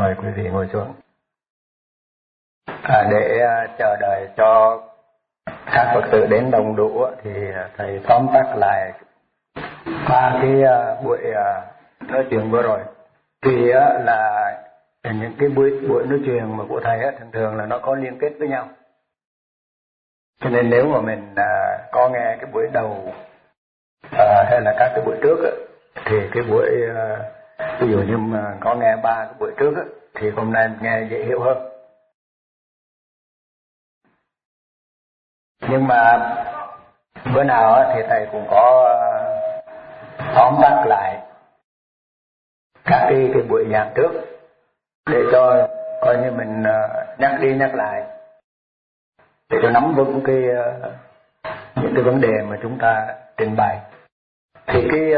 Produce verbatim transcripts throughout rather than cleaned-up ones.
Mời quý vị ngồi xuống. À, để uh, chờ đợi cho các Phật tử đến đông đủ thì thầy tóm tắt lại ba cái uh, buổi uh, nói chuyện vừa rồi. Thì uh, là những cái buổi buổi nói chuyện mà của thầy uh, thường thường là nó có liên kết với nhau. Cho nên nếu mà mình uh, có nghe cái buổi đầu uh, hay là các cái buổi trước uh, thì cái buổi uh, ví dụ như mà có nghe ba cái buổi trước uh, thì hôm nay nghe dễ hiểu hơn. Nhưng mà bữa nào thì thầy cũng có tóm tắt lại các cái, cái buổi giảng trước để cho coi như mình nhắc đi nhắc lại để cho nắm vững cái những cái vấn đề mà chúng ta trình bày. Thì cái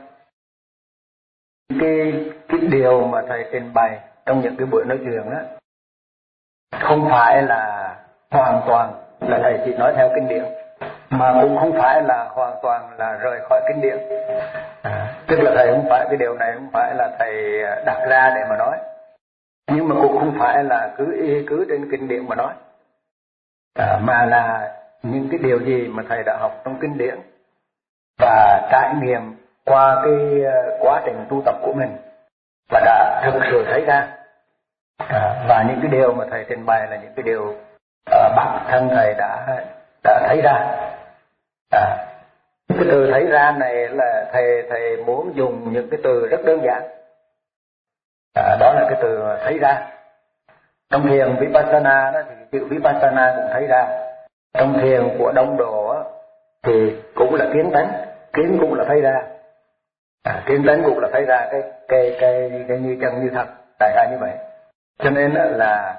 cái cái điều mà thầy trình bày trong những cái buổi nói chuyện đó không phải là hoàn toàn là thầy chỉ nói theo kinh điển, mà cũng không phải là hoàn toàn là rời khỏi kinh điển. À, tức là thầy không phải cái điều này không phải là thầy đặt ra để mà nói, nhưng mà cũng không phải là cứ y cứ trên kinh điển mà nói, à, mà là những cái điều gì mà thầy đã học trong kinh điển và trải nghiệm qua cái quá trình tu tập của mình và đã thực sự thấy ra. À, và những cái điều mà thầy trình bày là những cái điều uh, bản thân thầy đã đã thấy ra. À, cái từ thấy ra này là thầy thầy muốn dùng những cái từ rất đơn giản. À, đó là cái từ thấy ra. Trong thiền Vipassana đó thì chữ Vipassana cũng thấy ra. Trong thiền của Đông Độ đó, thì cũng là kiến tánh, kiến cũng là thấy ra. À, kiến tánh cũng là thấy ra cái cái cái, cái như chân như thật, đại khái như vậy. Cho nên là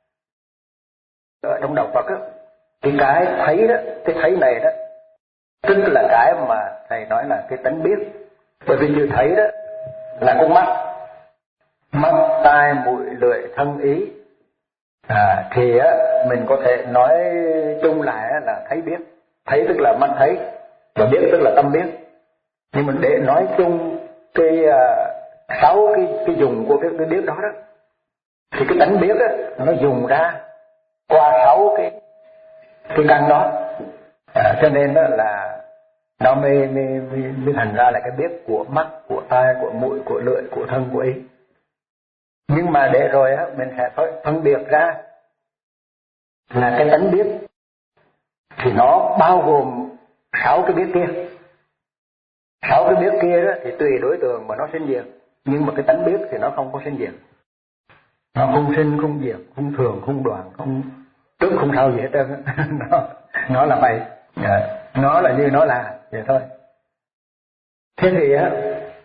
ở trong đạo Phật á, cái cái thấy đó, cái thấy này đó, tức là cái mà thầy nói là cái tánh biết. Bởi vì chữ thấy đó là con mắt, mắt, tai, mũi, lưỡi, thân, ý. À, thì á, mình có thể nói chung lại là thấy biết. Thấy tức là mắt thấy, và biết tức là tâm biết. Nhưng mà để nói chung cái sáu uh, cái cái dùng của cái, cái biết đó đó, thì cái tánh biết á, nó dùng ra qua sáu cái cái căn đó. À, cho nên đó là nó mới, mới, mới, mới thành ra là cái biết của mắt, của tai, của mũi, của lưỡi, của thân, của ý. Nhưng mà để rồi á, mình sẽ phân biệt ra là cái tánh biết thì nó bao gồm sáu cái biết kia. Sáu cái biết kia đó thì tùy đối tượng mà nó sinh diệt, nhưng mà cái tánh biết thì nó không có sinh diệt. Nó không sinh, không diệt, không thường, không đoạn, không trước, không sau gì hết trơn. nó, nó là vậy. À, nó là như nó là vậy thôi. Thế thì á,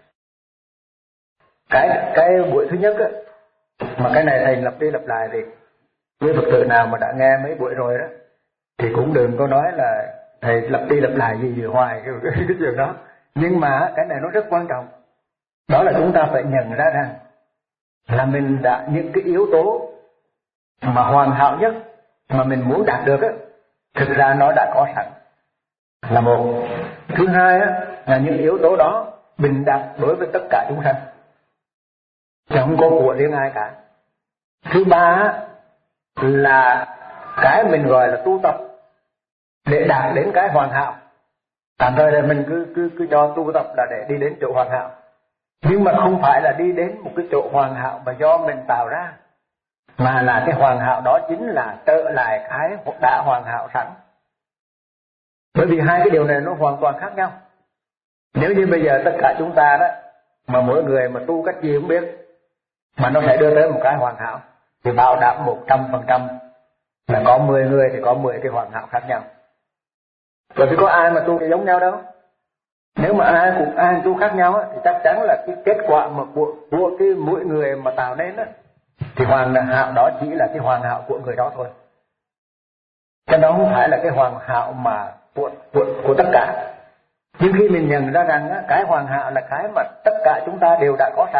cái cái buổi thứ nhất á, mà cái này thầy lặp đi lặp lại thì với Phật tử nào mà đã nghe mấy buổi rồi đó thì cũng đừng có nói là thầy lặp đi lặp lại gì gì hoài cái, cái, cái chuyện đó. Nhưng mà cái này nó rất quan trọng. Đó là chúng ta phải nhận ra rằng là mình đã những cái yếu tố mà hoàn hảo nhất mà mình muốn đạt được á, thực ra nó đã có sẵn là một. Thứ hai á, là những yếu tố đó bình đẳng đối với tất cả chúng sanh, chẳng có của riêng ai cả. Thứ ba là cái mình gọi là tu tập để đạt đến cái hoàn hảo. Tạm thời là mình cứ cứ cứ cho tu tập là để đi đến chỗ hoàn hảo, nhưng mà không phải là đi đến một cái chỗ hoàn hảo mà do mình tạo ra, mà là cái hoàn hảo đó chính là trở lại cái đã hoàn hảo sẵn. Bởi vì hai cái điều này nó hoàn toàn khác nhau. Nếu như bây giờ tất cả chúng ta đó mà mỗi người mà tu cách gì cũng biết mà nó sẽ đưa tới một cái hoàn hảo thì bảo đảm một trăm phần trăm là có mười người thì có mười cái hoàn hảo khác nhau. Bởi vì có ai mà tu giống nhau đâu. Nếu mà ai cũng ai tu khác nhau thì chắc chắn là cái kết quả mà của, của cái mỗi người mà tạo nên đó, thì hoàn hảo đó chỉ là cái hoàn hảo của người đó thôi. Cho đó không phải là cái hoàn hảo mà của, của, của tất cả. Nhưng khi mình nhận ra rằng á, cái hoàn hảo là cái mà tất cả chúng ta đều đã có sẵn.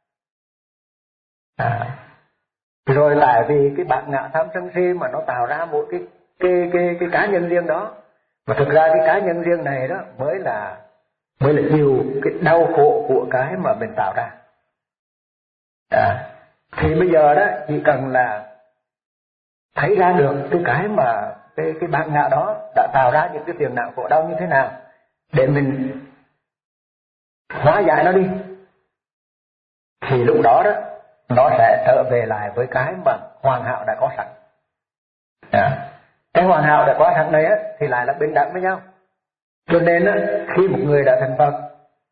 À, rồi tại vì cái bản ngã tham sân si mà nó tạo ra một cái cái cái cái cá nhân riêng đó, mà thực ra cái cá nhân riêng này đó mới là mới là chịu cái đau khổ của cái mà mình tạo ra. À, Thì bây giờ đó chỉ cần là thấy ra được cái cái mà cái cái bản ngã đó đã tạo ra những cái phiền não khổ đau như thế nào để mình hóa giải nó đi, thì lúc đó đó nó sẽ trở về lại với cái mà hoàn hảo đã có sẵn. À, cái hoàn hảo đã có sẵn này á thì lại là bình đẳng với nhau. Cho nên á, khi một người đã thành Phật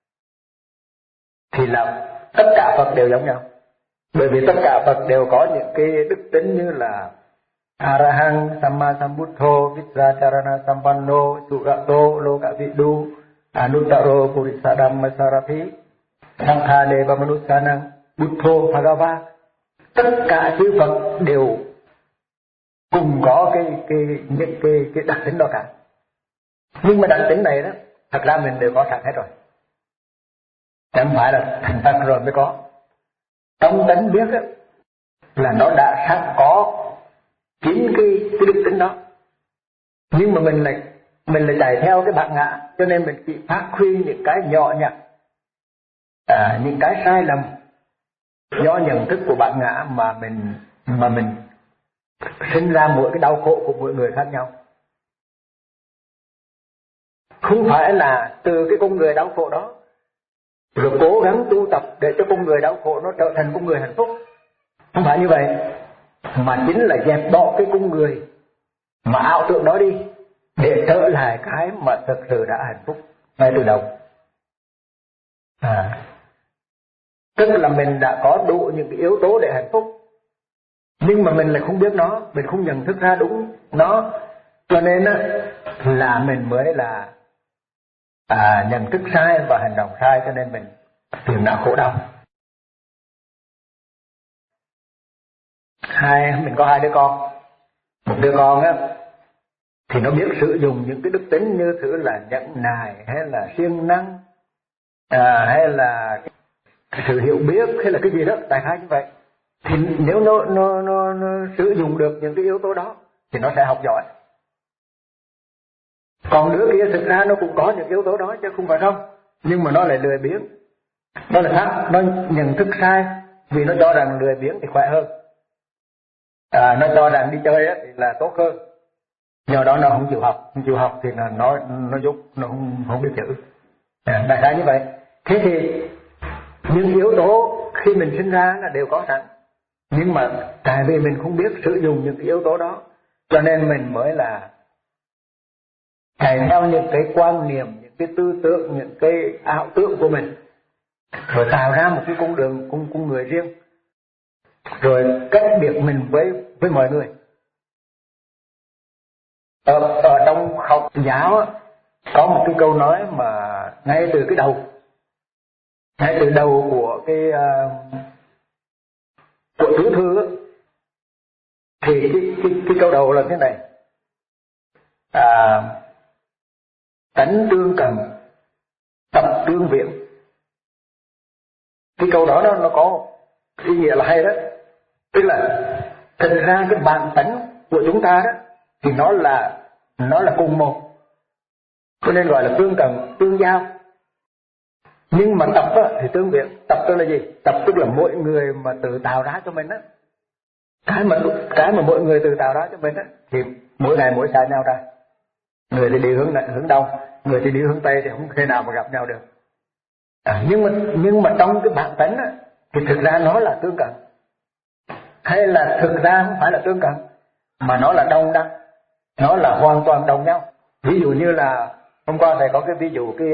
thì là tất cả Phật đều giống nhau, bởi vì tất cả Phật đều có những cái đức tính như là Arahang, Samma Sambuddho, Vissacharana Sampanno, Surato, Lokavidu, Anuttaro, Purisadhamma Sarathi, Sankhadeva Manusanang, Buddho, Bhagava. Tất cả chư Phật đều cùng có cái cái những cái cái đặc tính đó cả. Nhưng mà đặc tính này đó, thật ra mình đều có sẵn hết rồi. Chẳng phải là thành Phật rồi mới có. Trong tánh biết á, là nó đã sẵn có chính cái, cái đức tính đó. Nhưng mà mình lại mình lại chạy theo cái bản ngã, cho nên mình chỉ phát huy những cái nhỏ nhặt, à, những cái sai lầm do nhận thức của bản ngã mà mình mà mình sinh ra mỗi cái đau khổ của mỗi người khác nhau. Không phải là từ cái con người đau khổ đó rồi cố gắng tu tập để cho con người đau khổ nó trở thành con người hạnh phúc. Không phải như vậy, mà chính là dẹp bỏ cái con người mà ảo tưởng đó đi để trở lại cái mà thực sự đã hạnh phúc ngay từ đầu. À, tức là mình đã có đủ những cái yếu tố để hạnh phúc, nhưng mà mình lại không biết nó, mình không nhận thức ra đúng nó, cho nên á, là mình mới là à, nhận thức sai và hành động sai, cho nên mình phiền não khổ đau. Hai mình có hai đứa con, một đứa con á thì nó biết sử dụng những cái đức tính như thứ là nhẫn nại hay là siêng năng, à, hay là sự hiểu biết hay là cái gì đó đại khái như vậy. Thì nếu nó, nó, nó, nó sử dụng được những cái yếu tố đó thì nó sẽ học giỏi. Còn đứa kia thực ra nó cũng có những yếu tố đó chứ không phải không, nhưng mà nó lại lười biếng. Nó là khác, nó nhận thức sai vì nó cho rằng lười biếng thì khỏe hơn, à, nó cho rằng đi chơi á thì là tốt hơn, nhờ đó nó không chịu học, không chịu học thì là nó nó giúp nó không, không biết chữ, à, đại khái như vậy. Thế thì những yếu tố khi mình sinh ra là đều có sẵn, nhưng mà tại vì mình không biết sử dụng những cái yếu tố đó, cho nên mình mới là chạy theo những cái quan niệm, những cái tư tưởng, những cái ảo tưởng của mình, rồi tạo ra một cái con đường con, con người riêng, rồi cách biệt mình với với mọi người. Ở, ở trong học giáo á, có một cái câu nói mà ngay từ cái đầu, ngay từ đầu của cái uh, của tiểu thư á, thì cái, cái, cái câu đầu là thế này: à, tánh tương cần, tập tương viện. Cái câu đó nó, nó có ý nghĩa là hay đó, tức là thực ra cái bản tánh của chúng ta đó thì nó là nó là cùng một, cho nên gọi là tương cần, tương giao. Nhưng mà tập á, thì tương viện. Tập tức là gì? Tập tức là mỗi người mà tự tạo ra cho mình á, cái mà cái mà mỗi người tự tạo ra cho mình á, thì mỗi ngày mỗi sai nhau ra. Người thì đi hướng này, hướng đông, người thì đi hướng tây, thì không thể nào mà gặp nhau được. À, nhưng mà nhưng mà trong cái bản tánh á, thì thực ra nó là tương cận, hay là thực ra không phải là tương cận, mà nó là đồng đẳng, nó là hoàn toàn đồng nhau. Ví dụ như là hôm qua thầy có cái ví dụ cái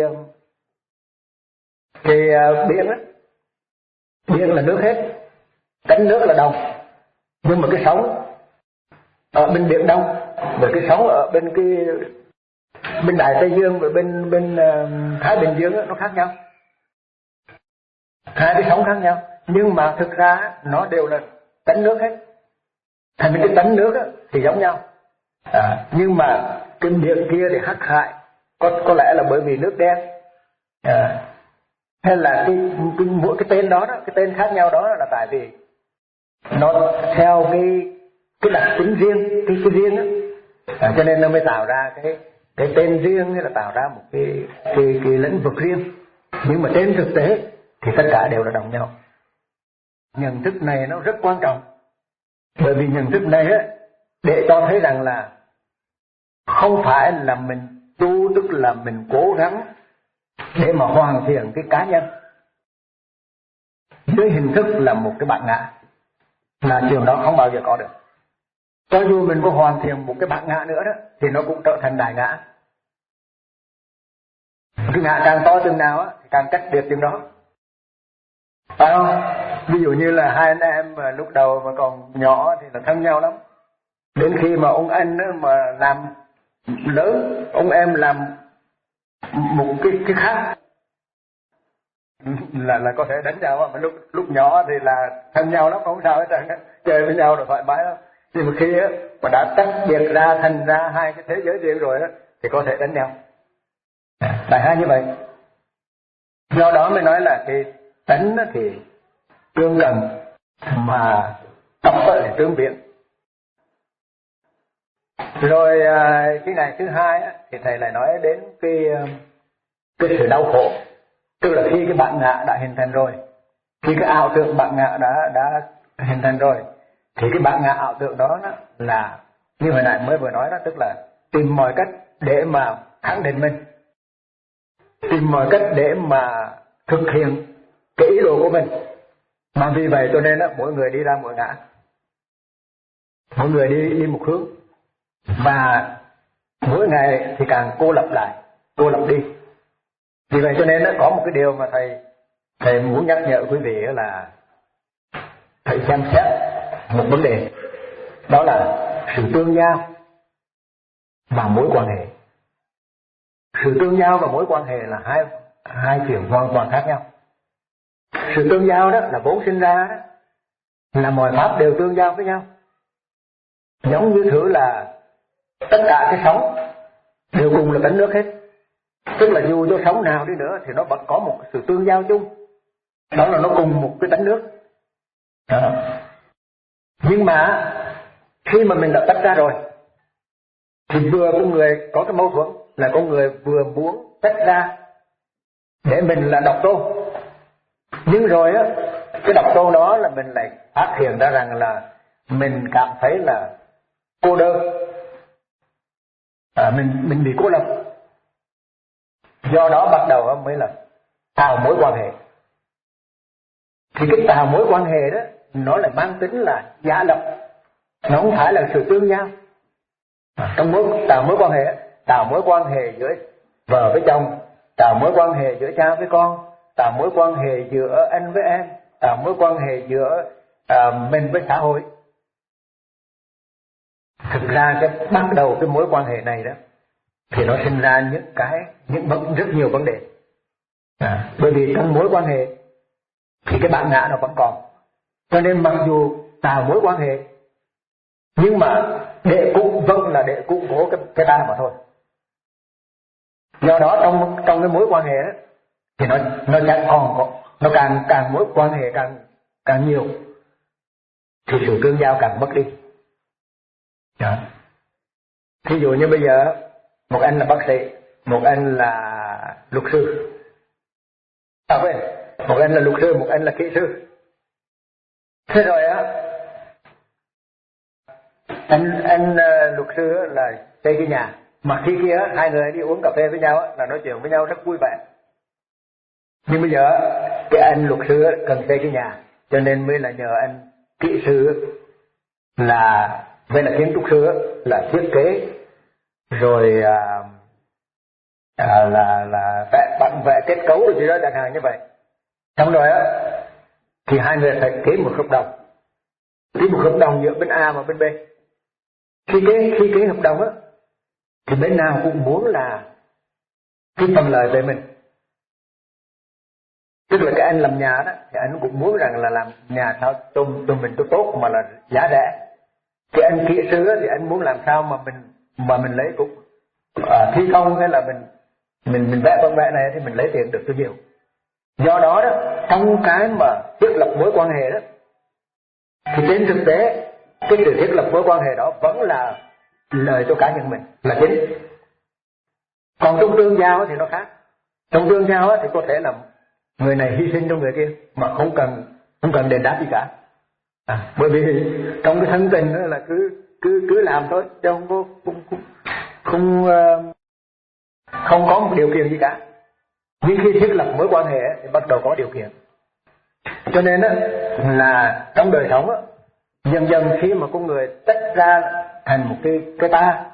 cái uh, biển á, biển là nước hết, cánh nước là đồng, nhưng mà cái sóng ở bên biển Đông và cái sóng ở bên cái bên Đại Tây Dương và bên bên uh, Thái Bình Dương đó, nó khác nhau, hai cái sóng khác nhau, nhưng mà thực ra nó đều là tánh nước hết. Thành cái tánh nước đó, thì giống nhau, à, nhưng mà cái biển kia thì hắc hại, có có lẽ là bởi vì nước đen, à, hay là cái, cái mỗi cái tên đó, đó cái tên khác nhau đó là tại vì nó theo cái cái đặc tính riêng, cái cái riêng đó, à, cho nên nó mới tạo ra cái cái tên riêng, hay là tạo ra một cái cái cái lĩnh vực riêng. Nhưng mà trên thực tế thì tất cả đều là đồng nhau. nhận thức này nó rất quan trọng. Bởi vì nhận thức này á, để cho thấy rằng là không phải là mình tu, tức là mình cố gắng để mà hoàn thiện cái cá nhân dưới hình thức là một cái bản ngã, là chuyện đó không bao giờ có được. Cho dù mình có hoàn thiện một cái bản ngã nữa đó thì nó cũng trở thành đại ngã. Cái ngã càng to chừng nào á thì càng cách biệt chừng đó, phải không? Ví dụ như là hai anh em mà lúc đầu mà còn nhỏ thì là thân nhau lắm, đến khi mà ông anh mà làm lớn, ông em làm một cái cái khác là là có thể đánh nhau. Mà lúc lúc nhỏ thì là thân nhau lắm, không sao hết trơn, chơi với nhau rồi thoải mái lắm. Nhưng mà khi á mà đã tách biệt ra thành ra hai cái thế giới riêng rồi á thì có thể đánh nhau. Đại hai như vậy. Do đó mới nói là cái tánh thì tương gần mà tập thì tương biến. Rồi cái ngày thứ hai á, thì thầy lại nói đến cái cái sự đau khổ. Tức là khi cái bản ngã đã hình thành rồi, khi cái ảo tưởng bản ngã đã đã hình thành rồi, thì cái bản ngã ảo tưởng đó, đó là như hồi nãy mới vừa nói đó, tức là tìm mọi cách để mà khẳng định mình, tìm mọi cách để mà thực hiện cái ý đồ của mình. Mà vì vậy cho nên đó, mỗi người đi ra mỗi ngã, mỗi người đi đi một hướng, và mỗi ngày thì càng cô lập lại, cô lập đi. Vì vậy cho nên đó, có một cái điều mà thầy thầy muốn nhắc nhở quý vị là thầy xem xét một vấn đề, đó là sự tương giao và mối quan hệ. Sự tương giao và mối quan hệ là hai hai chuyện hoàn toàn khác nhau. Sự tương giao đó là vốn sinh ra đó, là mọi pháp đều tương giao với nhau. Giống như thử là tất cả cái sống đều cùng là tánh nước hết. Tức là dù cho sống nào đi nữa thì nó vẫn có một sự tương giao chung, đó là nó cùng một cái tánh nước. Đó. Nhưng mà khi mà mình đã tách ra rồi thì vừa con người có cái mâu thuẫn là con người vừa muốn tách ra để mình là độc tôn, nhưng rồi á cái độc tôn đó là mình lại phát hiện ra rằng là mình cảm thấy là cô đơn, à, mình mình bị cô lập. Do đó bắt đầu mới là tạo mối quan hệ. Thì cái tạo mối quan hệ đó nó lại mang tính là giả lập, nó không phải là sự tương giao. Trong mối tạo mối quan hệ, tạo mối quan hệ giữa vợ với chồng, tạo mối quan hệ giữa cha với con, tạo mối quan hệ giữa anh với em, tạo mối quan hệ giữa uh, mình với xã hội. Thực ra cái bắt đầu cái mối quan hệ này đó thì nó sinh ra những cái những vấn rất nhiều vấn đề. À, bởi vì trong mối quan hệ thì cái bản ngã nó vẫn còn, cho nên mặc dù tạo mối quan hệ nhưng mà để cũng vẫn là để củng cố cái cái ta mà thôi. Do đó trong trong cái mối quan hệ đó, thì nó nó chẳng còn có, nó càng càng mối quan hệ càng càng nhiều thì sự tương giao càng mất đi. Đó. Ví dụ như bây giờ một anh là bác sĩ, một anh là luật sư, à quên, một anh là luật sư, một anh là kỹ sư. Thế rồi á, anh anh uh, luật sư là xây cái nhà, mà khi kia hai người đi uống cà phê với nhau là nói chuyện với nhau rất vui vẻ. Nhưng bây giờ cái anh luật sư cần xây cái nhà, cho nên mới là nhờ anh kỹ sư là với là kiến trúc sư là thiết kế, rồi à, à, là là vẽ bản vẽ kết cấu rồi gì đó chẳng hạn như vậy. Xong rồi á thì hai người phải ký một hợp đồng, ký một hợp đồng giữa bên A và bên B. Khi ký khi ký hợp đồng á thì bên nào cũng muốn là cái phần lợi về mình. Tức là cái anh làm nhà đó thì anh cũng muốn rằng là làm nhà sao tụi, tụi mình tốt tốt mà là giá rẻ. Cái anh kỹ sư thì anh muốn làm sao mà mình mà mình lấy cũng à, thi công hay là mình mình mình vẽ con vẽ này thì mình lấy tiền được bao nhiêu. Do đó đó trong cái mà thiết lập mối quan hệ đó thì trên thực tế cái sự thiết lập mối quan hệ đó vẫn là lợi cho cá nhân mình là chính. Còn trong tương giao thì nó khác. Trong tương giao thì có thể là người này hy sinh cho người kia mà không cần không cần đền đáp gì cả. À, bởi vì trong cái thân tình đó là cứ cứ cứ làm thôi, chứ không có không không không, uh, không có một điều kiện gì cả. Nhưng khi thiết lập mối quan hệ thì bắt đầu có điều kiện. Cho nên đó, là trong đời sống đó, dần dần khi mà con người tách ra thành một cái cái ta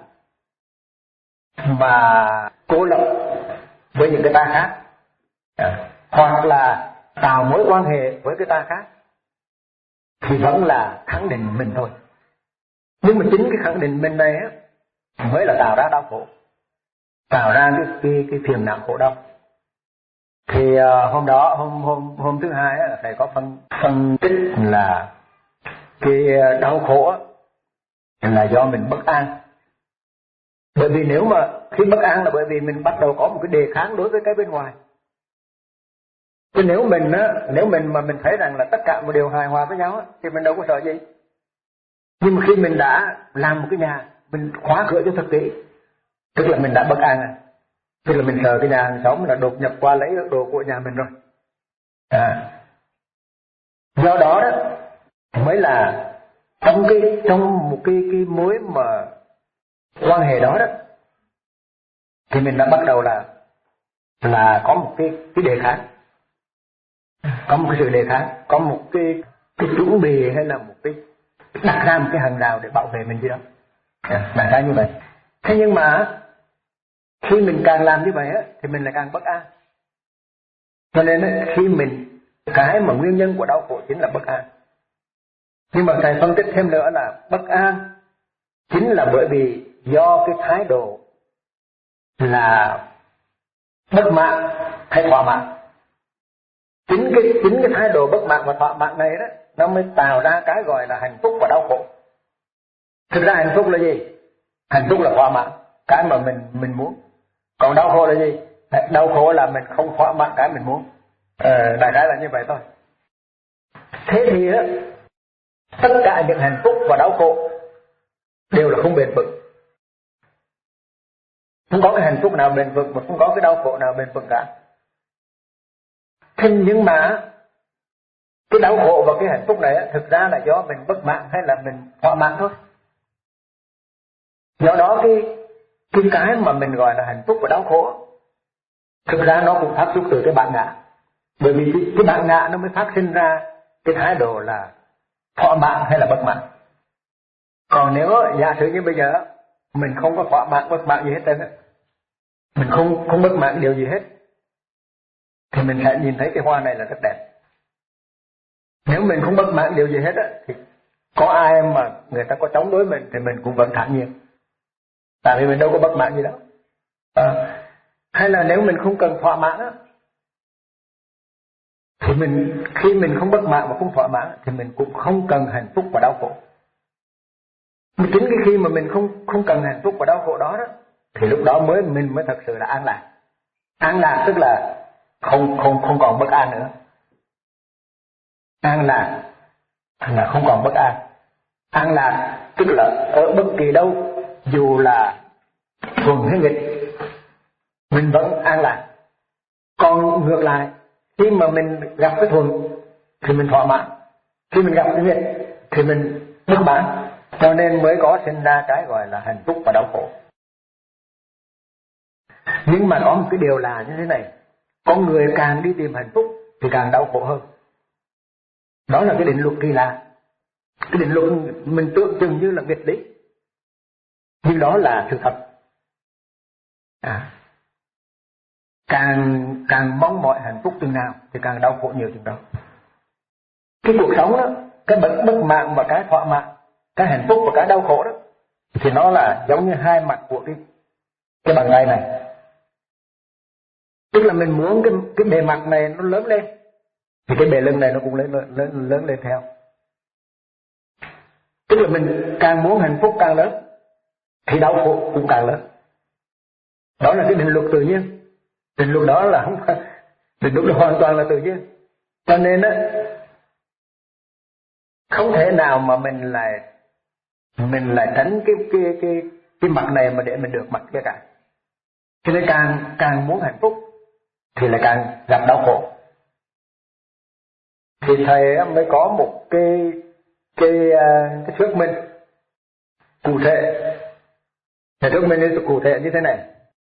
mà cô lập với những cái ta khác, à, hoặc là tạo mối quan hệ với cái ta khác, thì vẫn là khẳng định mình thôi. Nhưng mà chính cái khẳng định mình này á mới là tạo ra đau khổ, tạo ra cái cái, cái phiền não khổ đau. Thì uh, hôm đó hôm hôm hôm thứ hai á, thầy có phân phân tích là cái đau khổ là do mình bất an. Bởi vì nếu mà khi bất an là bởi vì mình bắt đầu có một cái đề kháng đối với cái bên ngoài. Chứ nếu mình á, nếu mình mà mình thấy rằng là tất cả một điều hài hòa với nhau á, thì mình đâu có sợ gì. Nhưng mà khi mình đã làm một cái nhà, mình khóa cửa cho thật kỹ, tức là mình đã bất an à. Tức là mình sợ cái nhà hàng xóm là đột nhập qua lấy đồ của nhà mình rồi. À. Do đó đó mới là trong cái trong một cái cái mối mà quan hệ đó đó thì mình đã bắt đầu là là có một cái cái đề kháng, có một cái sự đề kháng, có một cái cái chuẩn bị hay là một cái đặt ra một cái hàng rào để bảo vệ mình gì đó. À, đặt ra như vậy. Thế nhưng mà khi mình càng làm như vậy á, thì mình lại càng bất an. Cho nên á, khi mình cái mà nguyên nhân của đau khổ chính là bất an. Nhưng mà thầy phân tích thêm nữa là bất an chính là bởi vì do cái thái độ là bất mãn hay thỏa mãn. Chính cái chính cái thái độ bất mãn và thỏa mãn này đó nó mới tạo ra cái gọi là hạnh phúc và đau khổ. Thực ra hạnh phúc là gì? Hạnh phúc là thỏa mãn cái mà mình mình muốn. Còn đau khổ là gì? Đau khổ là mình không thỏa mãn cái mình muốn. Ờ, đại khái là như vậy thôi. Thế thì á, tất cả những hạnh phúc và đau khổ đều là không bền vững. Không có cái hạnh phúc nào bền vững mà không có cái đau khổ nào bền vững cả. Thế nhưng mà cái đau khổ và cái hạnh phúc này á, thực ra là do mình bất mãn hay là mình thỏa mãn thôi. Do đó cái cái cái mà mình gọi là hạnh phúc và đau khổ thực ra nó cũng phát xuất từ cái bản ngã. Bởi vì cái, cái bản ngã nó mới phát sinh ra cái thái độ là thỏa mãn hay là bất mãn. Còn nếu giả sử như bây giờ mình không có thỏa mãn bất mãn gì hết trơn á, mình không không bất mãn điều gì hết, thì mình sẽ nhìn thấy cái hoa này là rất đẹp. Nếu mình không bất mãn điều gì hết á, thì có ai mà người ta có chống đối mình thì mình cũng vẫn thản nhiên, tại vì mình đâu có bất mãn gì đâu. À, hay là nếu mình không cần thỏa mãn á, thì mình khi mình không bất mãn và không thỏa mãn thì mình cũng không cần hạnh phúc và đau khổ. Mà chính cái khi mà mình không không cần hạnh phúc và đau khổ đó đó, thì lúc đó mới mình mới thật sự là an lạc. An lạc tức là không không không còn bất an nữa. An lạc là không còn bất an. An lạc tức là ở bất kỳ đâu, dù là thuận hay nghịch, mình vẫn an lạc. Còn ngược lại, khi mà mình gặp cái thuận thì mình thỏa mãn, khi mình gặp cái nghịch thì mình bất mãn. Cho nên mới có sinh ra cái gọi là hạnh phúc và đau khổ. Nhưng mà có một cái điều là như thế này, con người càng đi tìm hạnh phúc thì càng đau khổ hơn. Đó là cái định luật kỳ lạ. Cái định luật mình tưởng chừng như là nghịch lý, nhưng đó là sự thật. À, càng càng mong mọi hạnh phúc chừng nào thì càng đau khổ nhiều chừng đó. Cái cuộc sống đó, cái bất bất mãn và cái thỏa mãn, cái hạnh phúc và cái đau khổ đó, thì nó là giống như hai mặt của cái cái bàn tay này. Tức là mình muốn cái cái bề mặt này nó lớn lên, thì cái bề lưng này nó cũng lớn lớn lớn lên theo. Tức là mình càng muốn hạnh phúc càng lớn, thì đau khổ cũng càng lớn. Đó là cái định luật tự nhiên. Định luật đó là không phải, định luật đó hoàn toàn là tự nhiên. Cho nên á, không thể nào mà mình lại mình lại tránh cái cái cái cái mặt này mà để mình được mặt kia cả. Cho nên càng càng muốn hạnh phúc thì lại càng gặp đau khổ. thì thầy mới có một cái cái cái thuyết minh cụ thể. Thầy thuyết minh cụ thể như thế này.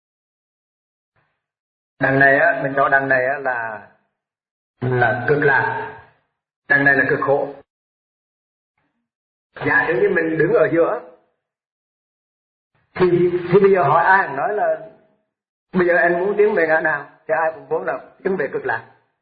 Đằng này á, mình cho đằng này á là là cực lạc, đằng này là cực khổ. Giả sử như mình đứng ở giữa thì thì bây giờ hỏi ai nói là bây giờ anh muốn tiến về ngã nào thì ai cũng muốn là tiến về cực lạc.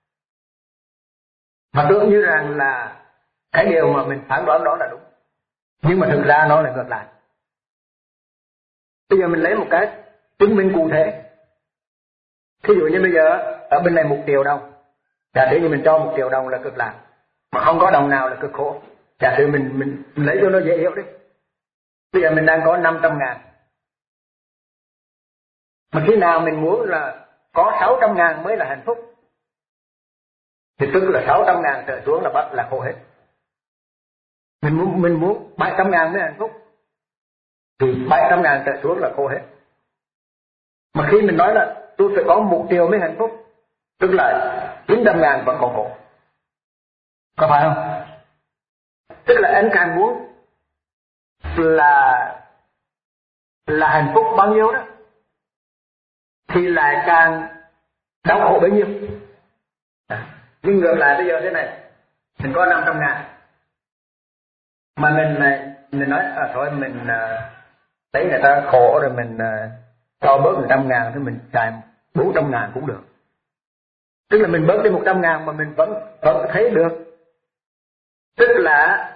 Mà tưởng như rằng là cái điều mà mình phán đoán đó là đúng, nhưng mà thực ra nó là ngược lại. Bây giờ mình lấy một cái chứng minh cụ thể. Ví dụ như bây giờ ở bên này một triệu đồng, giả sử như mình cho một triệu đồng là cực lạc, mà không có đồng nào là cực khổ. Giả sử mình mình, mình lấy cho nó dễ hiểu đi. Bây giờ mình đang có năm trăm ngàn, mà khi nào mình muốn là có sáu trăm ngàn mới là hạnh phúc, thì tức là sáu trăm ngàn trở xuống là bắt là khổ hết. Mình muốn mình muốn bảy trăm ngàn mới hạnh phúc, thì bảy trăm ngàn trở xuống là khổ hết. Mà khi mình nói là tôi phải có một triệu mới hạnh phúc, tức là chín trăm ngàn vẫn còn khổ. Có phải không? Tức là anh càng muốn là là hạnh phúc bao nhiêu đó thì lại càng đau khổ bấy nhiêu. Nhưng ngược lại bây giờ thế này, mình có năm trăm ngàn mà mình này mình nói à, thôi mình uh, thấy người ta khổ rồi mình uh, cho bớt một trăm ngàn thì mình xài bốn trăm ngàn cũng được. Tức là mình bớt đi một trăm ngàn mà mình vẫn vẫn thấy được. Tức là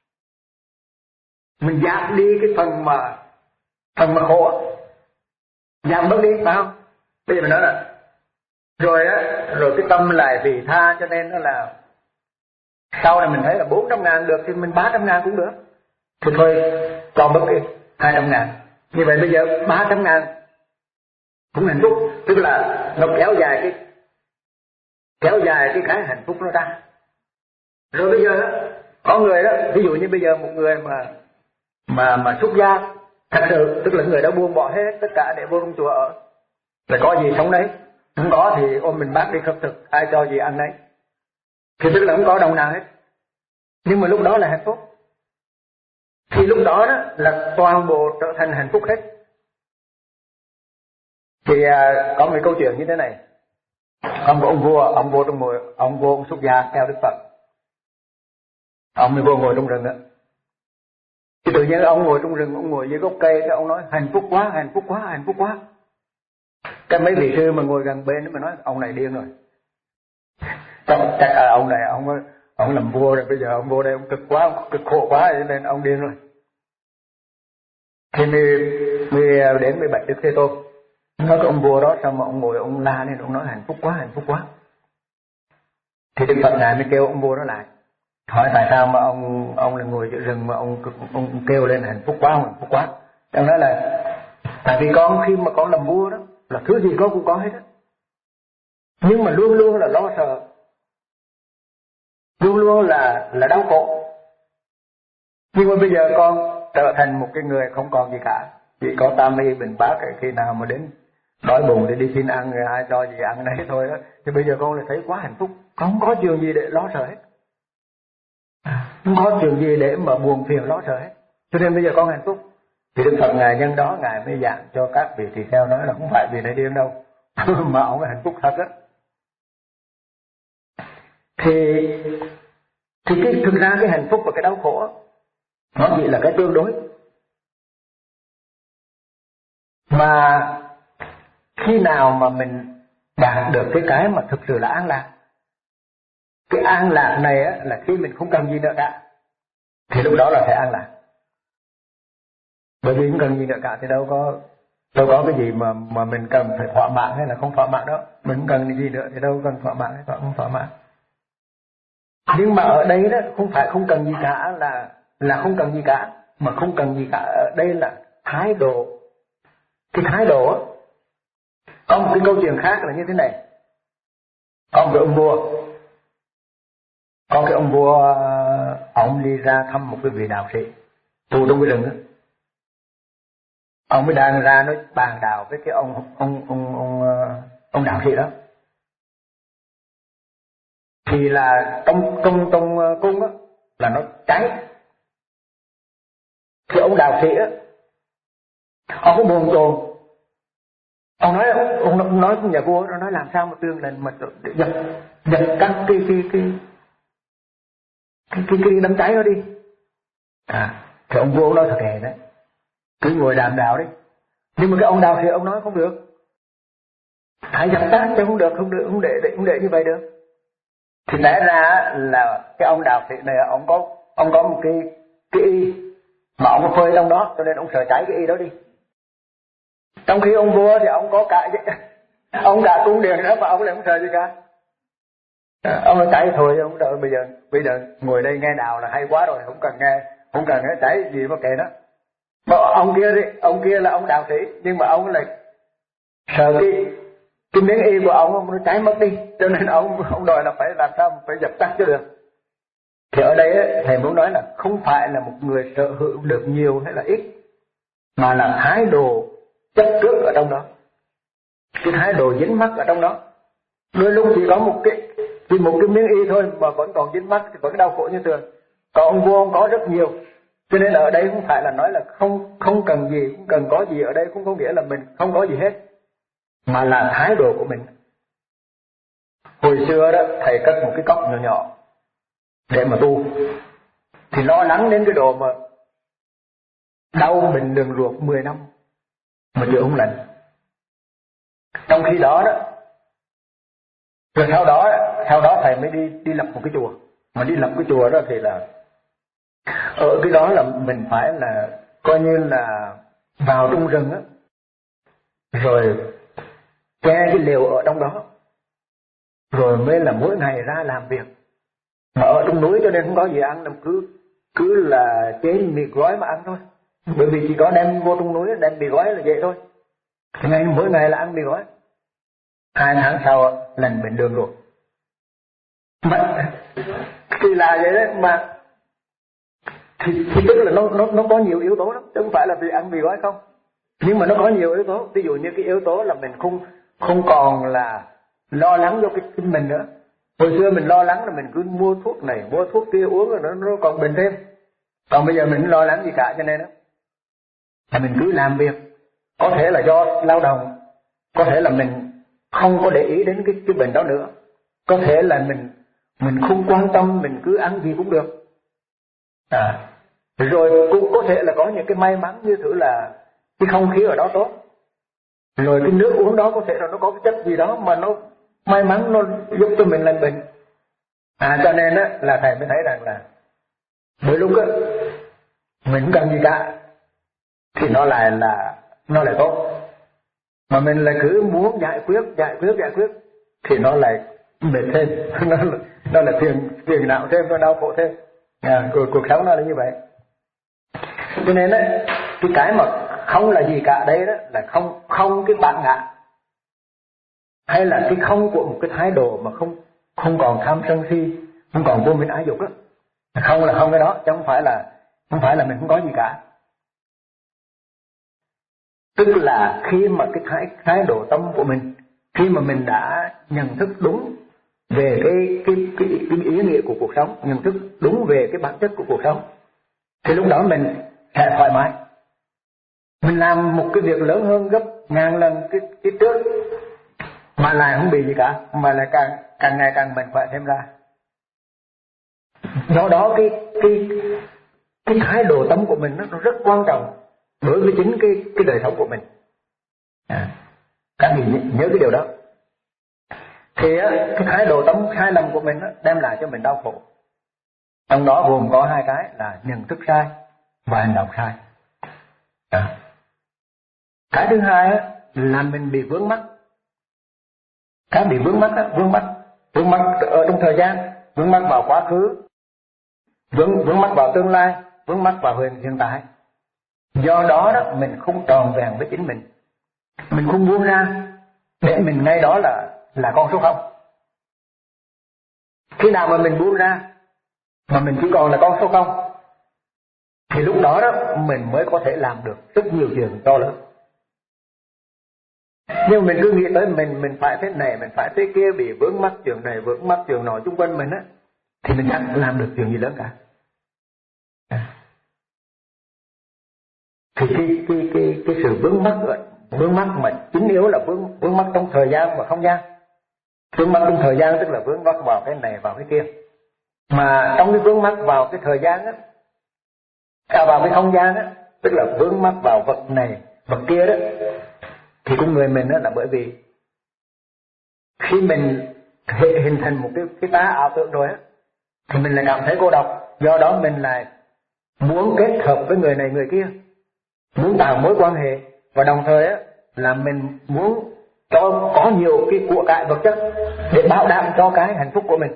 mình giảm đi cái phần mà phần mà khổ, giảm bớt đi, phải không? Bây giờ mình nói là rồi á, rồi cái tâm lại vị tha, cho nên nó là sau này mình thấy là bốn trăm ngàn được thì mình ba trăm ngàn cũng được. Thì thôi cho bớt đi hai trăm ngàn. Như vậy bây giờ ba trăm ngàn cũng hạnh phúc. Tức là nó kéo dài cái kéo dài cái cái hạnh phúc nó ra. Rồi bây giờ có người đó, ví dụ như bây giờ một người mà mà mà xuất gia thật sự, tức là người đã buông bỏ hết tất cả để vô trong chùa ở, là có gì sống đấy, không có thì ôm mình bác đi khất thực, ai cho gì ăn đấy, thì tức là không có đồng nào hết. Nhưng mà lúc đó là hạnh phúc. Thì lúc đó, đó là toàn bộ trở thành hạnh phúc hết. Thì à, có một câu chuyện như thế này. Ông có ông vua, ông vua trong ngồi, ông vua ông xuất gia theo Đức Phật. Ông mới vô ngồi trong rừng đó. Thì tự nhiên ông ngồi trong rừng, ông ngồi dưới gốc cây, thì ông nói hạnh phúc quá, hạnh phúc quá, hạnh phúc quá. Cái mấy vị sư mà ngồi gần bên mà nói ông này điên rồi. Chắc, chắc à, ông này ông ông làm vua rồi, bây giờ ông vô đây ông cực quá, ông cực khổ quá nên ông điên rồi. Thì mới, mới đến mười bảy Đức Thế Tôn. Nói cái ông vua đó sao mà ông ngồi ông la lên, ông nói hạnh phúc quá, hạnh phúc quá. Thì Đức Phật ngài mới kêu ông vua đó lại, hỏi tại sao mà ông ông là ngồi giữa rừng mà ông ông kêu lên hạnh phúc quá, hạnh phúc quá. Ông nói là tại vì con khi mà con làm vua đó là thứ gì con cũng có hết á, nhưng mà luôn luôn là lo sợ, luôn luôn là là đau khổ. Nhưng mà bây giờ con trở thành một cái người không còn gì cả, chỉ có tam y bình bát, khi nào mà đến đói bụng để đi xin ăn, ai cho gì ăn đấy thôi đó. Thì bây giờ con lại thấy quá hạnh phúc, không có chuyện gì để lo sợ hết, không có chuyện gì để mà buồn phiền lo sợ hết, cho nên bây giờ con hạnh phúc. Thì Đức Phật ngài nhân đó ngài mới giảng cho các vị tỳ kheo nói là không phải vì này điên đâu mà ông là hạnh phúc thật á. Thì thì cái thực ra cái hạnh phúc và cái đau khổ nó chỉ là cái tương đối. Mà khi nào mà mình đạt được cái cái mà thực sự là an lạc, cái an lạc này á, là khi mình không cần gì nữa cả, thì lúc đó là phải an lạc. Bởi vì không cần gì nữa cả thì đâu có đâu có cái gì mà mà mình cần phải thỏa mãn hay là không thỏa mãn đó. Mình không cần gì nữa thì đâu cần thỏa mãn hay không thỏa mãn. Nhưng mà ở đây đó không phải không cần gì cả là là không cần gì cả, mà không cần gì cả ở đây là thái độ. Cái thái độ đó, có một cái câu chuyện khác là như thế này. Có một cái ông vua, có cái ông vua ông đi ra thăm một cái vị đạo sĩ tu trong cái rừng đó. Ông mới đang ra nói bàn đạo với cái ông ông ông ông ông, ông đạo sĩ đó. thì là trong trong trong cung á là nó cháy. Thì ông đạo sĩ á, ông có buồn chồn, ông nói ông nói với nhà vua, nó nói làm sao mà tương lần mà dập dập các cái cái cái cái cái, cái đám cháy đó đi. À, thì ông vua ông nói thật hề đấy, cứ ngồi đàm đạo đi. Nhưng mà cái ông đạo sĩ ông nói không được, hãy dập tắt chứ không được, không được, không để, để không để như vậy được. Thì lẽ ra là cái ông đạo sĩ này ông có ông có một cái cái y mà ông có phơi trong đó, cho nên ông sợ cháy cái y đó đi. Trong khi ông vua thì ông có cả ông cả cung điện đó mà ông lại không sợ gì cả. Ông nói cháy thôi, ông đợi bây giờ bây giờ ngồi đây nghe đạo là hay quá rồi, không cần nghe, không cần nghe cháy gì mà kệ nó. Mà ông kia đi, ông kia là ông đạo sĩ, nhưng mà ông lại sợ cái cái miếng y của ông nó cháy mất đi, cho nên ông ông đòi là phải làm sao phải dập tắt cho được. Thì ở đây thầy muốn nói là không phải là một người sở hữu được nhiều hay là ít, mà là thái độ chấp trước ở trong đó, cái thái độ dính mắc ở trong đó. Đôi lúc chỉ có một cái chỉ một cái miếng y thôi mà vẫn còn dính mắc thì vẫn đau khổ như thường. Còn ông vua ông có rất nhiều, cho nên ở đây không phải là nói là không không cần gì, không cần có gì. Ở đây cũng có nghĩa là mình không có gì hết, mà là thái độ của mình. Hồi xưa đó thầy cất một cái cốc nhỏ nhỏ để mà tu, thì lo lắng đến cái độ mà đau mình đường ruột mười năm mà chữa không lành. Trong khi đó đó, rồi sau đó sau đó thầy mới đi đi lập một cái chùa. Mà đi lập cái chùa đó thì là ở cái đó là mình phải là coi như là vào trong rừng á, rồi che cái liều ở trong đó, rồi mới là mỗi ngày ra làm việc. Mà ở trong núi cho nên không có gì ăn, làm cứ cứ là chế mì gói mà ăn thôi. Bởi vì chỉ có đem vô trong núi đem mì gói là vậy thôi. Thì ngày mỗi ngày là ăn mì gói. Hai tháng sau lần bệnh đường ruột. Mà thì là vậy đấy mà thì, thì tức là nó nó nó có nhiều yếu tố lắm, chứ không phải là vì ăn mì gói không. Nhưng mà nó có nhiều yếu tố. Ví dụ như cái yếu tố là mình không không còn là lo lắng cho cái, cái mình nữa. Hồi xưa mình lo lắng là mình cứ mua thuốc này mua thuốc kia uống rồi nó, nó còn bệnh thêm. Còn bây giờ mình không lo lắng gì cả, cho nên đó là mình cứ làm việc. Có thể là do lao động, có thể là mình không có để ý đến cái cái bệnh đó nữa, có thể là mình mình không quan tâm, mình cứ ăn gì cũng được. À, rồi cũng có thể là có những cái may mắn như thử là cái không khí ở đó tốt, rồi cái nước uống đó có thể là nó có cái chất gì đó mà nó may mắn nó giúp cho mình lành bệnh. À, cho nên á là thầy mới thấy rằng là mỗi lúc á mình không cần gì cả thì nó lại là nó lại tốt, mà mình lại cứ muốn giải quyết giải quyết giải quyết thì nó lại mệt thêm, nó nó là phiền phiền não thêm, nó đau khổ thêm. À, cuộc, cuộc sống nó là như vậy. Cho nên á cái cái mà không là gì cả đây đó là không không cái bản ngã, hay là cái không của một cái thái độ mà không không còn tham sân si, không còn vô minh ái dục đó. Không là không cái đó, chứ không phải là không phải là mình không có gì cả. Tức là khi mà cái thái thái độ tâm của mình, khi mà mình đã nhận thức đúng về cái cái cái, cái ý nghĩa của cuộc sống, nhận thức đúng về cái bản chất của cuộc sống, thì lúc đó mình sẽ thoải mái. Mình làm một cái việc lớn hơn gấp ngàn lần cái cái trước mà lại không bị gì cả, mà lại càng càng ngày càng mạnh khỏe thêm ra. Do đó cái cái cái thái độ tâm của mình nó rất quan trọng đối với chính cái cái đời sống của mình. À, các vị nhớ cái điều đó. Thì á, cái thái độ tâm sai lầm của mình á, đem lại cho mình đau khổ. Trong đó gồm có hai cái là nhận thức sai và hành động sai. À, cái thứ hai á, là mình bị vướng mắc. Cái bị vướng mắc á, vướng mắc vướng mắc ở trong thời gian, vướng mắc vào quá khứ, vướng vướng mắc vào tương lai, vướng mắc vào hiện hiện tại. Do đó đó mình không tròn vẹn với chính mình, mình không buông ra để mình ngay đó là là con số không. Khi nào mà mình buông ra mà mình chỉ còn là con số không thì lúc đó đó mình mới có thể làm được rất nhiều chuyện to lớn. Nhưng mình cứ nghĩ tới mình mình phải thế này, mình phải thế kia, bị vướng mắc chuyện này, vướng mắc chuyện nọ chung quanh mình á, thì mình chẳng làm được chuyện gì lớn cả. Thì cái cái cái cái sự vướng mắc vướng mắc mà chính yếu là vướng vướng mắc trong thời gian và không gian. Vướng mắc trong thời gian tức là vướng mắc vào cái này vào cái kia. Mà trong cái vướng mắc vào cái thời gian á, à, vào cái không gian á, tức là vướng mắc vào vật này vật kia đó, thì con người mình đó là bởi vì khi mình hình thành một cái cái tá ảo tưởng rồi á, thì mình lại cảm thấy cô độc. Do đó mình lại muốn kết hợp với người này người kia, muốn tạo mối quan hệ, và đồng thời á là mình muốn cho có nhiều cái của cải vật chất để bảo đảm cho cái hạnh phúc của mình.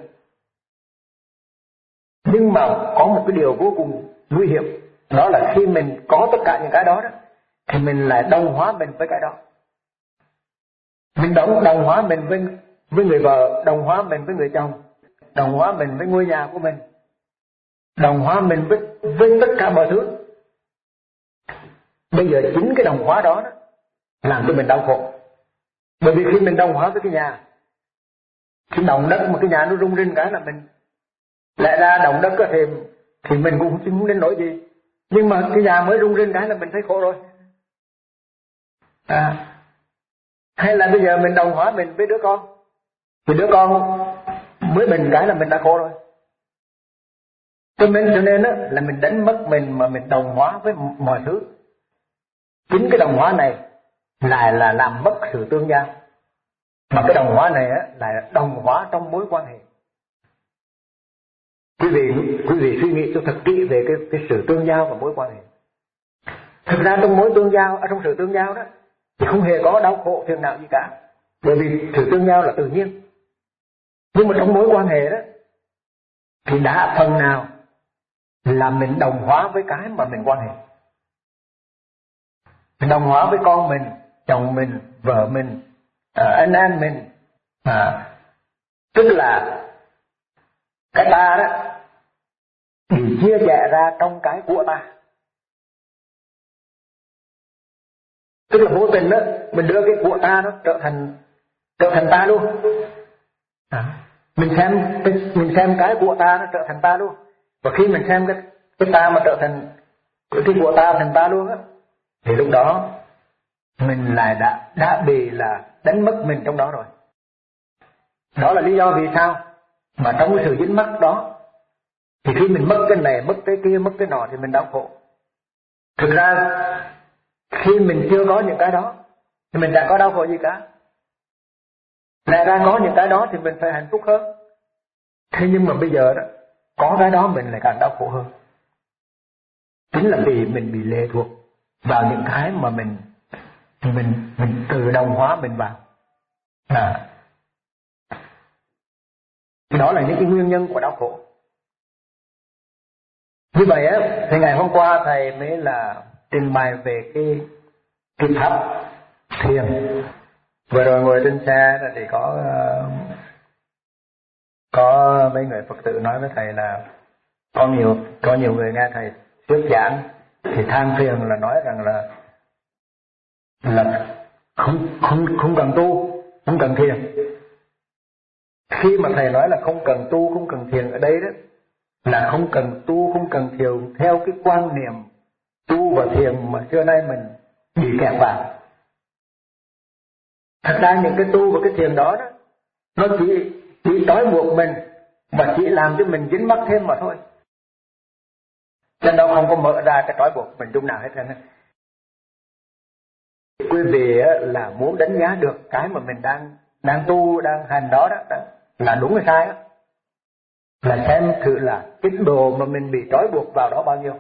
Nhưng mà có một cái điều vô cùng nguy hiểm, đó là khi mình có tất cả những cái đó đó, thì mình lại đồng hóa mình với cái đó. Mình đồng, đồng hóa mình với, với người vợ, đồng hóa mình với người chồng, đồng hóa mình với ngôi nhà của mình, đồng hóa mình với, với tất cả mọi thứ. Bây giờ chính cái đồng hóa đó, đó làm cho mình đau khổ. Bởi vì khi mình đồng hóa với cái nhà, khi động đất mà cái nhà nó rung rinh cái là mình lại ra động đất thì, thì mình cũng không đến nỗi gì. Nhưng mà cái nhà mới rung rinh cái là mình thấy khổ rồi. À, hay là bây giờ mình đồng hóa mình với đứa con, thì đứa con mới bình cái là mình đã khổ rồi. Cho nên, cho nên đó, là mình đánh mất mình mà mình đồng hóa với mọi thứ. Chính cái đồng hóa này lại là làm mất sự tương giao. Mà cái đồng hóa này á, là đồng hóa trong mối quan hệ. Quý vị, quý vị suy nghĩ cho thật kỹ về cái, cái sự tương giao và mối quan hệ. Thực ra trong mối tương giao, ở trong sự tương giao đó, thì không hề có đau khổ phiền não gì cả. Bởi vì sự tương giao là tự nhiên. Nhưng mà trong mối quan hệ đó, thì đã phần nào là mình đồng hóa với cái mà mình quan hệ. Mình đồng hóa với con mình, chồng mình, vợ mình, à, anh em mình, à, tức là cái ta đó bị chia rẽ ra trong cái của ta. Tức là vô tình đó, mình đưa cái của ta nó trở thành trở thành ta luôn. À, mình xem mình xem cái của ta nó trở thành ta luôn. Và khi mình xem cái cái ta mà trở thành cái của ta thành ta luôn á, thì lúc đó mình lại đã đã bị là đánh mất mình trong đó rồi. Đó là lý do vì sao mà trong cái sự dính mắc đó, thì khi mình mất cái này, mất cái kia, mất cái nọ thì mình đau khổ. Thực ra khi mình chưa có những cái đó thì mình chẳng có đau khổ gì cả. Lẽ ra có những cái đó thì mình phải hạnh phúc hơn. Thế nhưng mà bây giờ đó, có cái đó mình lại càng đau khổ hơn. Chính là vì mình bị lệ thuộc vào những cái mà mình mình mình tự đồng hóa mình vào. À, đó là những cái nguyên nhân của đau khổ. Như vậy á, thì ngày hôm qua thầy mới là trình bày về cái cái pháp thiền. Vừa rồi ngồi trên xe thì có có mấy người Phật tử nói với thầy là có nhiều có nhiều người nghe thầy thuyết giảng thì than phiền là nói rằng là là không không không cần tu, không cần thiền. Khi mà thầy nói là không cần tu, không cần thiền ở đây đó, là không cần tu, không cần thiền theo cái quan niệm tu và thiền mà xưa nay mình bị kẹt vào. Thật ra những cái tu và cái thiền đó đó, nó chỉ chỉ trói buộc mình và chỉ làm cho mình dính mắc thêm mà thôi. Nên nó không có mở ra cái trói buộc mình chung nào hết trơn. Quý vị là muốn đánh giá được cái mà mình đang đang tu, đang hành đó đó là đúng hay sai đó, là xem thử là cái độ mà mình bị trói buộc vào đó bao nhiêu.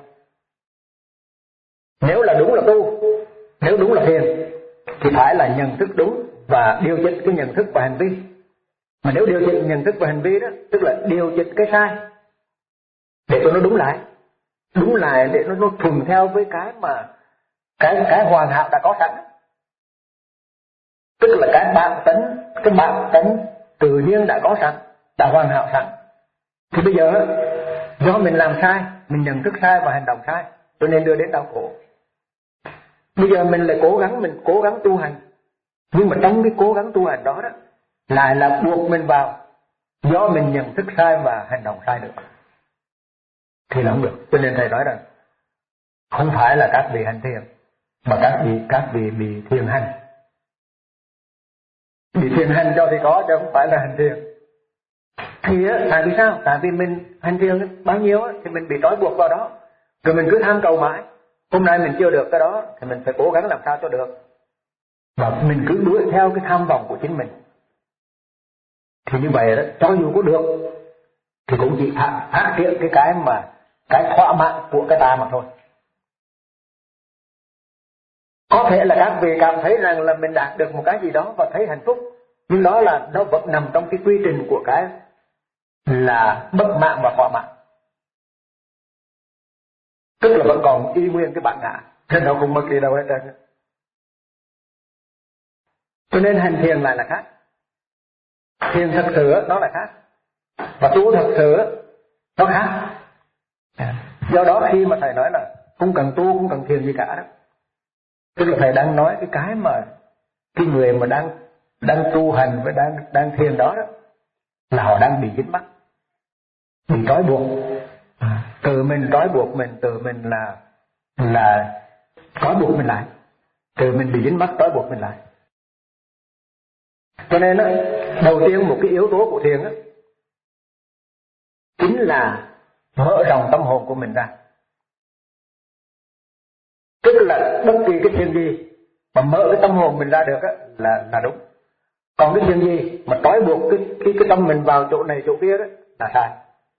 Nếu là đúng là tu, nếu đúng là thiền, thì phải là nhận thức đúng và điều chỉnh cái nhận thức và hành vi. Mà nếu điều chỉnh nhận thức và hành vi đó, tức là điều chỉnh cái sai để cho nó đúng lại, đúng lại để nó nó thuần theo với cái mà cái cái hoàn hảo đã có sẵn. Tức là cái bản tính, cái bản tính tự nhiên đã có sẵn, đã hoàn hảo sẵn. Thì bây giờ do mình làm sai, mình nhận thức sai và hành động sai, cho nên đưa đến đau khổ. Bây giờ mình lại cố gắng, mình cố gắng tu hành Nhưng mà trong cái cố gắng tu hành đó đó lại là buộc mình vào, do mình nhận thức sai và hành động sai được thì là không được. Cho nên thầy nói rằng không phải là các vị hành thiền, mà các vị các vị bị thiền hành. Bị thiền hành cho thì có, chứ không phải là hành thiền. Thì á, tại vì sao? Tại vì mình hành thiền bao nhiêu á, thì mình bị trói buộc vào đó, rồi mình cứ tham cầu mãi. Hôm nay mình chưa được cái đó thì mình phải cố gắng làm sao cho được, và mình cứ đuổi theo cái tham vọng của chính mình. Thì như vậy đó, cho dù có được thì cũng chỉ phát, phát triển cái cái mà cái thỏa mãn của cái ta mà thôi. Có thể là các vị cảm thấy rằng là mình đạt được một cái gì đó và thấy hạnh phúc, nhưng đó là nó vẫn nằm trong cái quy trình của cái là bất mãn và thỏa mãn, tức là vẫn còn y nguyên cái bản ngã, chứ nó không mất đi đâu hết trơn. Cho nên hành thiền lại là khác, thiền thật sự nó là khác, và tu thật sự nó khác. Do đó khi mà thầy nói là không cần tu, không cần thiền gì cả đó, tức là thầy đang nói cái cái mà cái người mà đang đang tu hành với đang đang thiền đó đó là họ đang bị dính mắc, bị trói buộc, tự mình trói buộc mình, tự mình là là trói buộc mình lại, tự mình bị dính mắc trói buộc mình lại. Cho nên đó, đầu tiên một cái yếu tố của thiền đó chính là mở rộng tâm hồn của mình ra. Tức là bất kỳ cái thiền gì mà mở cái tâm hồn mình ra được á là là đúng. Còn cái thiền gì mà trói buộc cái cái cái tâm mình vào chỗ này chỗ kia đó là sai.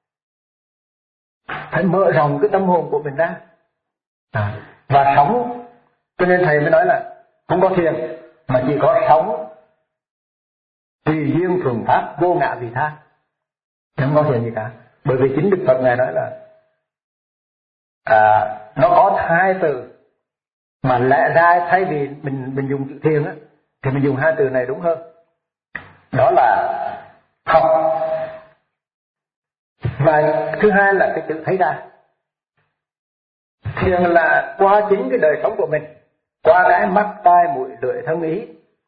Phải mở rộng cái tâm hồn của mình ra à, và sống. Cho nên thầy mới nói là không có thiền mà chỉ có sống tùy duyên thường pháp vô ngã vị tha, không có thiền gì cả. Bởi vì chính Đức Phật ngài nói là à, nó có hai từ mà lẽ ra thay vì mình mình dùng chữ thiền á thì mình dùng hai từ này đúng hơn. Đó là học, và thứ hai là cái chữ thấy ra. Thiền là qua chính cái đời sống của mình, qua cái mắt tai mũi lưỡi thân ý,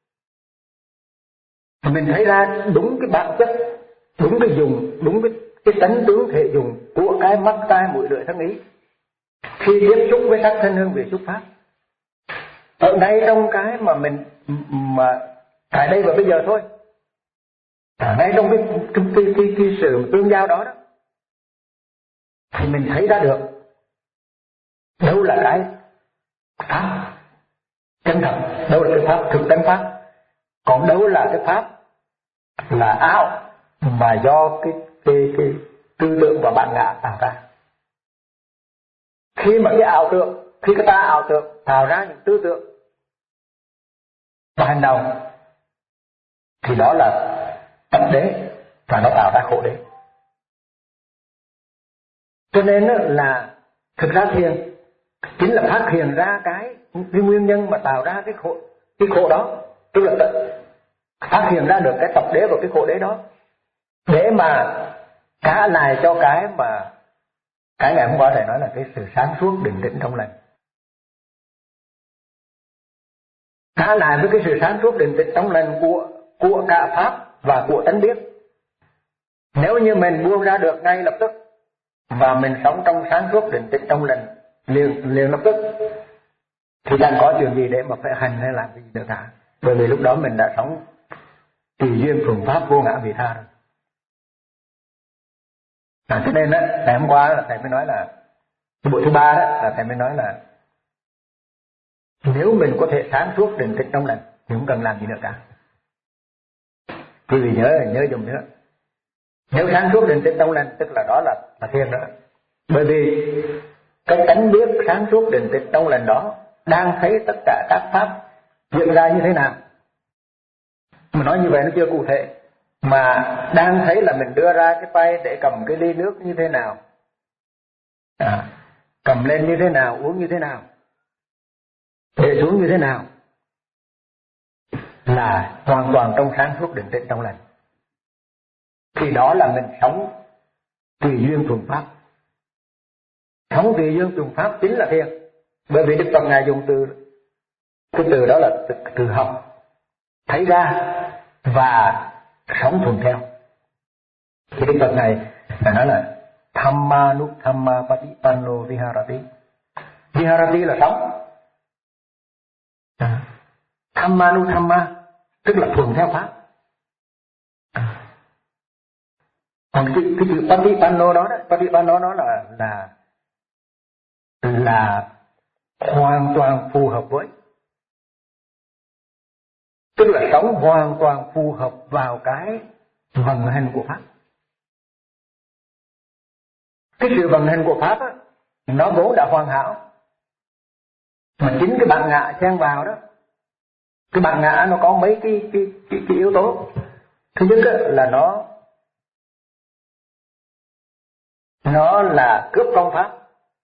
mình thấy ra đúng cái bản chất, đúng cái dùng, đúng cái cái tánh tướng thể dùng của cái mắt tai mũi lưỡi thân ý khi tiếp xúc với sắc thân hương vị xúc pháp. Ở ngay trong cái mà mình mà tại đây và bây giờ thôi, ở ngay trong cái cái, cái, cái, cái sự tương giao đó, đó thì mình thấy ra được đâu là cái pháp chân thật, đâu là cái pháp thực tánh pháp, còn đâu là cái pháp là ảo mà do cái cái cái tư tưởng và bản ngã tạo ra. Khi mà cái ảo tưởng, khi cái ta ảo tưởng tạo ra những tư tưởng và hành động thì đó là tập đế và nó tạo ra khổ đế. Cho nên là thực ra thiền chính là phát hiện ra cái, cái nguyên nhân mà tạo ra cái khổ, cái khổ đó, tức là phát hiện ra được cái tập đế và cái khổ đế đó, để mà trả lại cho cái mà cái ngày hôm qua thầy nói là cái sự sáng suốt định tĩnh trong lành. Trả lại với cái sự sáng suốt định tĩnh trong lành của của cả pháp và của tánh biết. Nếu như mình buông ra được ngay lập tức và mình sống trong sáng suốt định tĩnh trong lành liền liền lập tức thì chẳng có chuyện gì để mà phải hành hay làm gì nữa cả. Bởi vì lúc đó mình đã sống tùy duyên thuần pháp vô ngã vị tha rồi. À, cho nên đó, ngày hôm qua là thầy mới nói là cái buổi thứ ba đó là thầy mới nói là nếu mình có thể sáng suốt định tĩnh trong lành thì không cần làm gì nữa cả. Quý vị nhớ nhớ dùng nữa. Nếu sáng suốt định tĩnh trong lành tức là đó là là thiền đó. Bởi vì cái tánh biết sáng suốt định tĩnh trong lành đó đang thấy tất cả các pháp diễn ra như thế nào. Mà nói như vậy nó chưa cụ thể, mà đang thấy là mình đưa ra cái tay để cầm cái ly nước như thế nào, à, cầm lên như thế nào, uống như thế nào, để xuống như thế nào, là hoàn toàn trong sáng suốt định tĩnh trong lành. Thì đó là mình sống tùy duyên thuần pháp. Sống tùy duyên thuần pháp chính là thiền. Bởi vì Đức Phật ngài dùng từ cái từ đó là từ, từ học. thấy ra và sống thuận theo. Thì Đức Phật này phải nói là Dhamma Dhamma Patipanno Viharati. Viharati là sống. À. Dhamma Dhamma tức là thuận theo pháp. À. Còn cái, cái chữ Patipanno đó, đó Patipanno đó là là là hoàn toàn phù hợp với, tức là sống hoàn toàn phù hợp vào cái vận hành của pháp. Cái sự vận hành của pháp á, nó vốn đã hoàn hảo, mà chính cái bản ngã xen vào đó. Cái bản ngã nó có mấy cái cái cái, cái yếu tố. Thứ nhất á, là nó nó là cướp công pháp,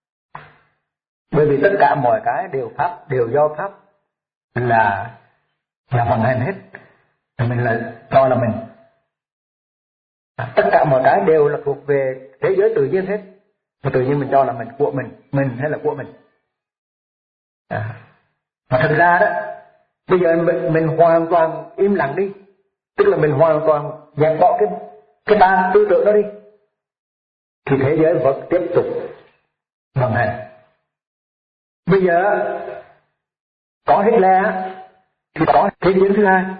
bởi vì tất cả mọi cái đều pháp, đều do pháp là là vận hành hết. Mình là cho là mình. À, tất cả mọi cái đều là thuộc về thế giới tự nhiên hết. Và tự nhiên mình cho là mình, của mình, mình hay là của mình. À. Mà thật ra đó, bây giờ mình, mình hoàn toàn im lặng đi, tức là mình hoàn toàn dẹp bỏ cái cái ba tư tưởng đó đi, thì thế giới vẫn tiếp tục vận hành. Bây giờ có Hitler thì có thế giới thứ hai.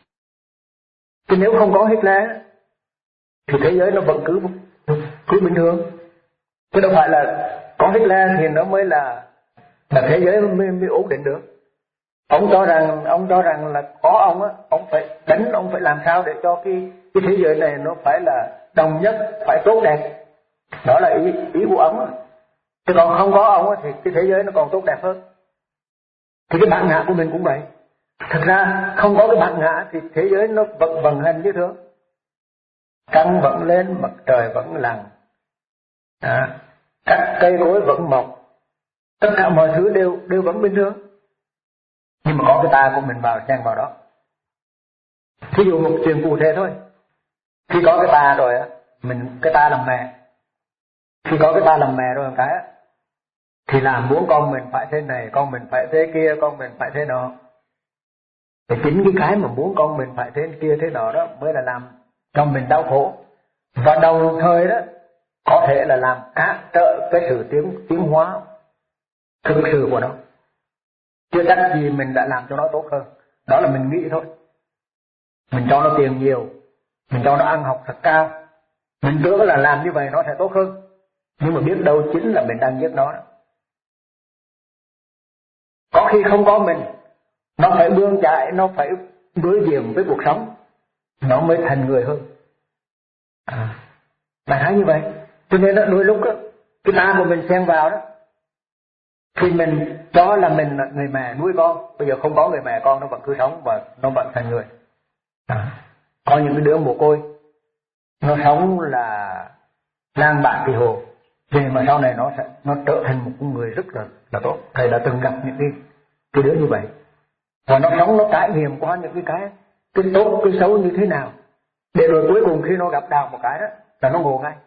Chứ nếu không có Hitler thì thế giới nó vẫn cứ cứ bình thường. Chứ đâu phải là có Hitler thì nó mới là là thế giới mới, mới ổn định được. Ông cho rằng ông cho rằng là có ông á, ông phải đánh, ông phải làm sao để cho cái cái thế giới này nó phải là đồng nhất, phải tốt đẹp. Đó là ý ý của ông. Chứ còn không có ông á, thì cái thế giới nó còn tốt đẹp hơn. Thì cái bản ngã của mình cũng vậy. Thật ra không có cái bản ngã thì thế giới nó vẫn vận hành như thường. Trăng vẫn lên, mặt trời vẫn lặn, à, các cây cối vẫn mọc, tất cả mọi thứ đều đều vẫn bình thường. Nhưng mà có cái ta của mình vào xen vào đó. Ví dụ một chuyện cụ thể thôi. Khi có cái ta rồi á, mình cái ta làm mẹ. Khi có cái ta làm mẹ rồi một cái á, thì làm muốn con mình phải thế này, con mình phải thế kia, con mình phải thế nọ. Thì chính cái cái mà muốn con mình phải thế kia thế nọ đó mới là làm cho mình đau khổ. Và đồng thời đó có thể là làm cản trở cái sự tiến tiến hóa thực sự của nó. Chưa chắc gì mình đã làm cho nó tốt hơn. Đó là mình nghĩ thôi. Mình cho nó tiền nhiều, mình cho nó ăn học thật cao, mình tưởng là làm như vậy nó sẽ tốt hơn. Nhưng mà biết đâu chính là mình đang giết nó đó. Có khi không có mình, nó phải bươn chạy, nó phải đối diện với cuộc sống, nó mới thành người hơn. À, phải thấy như vậy. Cho nên đó, đôi lúc đó, cái ta của mình xen vào đó, thì mình cho là mình là người mẹ nuôi con. Bây giờ không có người mẹ, con nó vẫn cứ sống và nó vẫn thành người. À, có những cái đứa mồ côi, nó sống là lang bạc kỳ hồ, vì mà sau này nó sẽ nó trở thành một con người rất là là tốt. Thầy đã từng gặp những cái cái đứa như vậy, và nó sống, nó trải nghiệm qua những cái cái cái tốt cái xấu như thế nào, để rồi cuối cùng khi nó gặp đào một cái đó là nó ngộ ngay.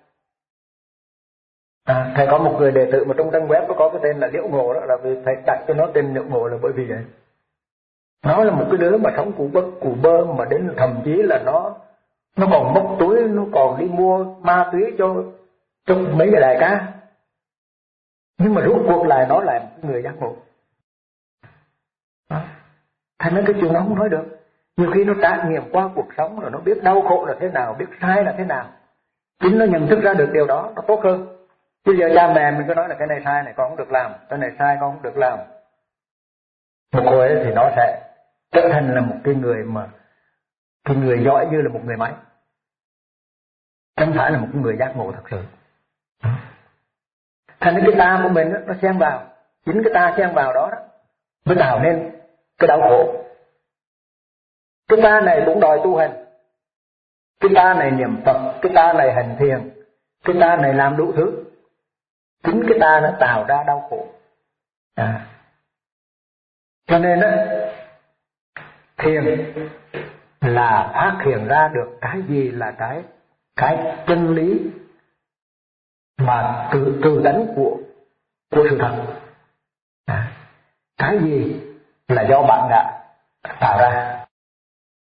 À, thầy có một người đệ tử mà trong trang web nó có cái tên là Liễu Ngộ, đó là vì thầy đặt cho nó tên Liễu Ngộ là bởi vì vậy. Nó là một cái đứa mà sống cụ bất cụ bơ, mà đến thậm chí là nó nó còn móc túi, nó còn đi mua ma túy cho cho mấy cái đại ca. Nhưng mà rốt cuộc lại nó là một người giác ngộ. Thành ra cái chuyện nó không nói được. Nhiều khi nó trải nghiệm qua cuộc sống rồi nó biết đau khổ là thế nào, biết sai là thế nào, chính nó nhận thức ra được điều đó, nó tốt hơn. Bây giờ cha mẹ mình cứ nói là cái này sai này con không được làm, cái này sai con không được làm. Một hồi thì nó sẽ trở thành là một cái người mà cái người giỏi như là một người máy, không phải là một người giác ngộ thật sự. Thành ra cái ta của mình đó, nó xen vào, chính cái ta xen vào đó, đó mới tạo nên cái đau khổ. Cái ta này cũng đòi tu hành, cái ta này niệm Phật, cái ta này hành thiền, cái ta này làm đủ thứ. Chính cái ta nó tạo ra đau khổ. À. Cho nên đó, thiền là phát hiện ra được cái gì là cái cái chân lý mà tự tự đánh của của sự thật. À. Cái gì là do bạn đã tạo ra.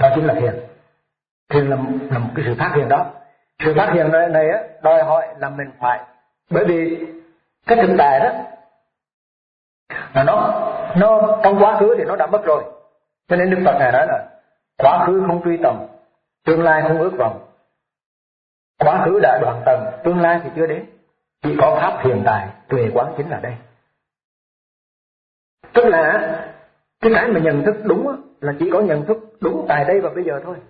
Đó chính là thiền. Thiền là, là một cái sự phát hiện đó. Sự phát hiện này, này á, đòi hỏi là mình phải, bởi vì cái thực tại đó là nó nó trong quá khứ thì nó đã mất rồi, cho nên Đức Phật ngài nói là quá khứ không truy tầm, tương lai không ước vọng. Quá khứ đã đoạn tầng, tương lai thì chưa đến, chỉ có pháp hiện tại tuệ quán chính là đây. Tức là cái cái mà nhận thức đúng á, là chỉ có nhận thức đúng tại đây và bây giờ thôi.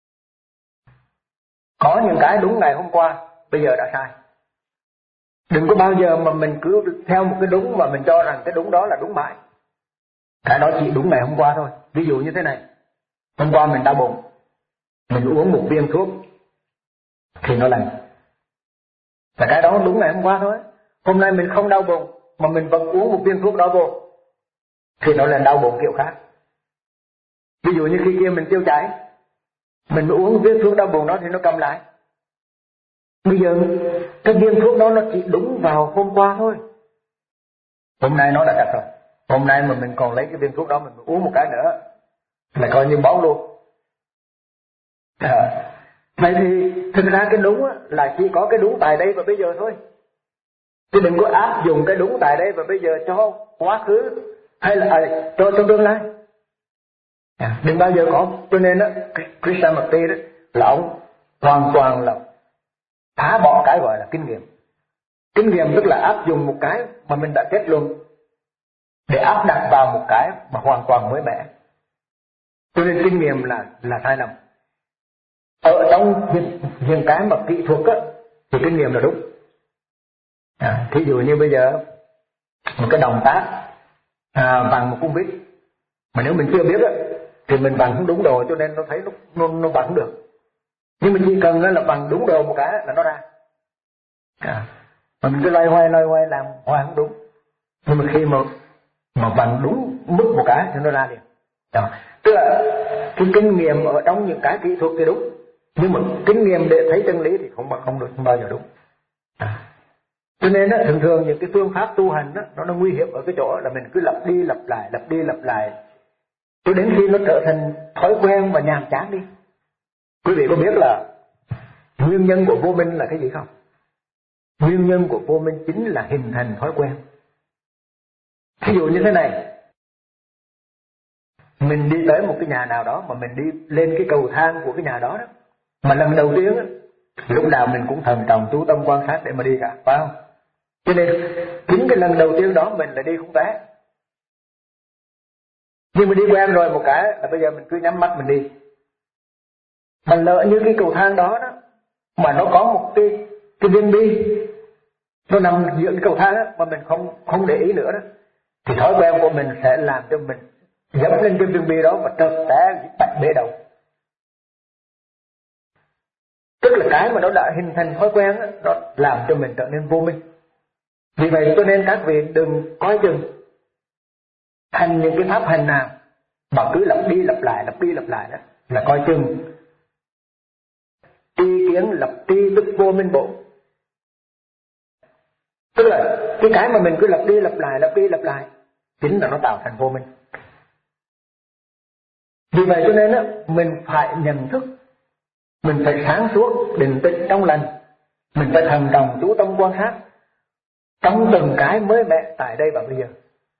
Có những cái đúng ngày hôm qua, bây giờ đã sai. Đừng có bao giờ mà mình cứ theo một cái đúng mà mình cho rằng cái đúng đó là đúng mãi. Cái đó chỉ đúng ngày hôm qua thôi. Ví dụ như thế này, hôm qua mình đau bụng, mình uống một viên thuốc thì nó lành, và cái đó đúng ngày hôm qua thôi. Hôm nay mình không đau bụng mà mình vẫn uống một viên thuốc đó vô thì nó là đau bụng kiểu khác. Ví dụ như khi kia mình tiêu chảy, mình uống một viên thuốc đau bụng đó thì nó cầm lại. Bây giờ cái viên thuốc đó nó chỉ đúng vào hôm qua thôi, hôm nay nó đã đặt rồi. Hôm nay mà mình còn lấy cái viên thuốc đó mình uống một cái nữa là coi như bóng luôn. À, vậy thì thực ra cái đúng là chỉ có cái đúng tại đây và bây giờ thôi. Chứ đừng có áp dụng cái đúng tại đây và bây giờ cho quá khứ hay là à, cho trong tương lai. À, đừng bao giờ có. Cho nên đó, Krishnamurti đó là ông hoàn toàn là phá bỏ cái gọi là kinh nghiệm. Kinh nghiệm tức là áp dụng một cái mà mình đã kết luận để áp đặt vào một cái mà hoàn toàn mới mẻ. Cho nên kinh nghiệm là là sai lầm. Ở trong những, những cái mà kỹ thuật á thì kinh nghiệm là đúng. À, thí dụ như bây giờ một cái động tác à, vặn một cung vít, mà nếu mình chưa biết á thì mình vặn không đúng đồ, cho nên nó thấy nó nó, nó vặn được. Nhưng mà chỉ cần là vặn đúng đồ một cái là nó ra. À, mà mình cứ loay hoay loay hoay làm hoài không đúng. Nhưng mà khi mà mà vặn đúng mức một cái thì nó ra liền. Đó. Tức là cái kinh nghiệm ở trong những cái kỹ thuật thì đúng, nhưng mà kinh nghiệm để thấy chân lý thì không không được, không bao giờ đúng. À. Cho nên đó, thường thường những cái phương pháp tu hành đó, nó nó nguy hiểm ở cái chỗ là mình cứ lặp đi lặp lại, lặp đi lặp lại, cho đến khi nó trở thành thói quen và nhàm chán đi. Quý vị có biết là nguyên nhân của vô minh là cái gì không? Nguyên nhân của vô minh chính là hình thành thói quen. Ví dụ như thế này, mình đi tới một cái nhà nào đó mà mình đi lên cái cầu thang của cái nhà đó đó, mà lần đầu tiên đó, lúc nào mình cũng thần trọng chú tâm quan sát để mà đi cả, phải không? Cho nên chính cái lần đầu tiên đó mình là đi không té. Nhưng mà đi quen rồi một cái là bây giờ mình cứ nhắm mắt mình đi. Mà lỡ như cái cầu thang đó đó mà nó có một cái cái viên bi nó nằm giữa cái cầu thang đó, mà mình không không để ý nữa đó, thì thói quen của mình sẽ làm cho mình dẫm lên cái viên bi đó và trượt té bạch bể đầu. Tức là cái mà nó đã hình thành thói quen đó, nó làm cho mình trở nên vô minh. Vì vậy cho nên các vị đừng coi chừng hành những cái pháp hành nào mà cứ lặp đi lặp lại lặp đi lặp lại đó là coi chừng tri kiến lập tri tức vô minh bộ. Tức là cái cái mà mình cứ lặp đi lặp lại lặp đi lặp lại chính là nó tạo thành vô minh. Vì vậy cho nên đó, mình phải nhận thức, mình phải sáng suốt, định tĩnh trong lành, mình phải thần đồng chú tâm quan sát trong từng cái mới mẻ tại đây và bây giờ.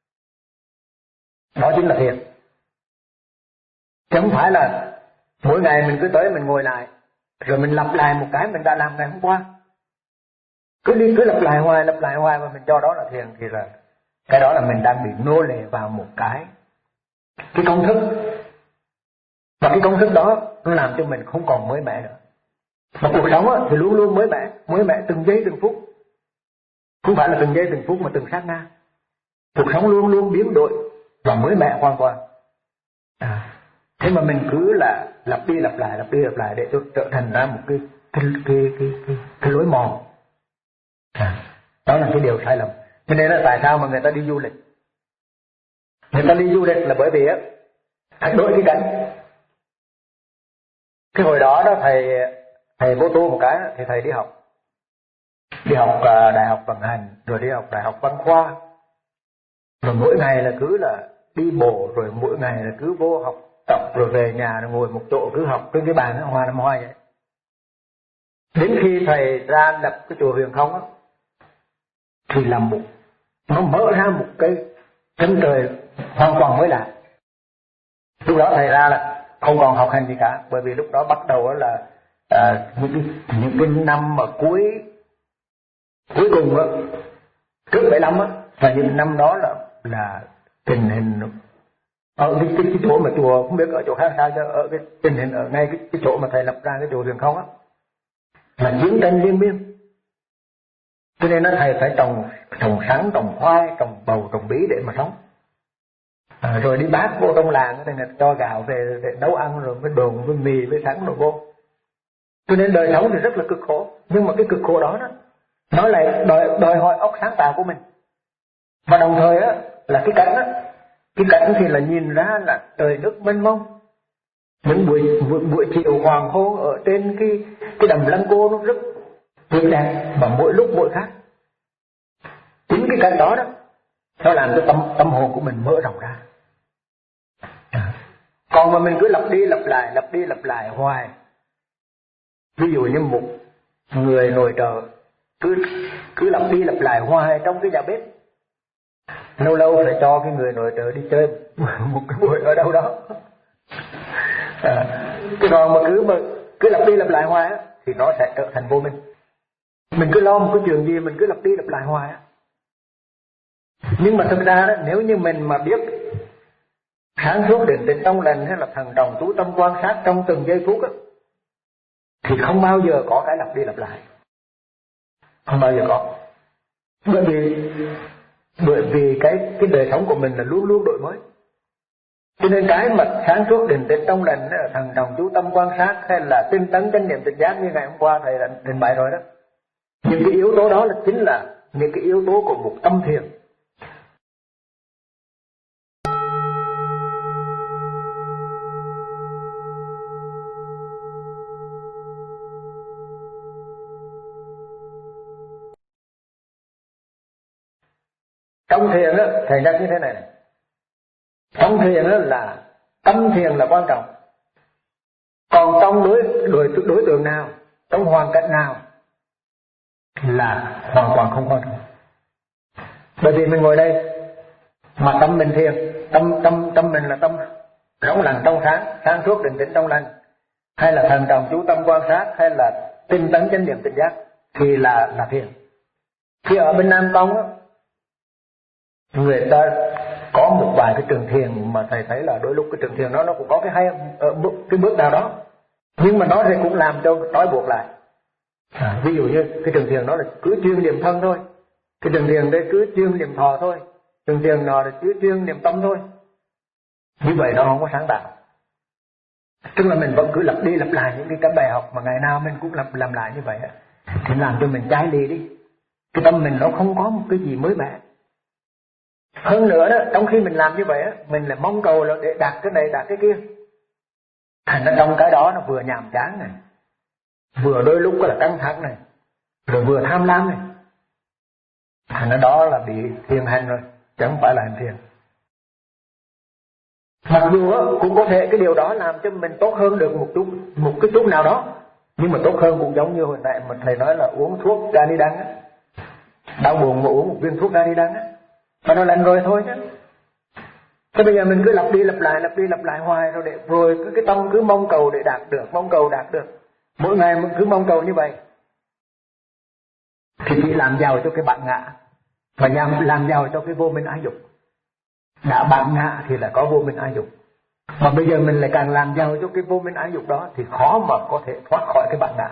Đó chính là thiền. Chứ không phải là mỗi ngày mình cứ tới mình ngồi lại rồi mình lặp lại một cái mình đã làm ngày hôm qua. Cứ đi cứ lặp lại hoài lặp lại hoài mà mình cho đó là thiền thì là cái đó là mình đang bị nô lệ vào một cái cái công thức. Và cái công thức đó nó làm cho mình không còn mới mẻ nữa. Mà cuộc sống thì luôn luôn mới mẻ, mới mẻ từng giây từng phút. Không phải là từng giây từng phút mà từng sát na. Cuộc sống luôn luôn biến đổi và mới mẻ hoàn toàn. À, thế mà mình cứ là lặp đi lặp lại, lặp đi lặp lại để cho trở thành ra một cái cái cái cái cái, cái lối mòn. À, đó là cái điều sai lầm. Cho nên là tại sao mà người ta đi du lịch? Người ta đi du lịch là bởi vì á thay đổi cái cảnh. Cái hồi đó đó thầy thầy vô tu một cái thì thầy đi học, đi học uh, đại học vận hành, rồi đi học đại học văn khoa, rồi mỗi ngày là cứ là đi bộ, rồi mỗi ngày là cứ vô học tập rồi về nhà rồi ngồi một chỗ cứ học trên cái bàn hoa năm hoa vậy. Đến khi thầy ra lập cái chùa Huyền Không á, thì làm một nó mở ra một cái chân trời hoàn toàn mới lạ. Lúc đó thầy ra là không còn học hành gì cả, bởi vì lúc đó bắt đầu là à, những cái những cái năm mà cuối cuối cùng á, trước bảy lăm á, và những năm đó là là tình hình ở cái, cái, cái chỗ mà chùa không biết ở chỗ khác sao chứ ở cái tình hình ở ngay cái, cái chỗ mà thầy lập ra cái chùa Huyền Không á là chiến tranh liên miên. Cho nên nó thầy phải trồng trồng sắn, trồng khoai, trồng bầu, trồng bí để mà sống. À, rồi đi bác vô trong làng thì cho gạo về để nấu ăn, rồi với đồn, với mì, với sắn rồi vô. Cho nên đời sống thì rất là cực khổ. Nhưng mà cái cực khổ đó, đó nó lại đòi, đòi hỏi óc sáng tạo của mình. Và đồng thời á, là cái cảnh á, cái cảnh thì là nhìn ra là trời nước mênh mông. Những buổi, buổi, buổi chiều hoàng hôn ở trên cái, cái đầm Lăng Cô nó rất tuyệt đẹp, và mỗi lúc mỗi khác. Chính cái cảnh đó đó nó làm cho tâm, tâm hồn của mình mở rộng ra. Còn mà mình cứ lặp đi lặp lại, lặp đi lặp lại hoài. Ví dụ như một người nội trợ cứ cứ lặp đi lặp lại hoài trong cái nhà bếp, lâu lâu phải cho cái người nội trợ đi chơi một cái buổi ở đâu đó. À, cái còn mà cứ mà cứ lặp đi lặp lại hoài á, thì nó sẽ trở thành vô minh. Mình cứ lo một cái chuyện gì mình cứ lặp đi lặp lại hoài á. Nhưng mà thực ra đó, nếu như mình mà biết sáng suốt định tĩnh trong lành hay là thần đồng chú tâm quan sát trong từng giây phút á, thì không bao giờ có cái lặp đi lặp lại, không bao giờ có. Bởi vì bởi vì cái cái đời sống của mình là luôn luôn đổi mới. Cho nên cái mà sáng suốt định tĩnh trong lành hay là thần đồng chú tâm quan sát hay là tinh tấn chánh niệm tỉnh giác như ngày hôm qua thầy đã trình bày rồi đó, những cái yếu tố đó là chính là những cái yếu tố của một tâm thiền. Trong thiền á, thầy nhắc như thế này, trong thiền á là tâm thiền là quan trọng. Còn trong đối, đối, đối tượng nào, trong hoàn cảnh nào là hoàn toàn không quan trọng. Bởi vì mình ngồi đây mà tâm mình thiền, tâm tâm tâm mình là tâm rỗng lặng trong sáng, sáng suốt định tĩnh trong lành, hay là thần trọng chú tâm quan sát, hay là tinh tấn chánh niệm tỉnh giác, thì là là thiền. Khi ở bên Nam Tông á, người ta có một vài cái trường thiền mà thầy thấy là đôi lúc cái trường thiền đó nó cũng có cái hay ở cái bước nào đó, nhưng mà nó thì cũng làm cho trói buộc lại. À, ví dụ như cái trường thiền đó là cứ chuyên niệm thân thôi, cái trường thiền đây cứ chuyên niệm thọ thôi, trường thiền nào là cứ chuyên niệm tâm thôi. Như vậy nó không có sáng tạo. Tức là mình vẫn cứ lặp đi lặp lại những cái, cái bài học mà ngày nào mình cũng làm làm lại như vậy, thì làm cho mình trái lì đi. Cái tâm mình nó không có một cái gì mới mẻ. Hơn nữa đó, trong khi mình làm như vậy á, mình lại mong cầu là để đạt cái này đạt cái kia. Thành ra trong cái đó nó vừa nhàm chán này, vừa đôi lúc là căng thẳng này, rồi vừa tham lam này. Thành ra đó là bị thiền hành rồi, chứ không phải là hành thiền. Mặc dù á, cũng có thể cái điều đó làm cho mình tốt hơn được một chút, một cái chút nào đó, nhưng mà tốt hơn cũng giống như hồi nãy mình thầy nói là uống thuốc Ganidan á, đau buồn mà uống một viên thuốc Ganidan á, mà nó lành rồi thôi chứ. Thế bây giờ mình cứ lặp đi lặp lại, lặp đi lặp lại hoài rồi để rồi cứ cái tâm cứ mong cầu để đạt được, mong cầu đạt được. Mỗi ngày mình cứ mong cầu như vậy thì chỉ làm giàu cho cái bản ngã và làm giàu cho cái vô minh ái dục. Đã bản ngã thì là có vô minh ái dục. Mà bây giờ mình lại càng làm giàu cho cái vô minh ái dục đó thì khó mà có thể thoát khỏi cái bản ngã.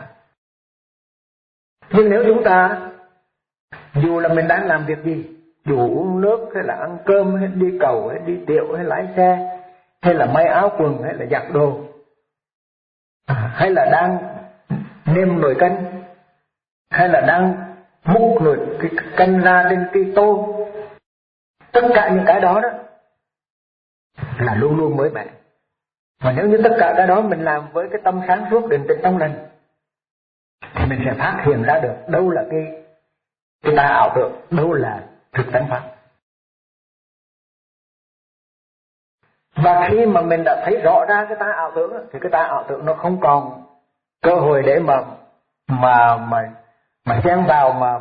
Nhưng nếu chúng ta dù là mình đang làm việc gì, dù uống nước hay là ăn cơm hay đi cầu hay đi tiệu hay lái xe hay là may áo quần hay là giặt đồ, hay là đang nêm nồi canh, hay là đang múc nồi cái canh ra trên cái tô, tất cả những cái đó đó là luôn luôn mới mẻ. Mà nếu như tất cả cái đó mình làm với cái tâm sáng suốt định tĩnh trong lành thì mình sẽ phát hiện ra được đâu là cái cái tà ảo tưởng, đâu là thực tánh pháp. Và khi mà mình đã thấy rõ ra cái ta ảo tưởng thì cái ta ảo tưởng nó không còn cơ hội để mà mà mà mà xen vào mà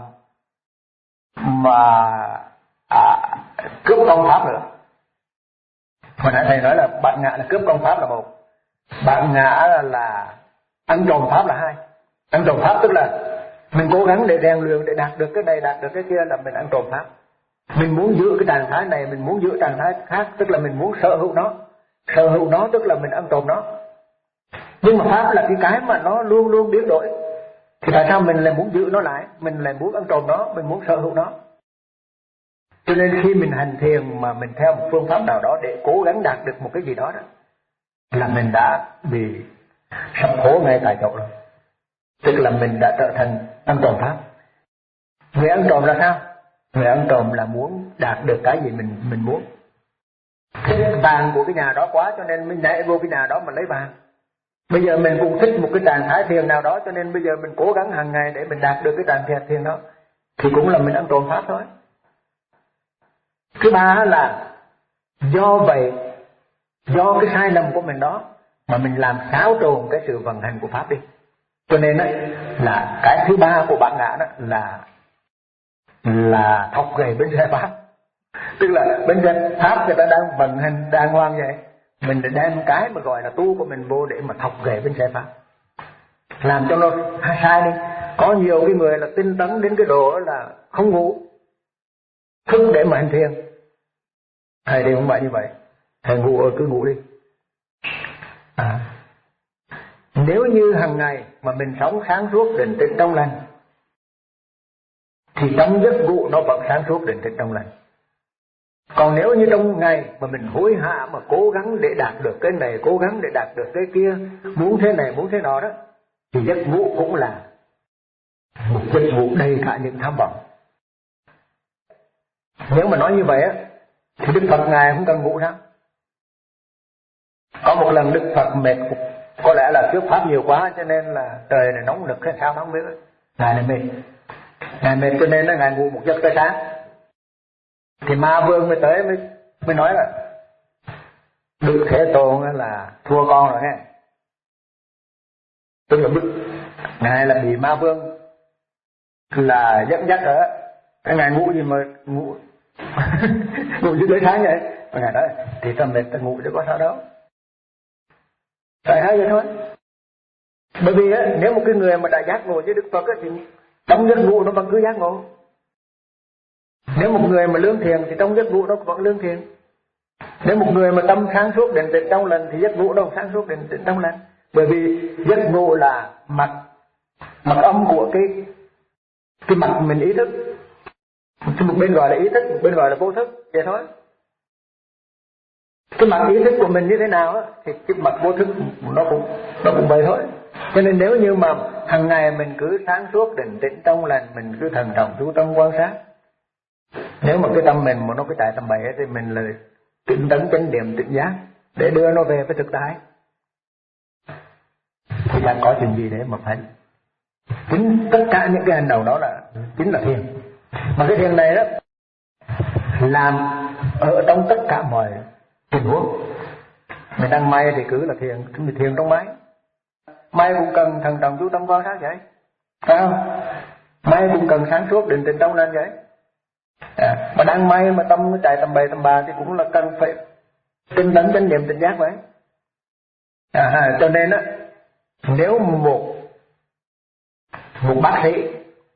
mà à, cướp công pháp nữa. Hồi nãy thầy nói là bạn ngã là cướp công pháp là một, bạn ngã là, là ăn trộm pháp là hai. Ăn trộm pháp tức là mình cố gắng để rèn luyện để đạt được cái này đạt được cái kia là mình ăn trộm pháp. Mình muốn giữ cái trạng thái này, mình muốn giữ trạng thái khác, tức là mình muốn sở hữu nó. Sở hữu nó tức là mình ăn trộm nó. Nhưng mà pháp là cái cái mà nó luôn luôn biến đổi, thì tại sao mình lại muốn giữ nó lại, mình lại muốn ăn trộm nó, mình muốn sở hữu nó? Cho nên khi mình hành thiền mà mình theo một phương pháp nào đó để cố gắng đạt được một cái gì đó đó, là mình đã bị sập hố ngay tại chỗ rồi. Tức là mình đã trở thành ăn trộm pháp. Người ăn trộm là sao? Người ăn trộm là muốn đạt được cái gì mình mình muốn. Thích vàng của cái nhà đó quá cho nên mình nhảy vô cái nhà đó mà lấy vàng. Bây giờ mình cũng thích một cái trạng thái thiền nào đó cho nên bây giờ mình cố gắng hàng ngày để mình đạt được cái trạng thái thiền đó, thì cũng là mình ăn trộm pháp thôi. Thứ ba là do vậy, do cái sai lầm của mình đó mà mình làm xáo trộn cái sự vận hành của pháp đi. Cho nên đó, là cái thứ ba của bản ngã đó là là thọc gậy bên xe pháp. Tức là bên xe pháp người ta đang vận hành đàng hoàng vậy, mình để đem cái mà gọi là tu của mình vô để mà thọc gậy bên xe pháp, làm cho nó sai đi. Có nhiều cái người là tinh tấn đến cái độ là không ngủ, thức để mà hành thiền. Thầy thì không phải như vậy, thầy ngủ rồi cứ ngủ đi. À, nếu như hàng ngày mà mình sống sáng suốt định tĩnh trong lành thì trong giấc ngủ nó vẫn sáng suốt định tĩnh trong lành. Còn nếu như trong ngày mà mình hối hả mà cố gắng để đạt được cái này, cố gắng để đạt được cái kia, muốn thế này muốn thế nọ đó, thì giấc ngủ cũng là một giấc ngủ đầy cả những tham vọng. Nếu mà nói như vậy á thì Đức Phật Ngài không cần ngủ sao? Có một lần Đức Phật mệt, có lẽ là thuyết pháp nhiều quá cho nên là trời này nóng nực hay sao không biết. Ngài này mệt, Ngài mệt cho nên là Ngài ngủ một giấc tới sáng. Thì Ma Vương mới tới mới mới nói là Đức Thế Tôn là thua con rồi nghe. Tức là Đức Ngài là bị Ma Vương là dẫn dắt ở cái Ngài ngủ gì mà ngủ ngủ chứ tới sáng vậy. Và Ngài nói thì ta mệt ta ngủ chứ có sao đâu. Tại hai vậy thôi. Bởi vì á, nếu một cái người mà đã giác ngộ với Đức Phật á, thì trong giấc ngủ nó vẫn cứ giác ngộ. Nếu một người mà lương thiền thì trong giấc ngủ nó vẫn lương thiền. Nếu một người mà tâm sáng suốt định tĩnh trong lành thì giấc ngủ nó sáng suốt định tĩnh trong lành. Bởi vì giấc ngủ là mặt mặt âm của cái cái mặt mình ý thức. Một bên gọi là ý thức, một bên gọi là vô thức, vậy thôi. Cái mặt ý thức của mình như thế nào á thì cái mặt vô thức nó cũng nó cũng vậy thôi. Cho nên nếu như mà hàng ngày mình cứ sáng suốt định tĩnh trong lành, mình cứ thần trọng chú tâm quan sát, nếu mà cái tâm mình mà nó cứ chạy tầm bậy thì mình là tinh tấn chánh niệm tỉnh giác để đưa nó về với thực tại. Thì đang có chuyện gì để mà phải chính tất cả những cái hành động đó là chính là thiền. Mà cái thiền này đó làm ở trong tất cả mọi tình huống. Mình đang may thì cứ là thiền, mình thiền trong máy. May cũng cần thần trọng chú tâm quan sát vậy, phải không? May cũng cần sáng suốt định tĩnh trong lành vậy. À, mà đang may mà tâm nó chạy tầm bậy tầm bạ thì cũng là cần phải tinh tấn chánh niệm tỉnh giác vậy. À, cho nên á, nếu một một bác sĩ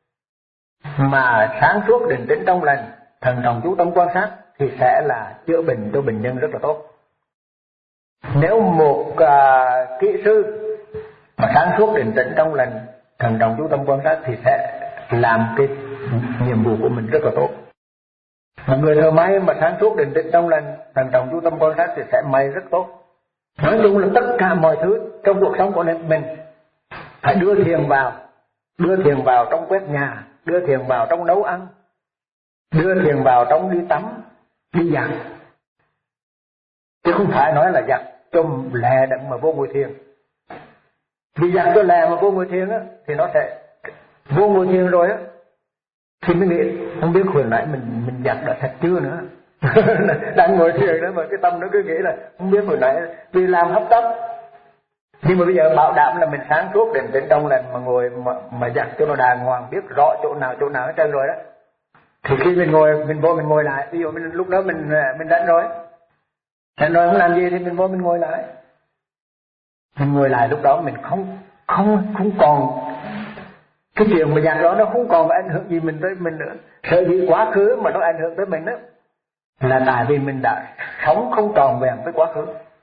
mà sáng suốt định tĩnh trong lành, thần trọng chú tâm quan sát thì sẽ là chữa bệnh cho bệnh nhân rất là tốt. Nếu một uh, kỹ sư mà sáng suốt định tĩnh trong lành, thần trọng chú tâm quan sát thì sẽ làm cái nhiệm vụ của mình rất là tốt. Một người thợ may mà sáng suốt định tĩnh trong lành, thần trọng chú tâm quan sát thì sẽ may rất tốt. Nói chung là tất cả mọi thứ trong cuộc sống của mình phải đưa thiền vào, đưa thiền vào trong quét nhà, đưa thiền vào trong nấu ăn, đưa thiền vào trong đi tắm, đi giặt. Chứ không phải nói là giặt cho lẹ đặng mà vô ngồi thiền. Vì giặt cho lẹ mà vô ngồi thiền á thì nó sẽ vô ngồi thiền rồi á thì mới nghĩ không biết hồi nãy mình mình giặt đã thật chưa nữa. Đang ngồi thiền đó mà cái tâm nó cứ nghĩ là không biết hồi nãy vì làm hấp tấp. Nhưng mà bây giờ bảo đảm là mình sáng suốt định tĩnh trong lành mà ngồi mà, mà dặn cho nó đàng hoàng, biết rõ chỗ nào chỗ nào hết trơn rồi đó. Thì khi mình ngồi, mình vô mình ngồi lại, ví dụ mình lúc đó mình mình rảnh rồi, rảnh rồi không làm gì thì mình vô mình ngồi lại. Mình ngồi lại lúc đó mình không không không còn cái chuyện mà dặn đó, nó không còn ảnh hưởng gì mình tới mình nữa. Sợ gì quá khứ mà nó ảnh hưởng tới mình đó là tại vì mình đã sống không tròn vẹn với quá khứ.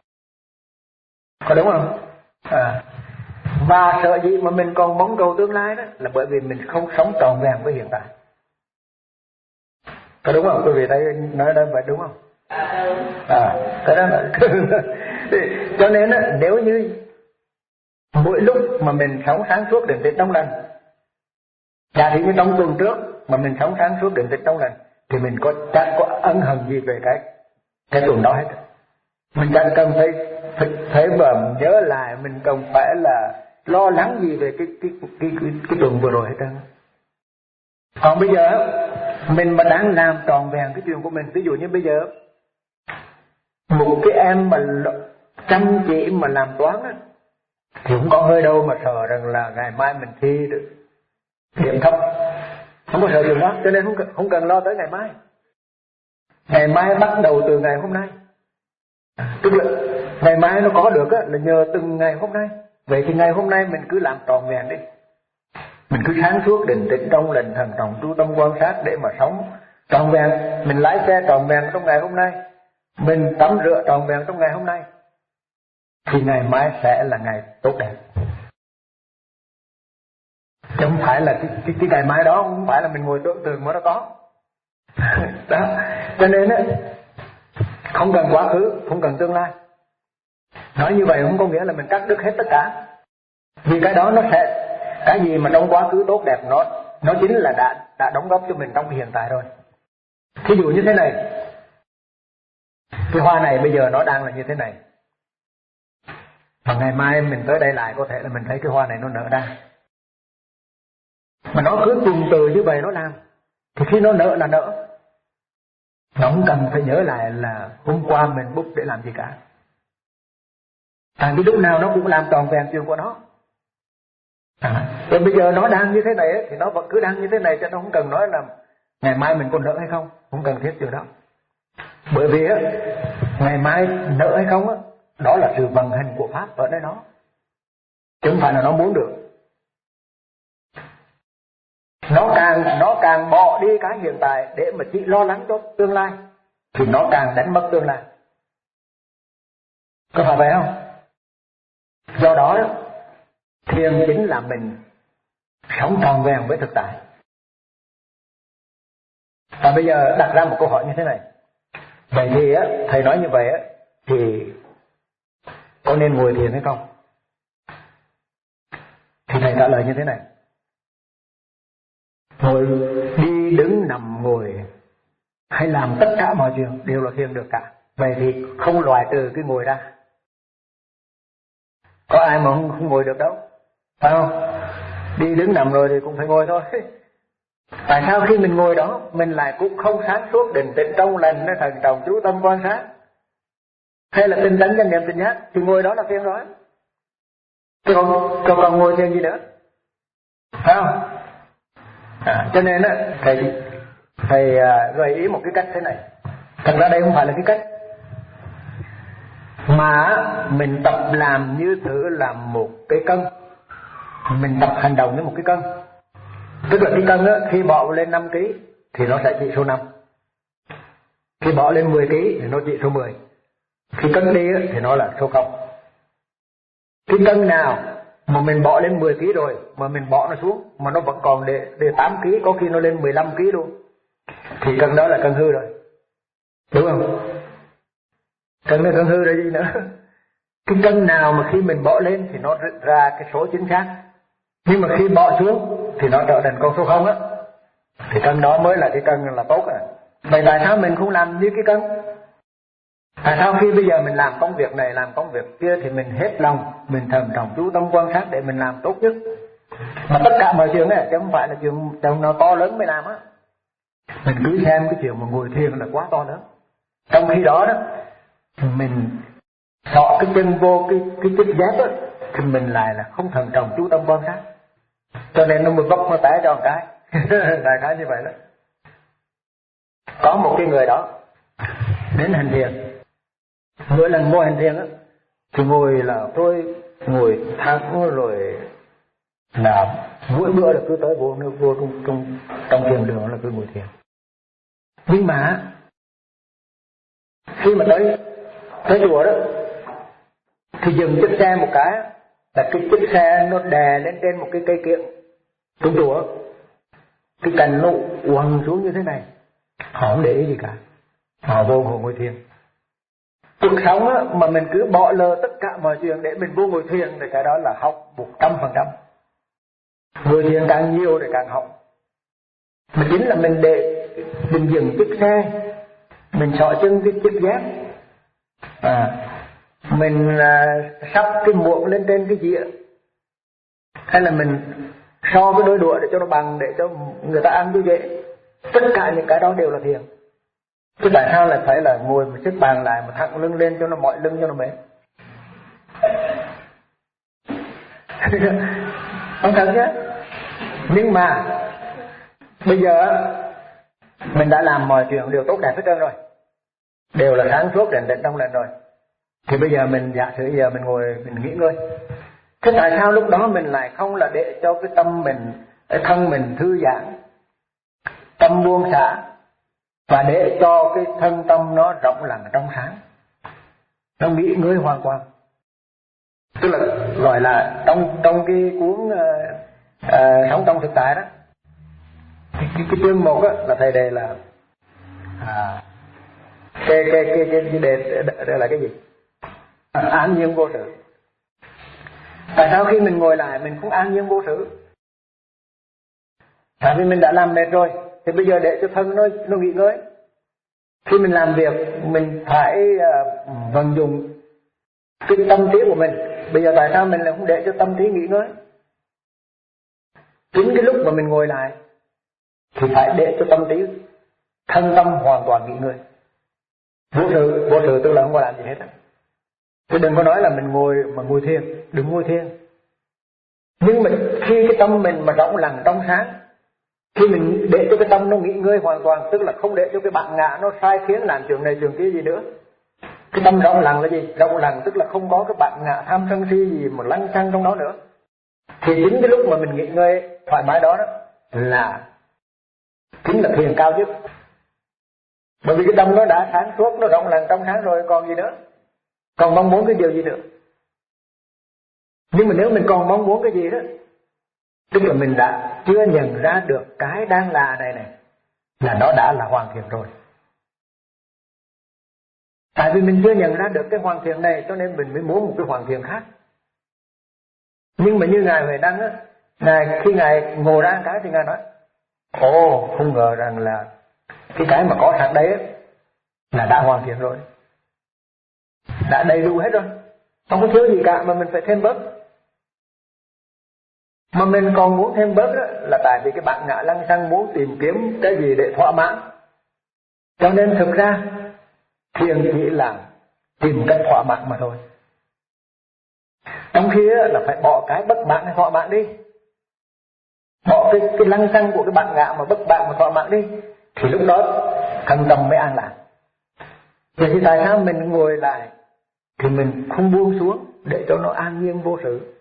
Có đúng không? À. Và sợ gì mà mình còn mong cầu tương lai đó là bởi vì mình không sống tròn vẹn với hiện tại. Có đúng không? Quý vị thấy nói đó vậy đúng không? À, cái đó là cho nên đó, nếu như mỗi lúc mà mình sống sáng suốt định tĩnh trong lành, giả sử như trong tuần trước mà mình sống sáng suốt định tĩnh trong lành thì mình có chẳng có ân hận gì về cái cái tuần đó hết. Mình chẳng cần phải thấy và nhớ lại, mình cần phải là lo lắng gì về cái cái cái cái, cái tuần vừa rồi hết trơn. Còn bây giờ mình mà đang làm tròn vẹn cái chuyện của mình, ví dụ như bây giờ một cái em mà chăm chỉ mà làm toán á thì không có hơi đâu mà sợ rằng là ngày mai mình thi được điểm thấp, không có sợ chuyện đó, cho nên không cần, không cần lo tới ngày mai. Ngày mai bắt đầu từ ngày hôm nay, tức là ngày mai nó có được á là nhờ từng ngày hôm nay. Vậy thì ngày hôm nay mình cứ làm tròn vẹn đi, mình cứ sáng suốt định tĩnh trong lành, thần trọng chú tâm quan sát để mà sống tròn vẹn. Mình lái xe tròn vẹn trong ngày hôm nay, mình tắm rửa tròn vẹn trong ngày hôm nay, thì ngày mai sẽ là ngày tốt đẹp. Chứ không phải là cái, cái, cái ngày mai đó không phải là mình ngồi tưởng tượng mà nó có. Đó. Cho nên á, không cần quá khứ, không cần tương lai. Nói như vậy không có nghĩa là mình cắt đứt hết tất cả. Vì cái đó nó sẽ, cái gì mà trong quá khứ tốt đẹp nó nó chính là đã đã đóng góp cho mình trong hiện tại rồi. Ví dụ như thế này, cái hoa này bây giờ nó đang là như thế này, và ngày mai mình tới đây lại có thể là mình thấy cái hoa này nó nở ra. Mà nó cứ tuần tự như vậy nó làm, thì khi nó nở là nở. Nó không cần phải nhớ lại là hôm qua mình bút để làm gì cả. Tại vì lúc nào nó cũng làm tròn vẹn chuyện của nó. À, rồi bây giờ nó đang như thế này ấy, thì nó vẫn cứ đang như thế này, cho nó không cần nói là ngày mai mình còn nở hay không, không cần thiết điều đó. Bởi vì á, ngày mai nở hay không á, đó là sự vận hành của Pháp ở nơi nó, chứ không phải là nó muốn được. Nó càng nó càng bỏ đi cái hiện tại để mà chỉ lo lắng cho tương lai thì nó càng đánh mất tương lai. Có phải vậy không? Do đó, đó thiền chính là mình sống tròn vẹn với thực tại. Và bây giờ đặt ra một câu hỏi như thế này. Vậy thì á, thầy nói như vậy á, thì có nên ngồi thiền hay không? Thì thầy trả lời như thế này. Ngồi, đi đứng nằm ngồi hay làm tất cả mọi chuyện đều là thiền được cả. Vậy thì không loại trừ cái ngồi ra. Có ai mà không, không ngồi được đâu, phải không? Đi đứng nằm rồi thì cũng phải ngồi thôi. Tại sao khi mình ngồi đó mình lại cũng không sáng suốt định tĩnh trong lành, thần trọng chú tâm quan sát, hay là tinh tấn chánh niệm tỉnh giác, thì ngồi đó là thiền rồi. Chứ còn, còn, còn ngồi thiền gì nữa, phải không? À, cho nên á, thầy thầy gợi ý một cái cách thế này. Thật ra đây không phải là cái cách, mà mình tập làm như thử làm một cái cân. Mình tập hành động như một cái cân. Tức là cái cân á, khi bỏ lên năm ký thì nó sẽ chỉ số năm. Khi bỏ lên mười ký thì nó chỉ số mười. Khi cân đi á, thì nó là số không. Cái cân nào mà mình bỏ lên mười ký rồi mà mình bỏ nó xuống mà nó vẫn còn để, để tám ký, có khi nó lên mười lăm ký luôn, thì cân đó là cân hư rồi. Đúng không? Cân là cân hư rồi gì nữa. Cái cân nào mà khi mình bỏ lên thì nó ra cái số chính xác, nhưng mà khi bỏ xuống thì nó trở thành con số không á, thì cân đó mới là cái cân là tốt à. Vậy tại sao mình không làm như cái cân? Tại sao khi bây giờ mình làm công việc này, làm công việc kia thì mình hết lòng, mình thần trọng chú tâm quan sát để mình làm tốt nhất. Mà tất cả mọi chuyện này chứ không phải là chuyện nào to lớn mới làm á. Mình cứ xem cái chuyện mà ngồi thiền là quá to lớn. Trong khi đó đó mình sọ cái chân vô cái cái chiếc dép á, thì mình lại là không thận trọng chú tâm quan sát, cho nên nó mới vấp nó té cho một cái. Đại khái như vậy đó. Có một cái người đó đến hành thiền, mỗi lần ngồi hành thiền á thì ngồi là tôi ngồi thẳng rồi là mỗi bữa là cứ tới vô vô trong trong trong thiền đường là cứ ngồi thiền. Nhưng mà khi mà tới tới chùa đó thì dừng chiếc xe một cái, là cái chiếc xe nó đè lên trên một cái cây kiệu trong chùa, cái cành nó quằn xuống như thế này, họ không để ý gì cả, họ vô ngồi thiền. Cuộc sống á, mà mình cứ bỏ lơ tất cả mọi chuyện để mình vô ngồi thiền thì cái đó là học một trăm phần trăm. Ngồi thiền càng nhiều thì càng học. Mà chính là mình để mình dừng chiếc xe, mình xỏ chân cái chiếc dép, à, mình à, sắp cái muỗng lên trên cái dĩa, hay là mình so với đôi đũa để cho nó bằng, để cho người ta ăn cho dễ. Tất cả những cái đó đều là thiền. Chứ tại sao lại phải là ngồi mà xếp bàn lại mà thẳng lưng lên cho nó mỏi lưng cho nó mệt? Không thật chứ. Nhưng mà bây giờ mình đã làm mọi chuyện đều tốt đẹp hết trơn rồi, đều là sáng suốt rèn rèn trong lành rồi, thì bây giờ mình giả sử giờ mình ngồi mình nghỉ ngơi. Thế tại sao lúc đó mình lại không là để cho cái tâm mình, cái thân mình thư giãn, tâm buông xả, và để cho cái thân tâm nó rộng lặng trong sáng, nó nghỉ ngơi hoàn toàn. Tức là gọi là trong trong cái cuốn uh, uh, Sống trong thực tại đó, cái, cái, cái chương một á, là thầy đề là à, cái cái cái cái, cái đề đây là cái gì? À, an nhiên vô sự. Tại sao khi mình ngồi lại mình không an nhiên vô sự? Tại vì mình đã làm mệt rồi, thì bây giờ để cho thân nó nó nghỉ ngơi. Khi mình làm việc mình phải uh, vận dụng cái tâm trí của mình. Bây giờ tại sao mình lại không để cho tâm trí nghỉ ngơi? Chính cái lúc mà mình ngồi lại thì phải để cho tâm trí, thân tâm hoàn toàn nghỉ ngơi. Vô sự, vô sự tức là không có làm gì hết. Chứ đừng có nói là mình ngồi mà ngồi thiền, đừng ngồi thiền. Nhưng mà khi cái tâm mình mà rộng lặng trong sáng, khi mình để cho cái tâm nó nghỉ ngơi hoàn toàn, tức là không để cho cái bản ngã nó sai khiến làm chuyện này chuyện kia gì nữa. Cái tâm rộng lặng là gì? Rộng lặng tức là không có cái bản ngã tham sân si gì mà lăng xăng trong đó nữa. Thì chính cái lúc mà mình nghỉ ngơi thoải mái đó đó là chính là thiền cao nhất. Bởi vì cái tâm nó đã sáng suốt, nó rộng lặng trong sáng rồi, còn gì nữa? Còn mong muốn cái điều gì nữa? Nhưng mà nếu mình còn mong muốn cái gì đó, tức là mình đã chưa nhận ra được cái đang là này này, là nó đã là hoàn thiện rồi. Tại vì mình chưa nhận ra được cái hoàn thiện này, cho nên mình mới muốn một cái hoàn thiện khác. Nhưng mà như Ngài Huệ Đăng á, Ngài khi Ngài ngồi ra cái thì Ngài nói, ồ, không ngờ rằng là cái cái mà có sẵn đấy á, là đã hoàn thiện rồi, đã đầy đủ hết rồi, không có thiếu gì cả mà mình phải thêm bớt. Mà mình còn muốn thêm bớt đó, là tại vì cái bản ngã lăng xăng muốn tìm kiếm cái gì để thỏa mãn. Cho nên thực ra thiền chỉ là tìm cách thỏa mãn mà thôi. Trong khi là phải bỏ cái bất mãn hay thỏa mãn đi, bỏ cái, cái lăng xăng của cái bản ngã mà bất mãn mà thỏa mãn đi, thì lúc đó thân tâm mới an lạc. Vậy thì tại sao mình ngồi lại thì mình không buông xuống để cho nó an nhiên vô sự?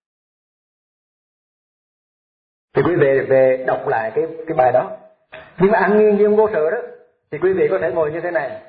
Thì quý vị về đọc lại cái cái bài đó. Nhưng mà an nhiên vô sự đó thì quý vị có thể ngồi như thế này,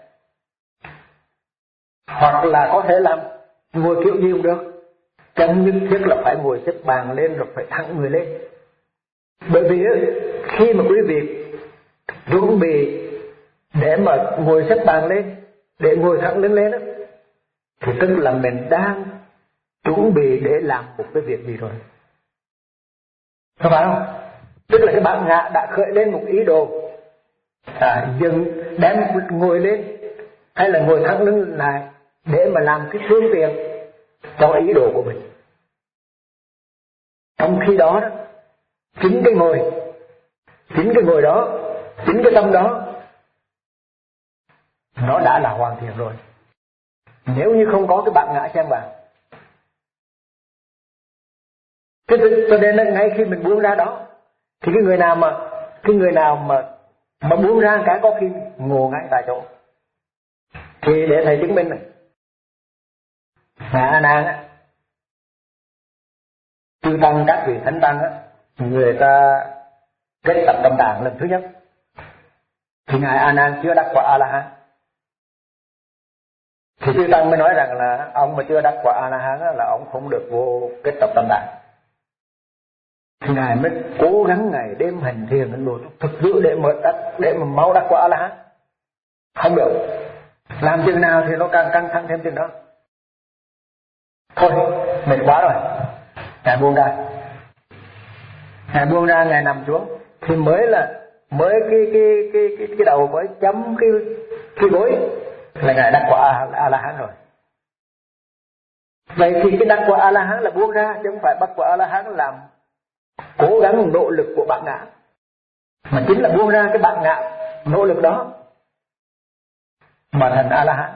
hoặc là có thể làm ngồi kiểu gì cũng được, chẳng nhất thiết là phải ngồi xếp bằng lên rồi phải thẳng người lên. Bởi vì khi mà quý vị chuẩn bị để mà ngồi xếp bằng lên, để ngồi thẳng lưng lên đó, thì tức là mình đang chuẩn bị để làm một cái việc gì rồi, không phải không? Tức là cái bản ngã đã khởi lên một ý đồ, à, dừng đem ngồi lên hay là ngồi thẳng lưng lại để mà làm cái phương tiện cho ý đồ của mình. Trong khi đó, đó chính cái ngồi, chính cái ngồi đó, chính cái tâm đó nó đã là hoàn thiện rồi. Nếu như không có cái bạn ngã xen vào, cái cho nên là ngay khi mình buông ra đó, thì cái người nào mà cái người nào mà mà buông ra cái có khi ngộ ngay tại chỗ. Thì để thầy chứng minh này, Ngài A Nan á, chư tăng các vị thánh tăng á, người ta kết tập tâm đàn lần thứ nhất, thì Ngài A Nan chưa đắc quả A La Hán. Thì chư tăng mới nói rằng là ông mà chưa đắc quả A La Hán là ông không được vô kết tập tâm đàn. Thì Ngài mới cố gắng ngày đêm hành thiền hành đồ thực sự để mà đắc, để mà mau đắc quả A La Hán. Không được, làm chừng nào thì nó càng căng thẳng thêm chừng đó. Thôi mệt quá rồi, Ngài buông ra. Ngài buông ra, Ngài nằm xuống thì mới là mới cái cái cái cái, cái đầu mới chấm cái cái gối là Ngài đắc quả A La Hán rồi. Vậy thì cái đắc quả A La Hán là buông ra, chứ không phải bắt quả A La Hán làm cố gắng nỗ lực của bạn ngã, mà chính là buông ra cái bạn ngã nỗ lực đó mà thành A La Hán.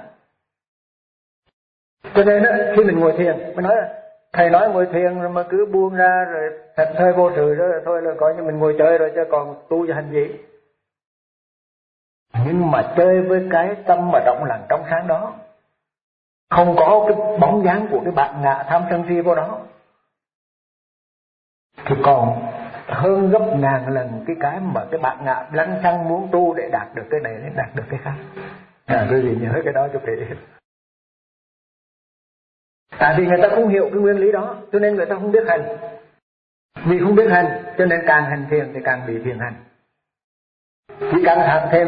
Cho nên đó, khi mình ngồi thiền, mình nói là thầy nói ngồi thiền rồi mà cứ buông ra rồi thật thơi vô sự đó, thôi là coi như mình ngồi chơi rồi, chứ còn tu cho hành gì. Nhưng mà chơi với cái tâm mà rộng lặng trong sáng đó, không có cái bóng dáng của cái bạn ngạ tham sân si vô đó, thì còn hơn gấp ngàn lần cái cái mà cái bạn ngạ lăng xăng muốn tu để đạt được cái này, để đạt được cái khác. À, quý vị nhớ cái đó cho kỹ. Tại vì người ta không hiểu cái nguyên lý đó, cho nên người ta không biết hành. Vì không biết hành, cho nên càng hành thiền thì càng bị thiền hành. Chỉ căng thẳng thêm.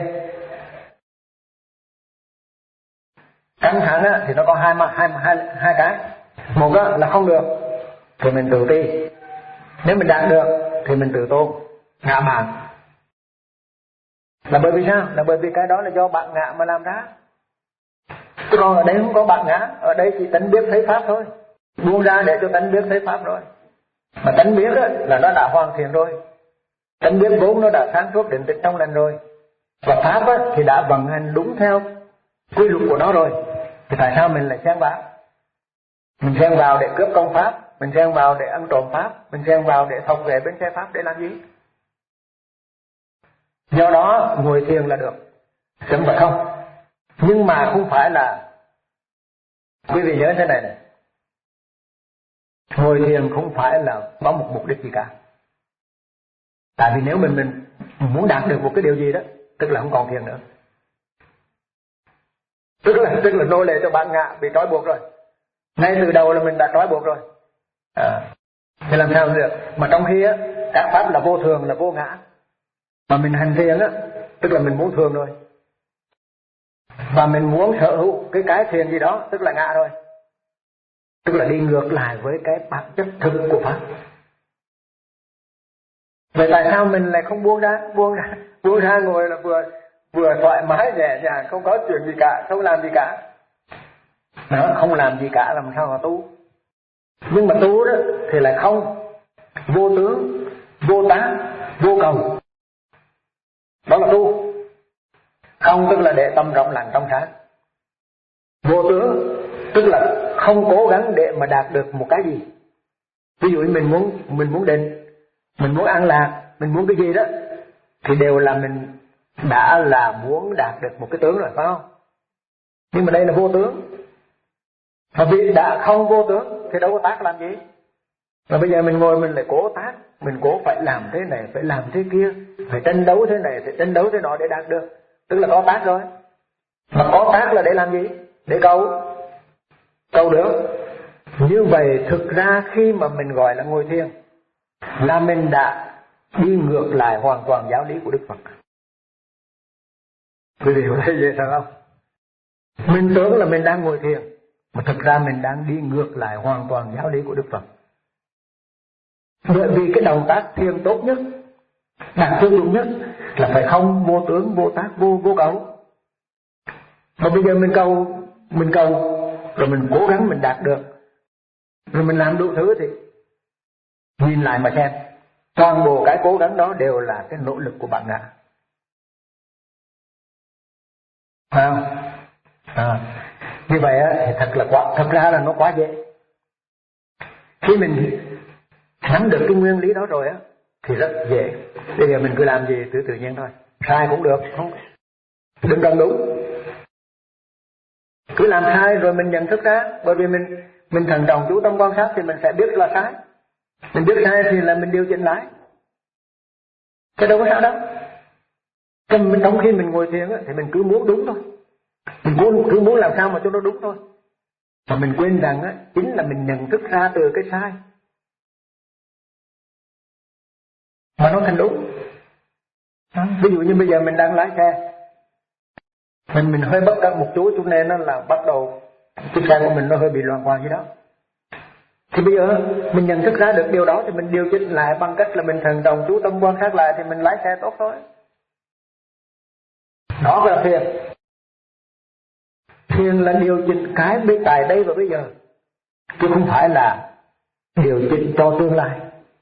Căng thẳng á, thì nó có hai, hai, hai, hai cái. Một á, là không được thì mình tự ti. Nếu mình đạt được thì mình tự tôn, ngạ mạn. Là bởi vì sao? Là bởi vì cái đó là do bạn ngạ mà làm ra. Chứ còn ở đây không có bạn ngã, ở đây chỉ tánh biết thấy pháp thôi. Buông ra để cho tánh biết thấy pháp rồi. Mà tánh biết á, là nó đã hoàn thiện rồi. Tánh biết vốn nó đã sáng suốt định tĩnh trong lành rồi. Và pháp á, thì đã vận hành đúng theo quy luật của nó rồi. Thì tại sao mình lại xen vào? Mình xen vào để cướp công pháp, mình xen vào để ăn trộm pháp, mình xen vào để thọc về bên xe pháp để làm gì? Do đó ngồi thiền là được, chứ không phải không. Nhưng mà không phải là, quý vị nhớ thế này này, ngồi thiền không phải là có một mục đích gì cả. Tại vì nếu mình mình muốn đạt được một cái điều gì đó, tức là không còn thiền nữa, tức là tức là nô lệ cho bạn ngạ, bị trói buộc rồi. Ngay từ đầu là mình đã trói buộc rồi. À, thì làm sao được? Mà trong khi á, các pháp là vô thường, là vô ngã, mà mình hành thiền á, tức là mình muốn thường rồi. Và mình muốn sở hữu cái cái thiền gì đó, tức là ngã rồi. Tức là đi ngược lại với cái bản chất thực của pháp. Vậy tại sao mình lại không buông ra? Buông ra, buông ra ngồi là vừa vừa thoải mái nhẹ nhàng, không có chuyện gì cả, không làm gì cả. Nó không làm gì cả làm sao mà tu? Nhưng mà tu đó thì lại không, vô tướng, vô tác, vô cầu. Đó là tu. Không tức là để tâm rộng lặng trong sáng. Vô tướng tức là không cố gắng để mà đạt được một cái gì. Ví dụ mình muốn mình muốn định, mình muốn an lạc, mình muốn cái gì đó, thì đều là mình đã là muốn đạt được một cái tướng rồi, phải không? Nhưng mà đây là vô tướng. Và vì đã không vô tướng thì đâu có tác làm gì. Và bây giờ mình ngồi mình lại cố tác, mình cố phải làm thế này, phải làm thế kia, phải tranh đấu thế này, phải tranh đấu thế nọ để đạt được. Tức là có tác rồi. Mà có tác là để làm gì? Để cầu. Cầu được. Như vậy thực ra khi mà mình gọi là ngồi thiền, là mình đã đi ngược lại hoàn toàn giáo lý của Đức Phật. Quý vị có thấy vậy sao không? Mình tưởng là mình đang ngồi thiền, mà thực ra mình đang đi ngược lại hoàn toàn giáo lý của Đức Phật. Bởi vì cái động tác thiền tốt nhất, đạt tiêu dụng nhất là phải không, vô tướng, vô tác, vô vô cầu. Mà bây giờ mình cầu, mình cầu rồi mình cố gắng mình đạt được, rồi mình làm đủ thứ thì nhìn lại mà xem, toàn bộ cái cố gắng đó đều là cái nỗ lực của bạn ngã. Phải không? À, như vậy á, thì thật là quá, thật ra là nó quá dễ. Khi mình nắm được cái nguyên lý đó rồi á thì rất dễ. Bây giờ mình cứ làm gì tự tự nhiên thôi, sai cũng được, không đừng cần đúng, cứ làm sai rồi mình nhận thức ra. Bởi vì mình mình thận trọng chú tâm quan sát thì mình sẽ biết là sai. Mình biết sai thì là mình điều chỉnh lại, cái đâu có sao đâu. Trong khi mình ngồi thiền á, thì mình cứ muốn đúng thôi, mình muốn, cứ muốn làm sao mà cho nó đúng thôi. Mà mình quên rằng á, chính là mình nhận thức ra từ cái sai mà nó thành đúng. Ví dụ như bây giờ mình đang lái xe, mình mình hơi bất đắc một chút chút nên nó là bắt đầu chiếc xe của mình nó hơi bị loạn quạng gì đó. Thì bây giờ mình nhận thức ra được điều đó thì mình điều chỉnh lại bằng cách là mình thần trọng chú tâm quan sát lại thì mình lái xe tốt thôi. Đó là thiền. Thiền là điều chỉnh cái bên tại đây và bây giờ, chứ không phải là điều chỉnh cho tương lai.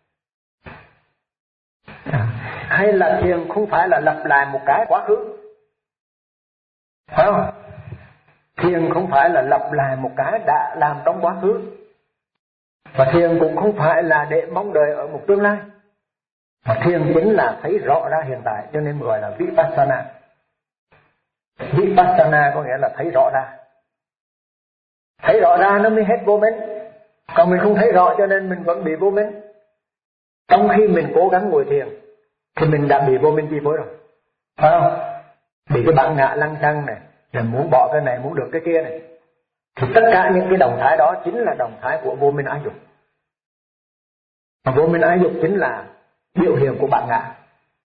À, hay là thiền không phải là lặp lại một cái quá khứ, phải không? Thiền không phải là lặp lại một cái đã làm trong quá khứ, và thiền cũng không phải là để mong đợi ở một tương lai. Mà thiền chính là thấy rõ ra hiện tại, cho nên gọi là Vipassana. Vipassana có nghĩa là thấy rõ ra. Thấy rõ ra nó mới hết vô minh. Còn mình không thấy rõ cho nên mình vẫn bị vô minh. Trong khi mình cố gắng ngồi thiền thì mình đã bị vô minh chi phối rồi, phải không? Bị cái bản ngã lăng xăng này, rồi muốn bỏ cái này, muốn được cái kia này. Thì tất cả những cái động thái đó chính là động thái của vô minh ái dục. Và vô minh ái dục chính là biểu hiện của bản ngã.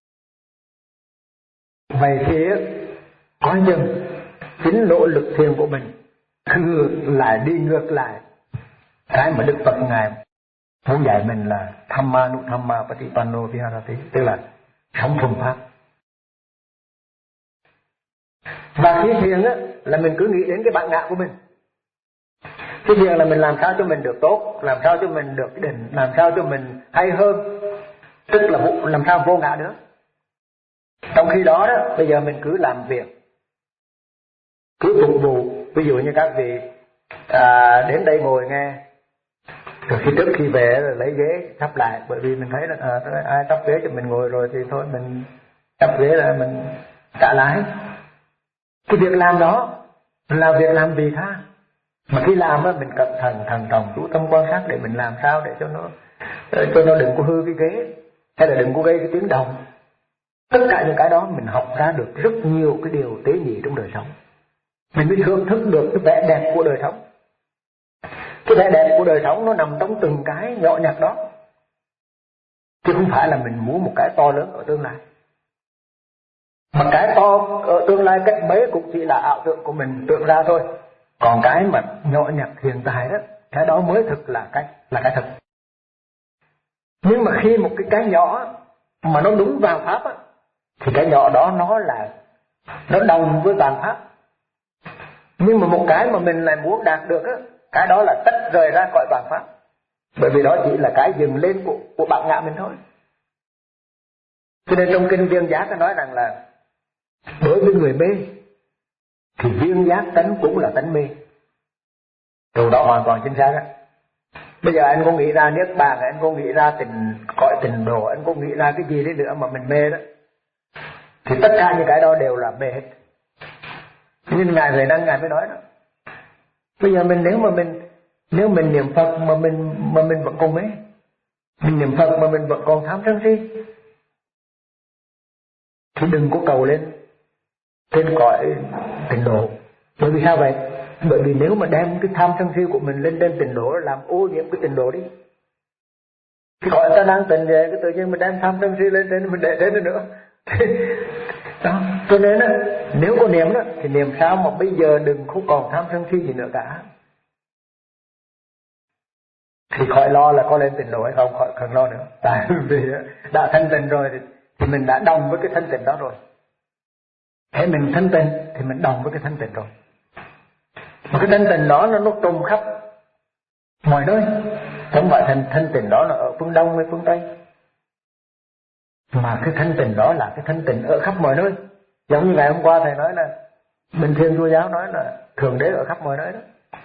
Vậy thì coi chừng chính nỗ lực thiền của mình cứ lại đi ngược lại cái mà Đức Phật Ngài muốn dạy mình là Thamma Nuthamma Patipanno Viharati, tức là sống thuần pháp. Và khi thiền á là mình cứ nghĩ đến cái bản ngã của mình. Cái thiền là mình làm sao cho mình được tốt, làm sao cho mình được định, làm sao cho mình hay hơn, tức là làm sao vô ngã nữa. Trong khi đó đó, bây giờ mình cứ làm việc, cứ phục vụ. Ví dụ như các vị à, đến đây ngồi nghe, rồi khi trước khi về rồi lấy ghế sắp lại, bởi vì mình thấy là à, ai sắp ghế cho mình ngồi rồi thì thôi mình sắp ghế là mình trả lái. Cái việc làm đó là việc làm vì tha. Mà khi làm á mình cẩn thận thần trọng chú tâm quan sát để mình làm sao để cho nó cho nó đừng có hư cái ghế, hay là đừng có gây cái tiếng động. Tất cả những cái đó mình học ra được rất nhiều cái điều tế nhị trong đời sống. Mình mới thưởng thức được cái vẻ đẹp của đời sống. Cái vẻ đẹp của đời sống nó nằm trong từng cái nhỏ nhặt đó, chứ không phải là mình muốn một cái to lớn ở tương lai. Mà cái to ở tương lai cách mấy cũng chỉ là ảo tưởng của mình tưởng ra thôi. Còn cái mà nhỏ nhặt hiện tại đó, cái đó mới thực là cái là cái thật. Nhưng mà khi một cái cái nhỏ mà nó đúng vào pháp á, thì cái nhỏ đó nó là nó đồng với vạn pháp. Nhưng mà một cái mà mình lại muốn đạt được á, cái đó là tách rời ra khỏi vạn pháp. Bởi vì đó chỉ là cái dừng lên của, của bản ngã mình thôi. Cho nên trong kinh Viên Giác nó nói rằng là đối với người mê thì viên giác tánh cũng là tánh mê. Điều đó hoàn toàn chính xác á. Bây giờ anh có nghĩ ra niết bàn, anh có nghĩ ra tình cõi tình độ, anh có nghĩ ra cái gì đấy nữa mà mình mê đó, thì tất cả những cái đó đều là mê hết. Nhưng Ngài Huệ Năng Ngài mới nói đó, bây giờ mình nếu mà mình nếu mình niệm Phật mà mình mà mình vẫn còn mê, mình niệm Phật mà mình vẫn còn tham sân si, thì đừng có cầu lên trên cõi tịnh độ. Bởi vì sao vậy? Bởi vì nếu mà đem cái tham sân si của mình lên trên tịnh độ làm ô nhiễm cái tịnh độ đi. Thì cõi ta đang tịnh về, cái tự nhiên mình đem tham sân si lên trên mình để đến nữa. Đó. Cho nên á, nếu có niệm đó thì niệm sao mà bây giờ đừng không còn tham sân si gì nữa cả. Thì khỏi lo là có lên tịnh độ hay không, khỏi cần lo nữa. Tại vì đã thanh tịnh rồi thì, thì mình đã đồng với cái thanh tịnh đó rồi. Thế mình thanh tịnh thì mình đồng với cái thanh tịnh rồi. Mà cái thanh tịnh đó nó, nó trùng khắp mọi nơi. Không phải thanh, thanh tịnh đó là ở phương Đông hay phương Tây, mà cái thanh tịnh đó là cái thanh tịnh ở khắp mọi nơi. Giống như ngày hôm qua thầy nói là Bên Thiên Chúa giáo nói là Thượng Đế ở khắp mọi nơi đó.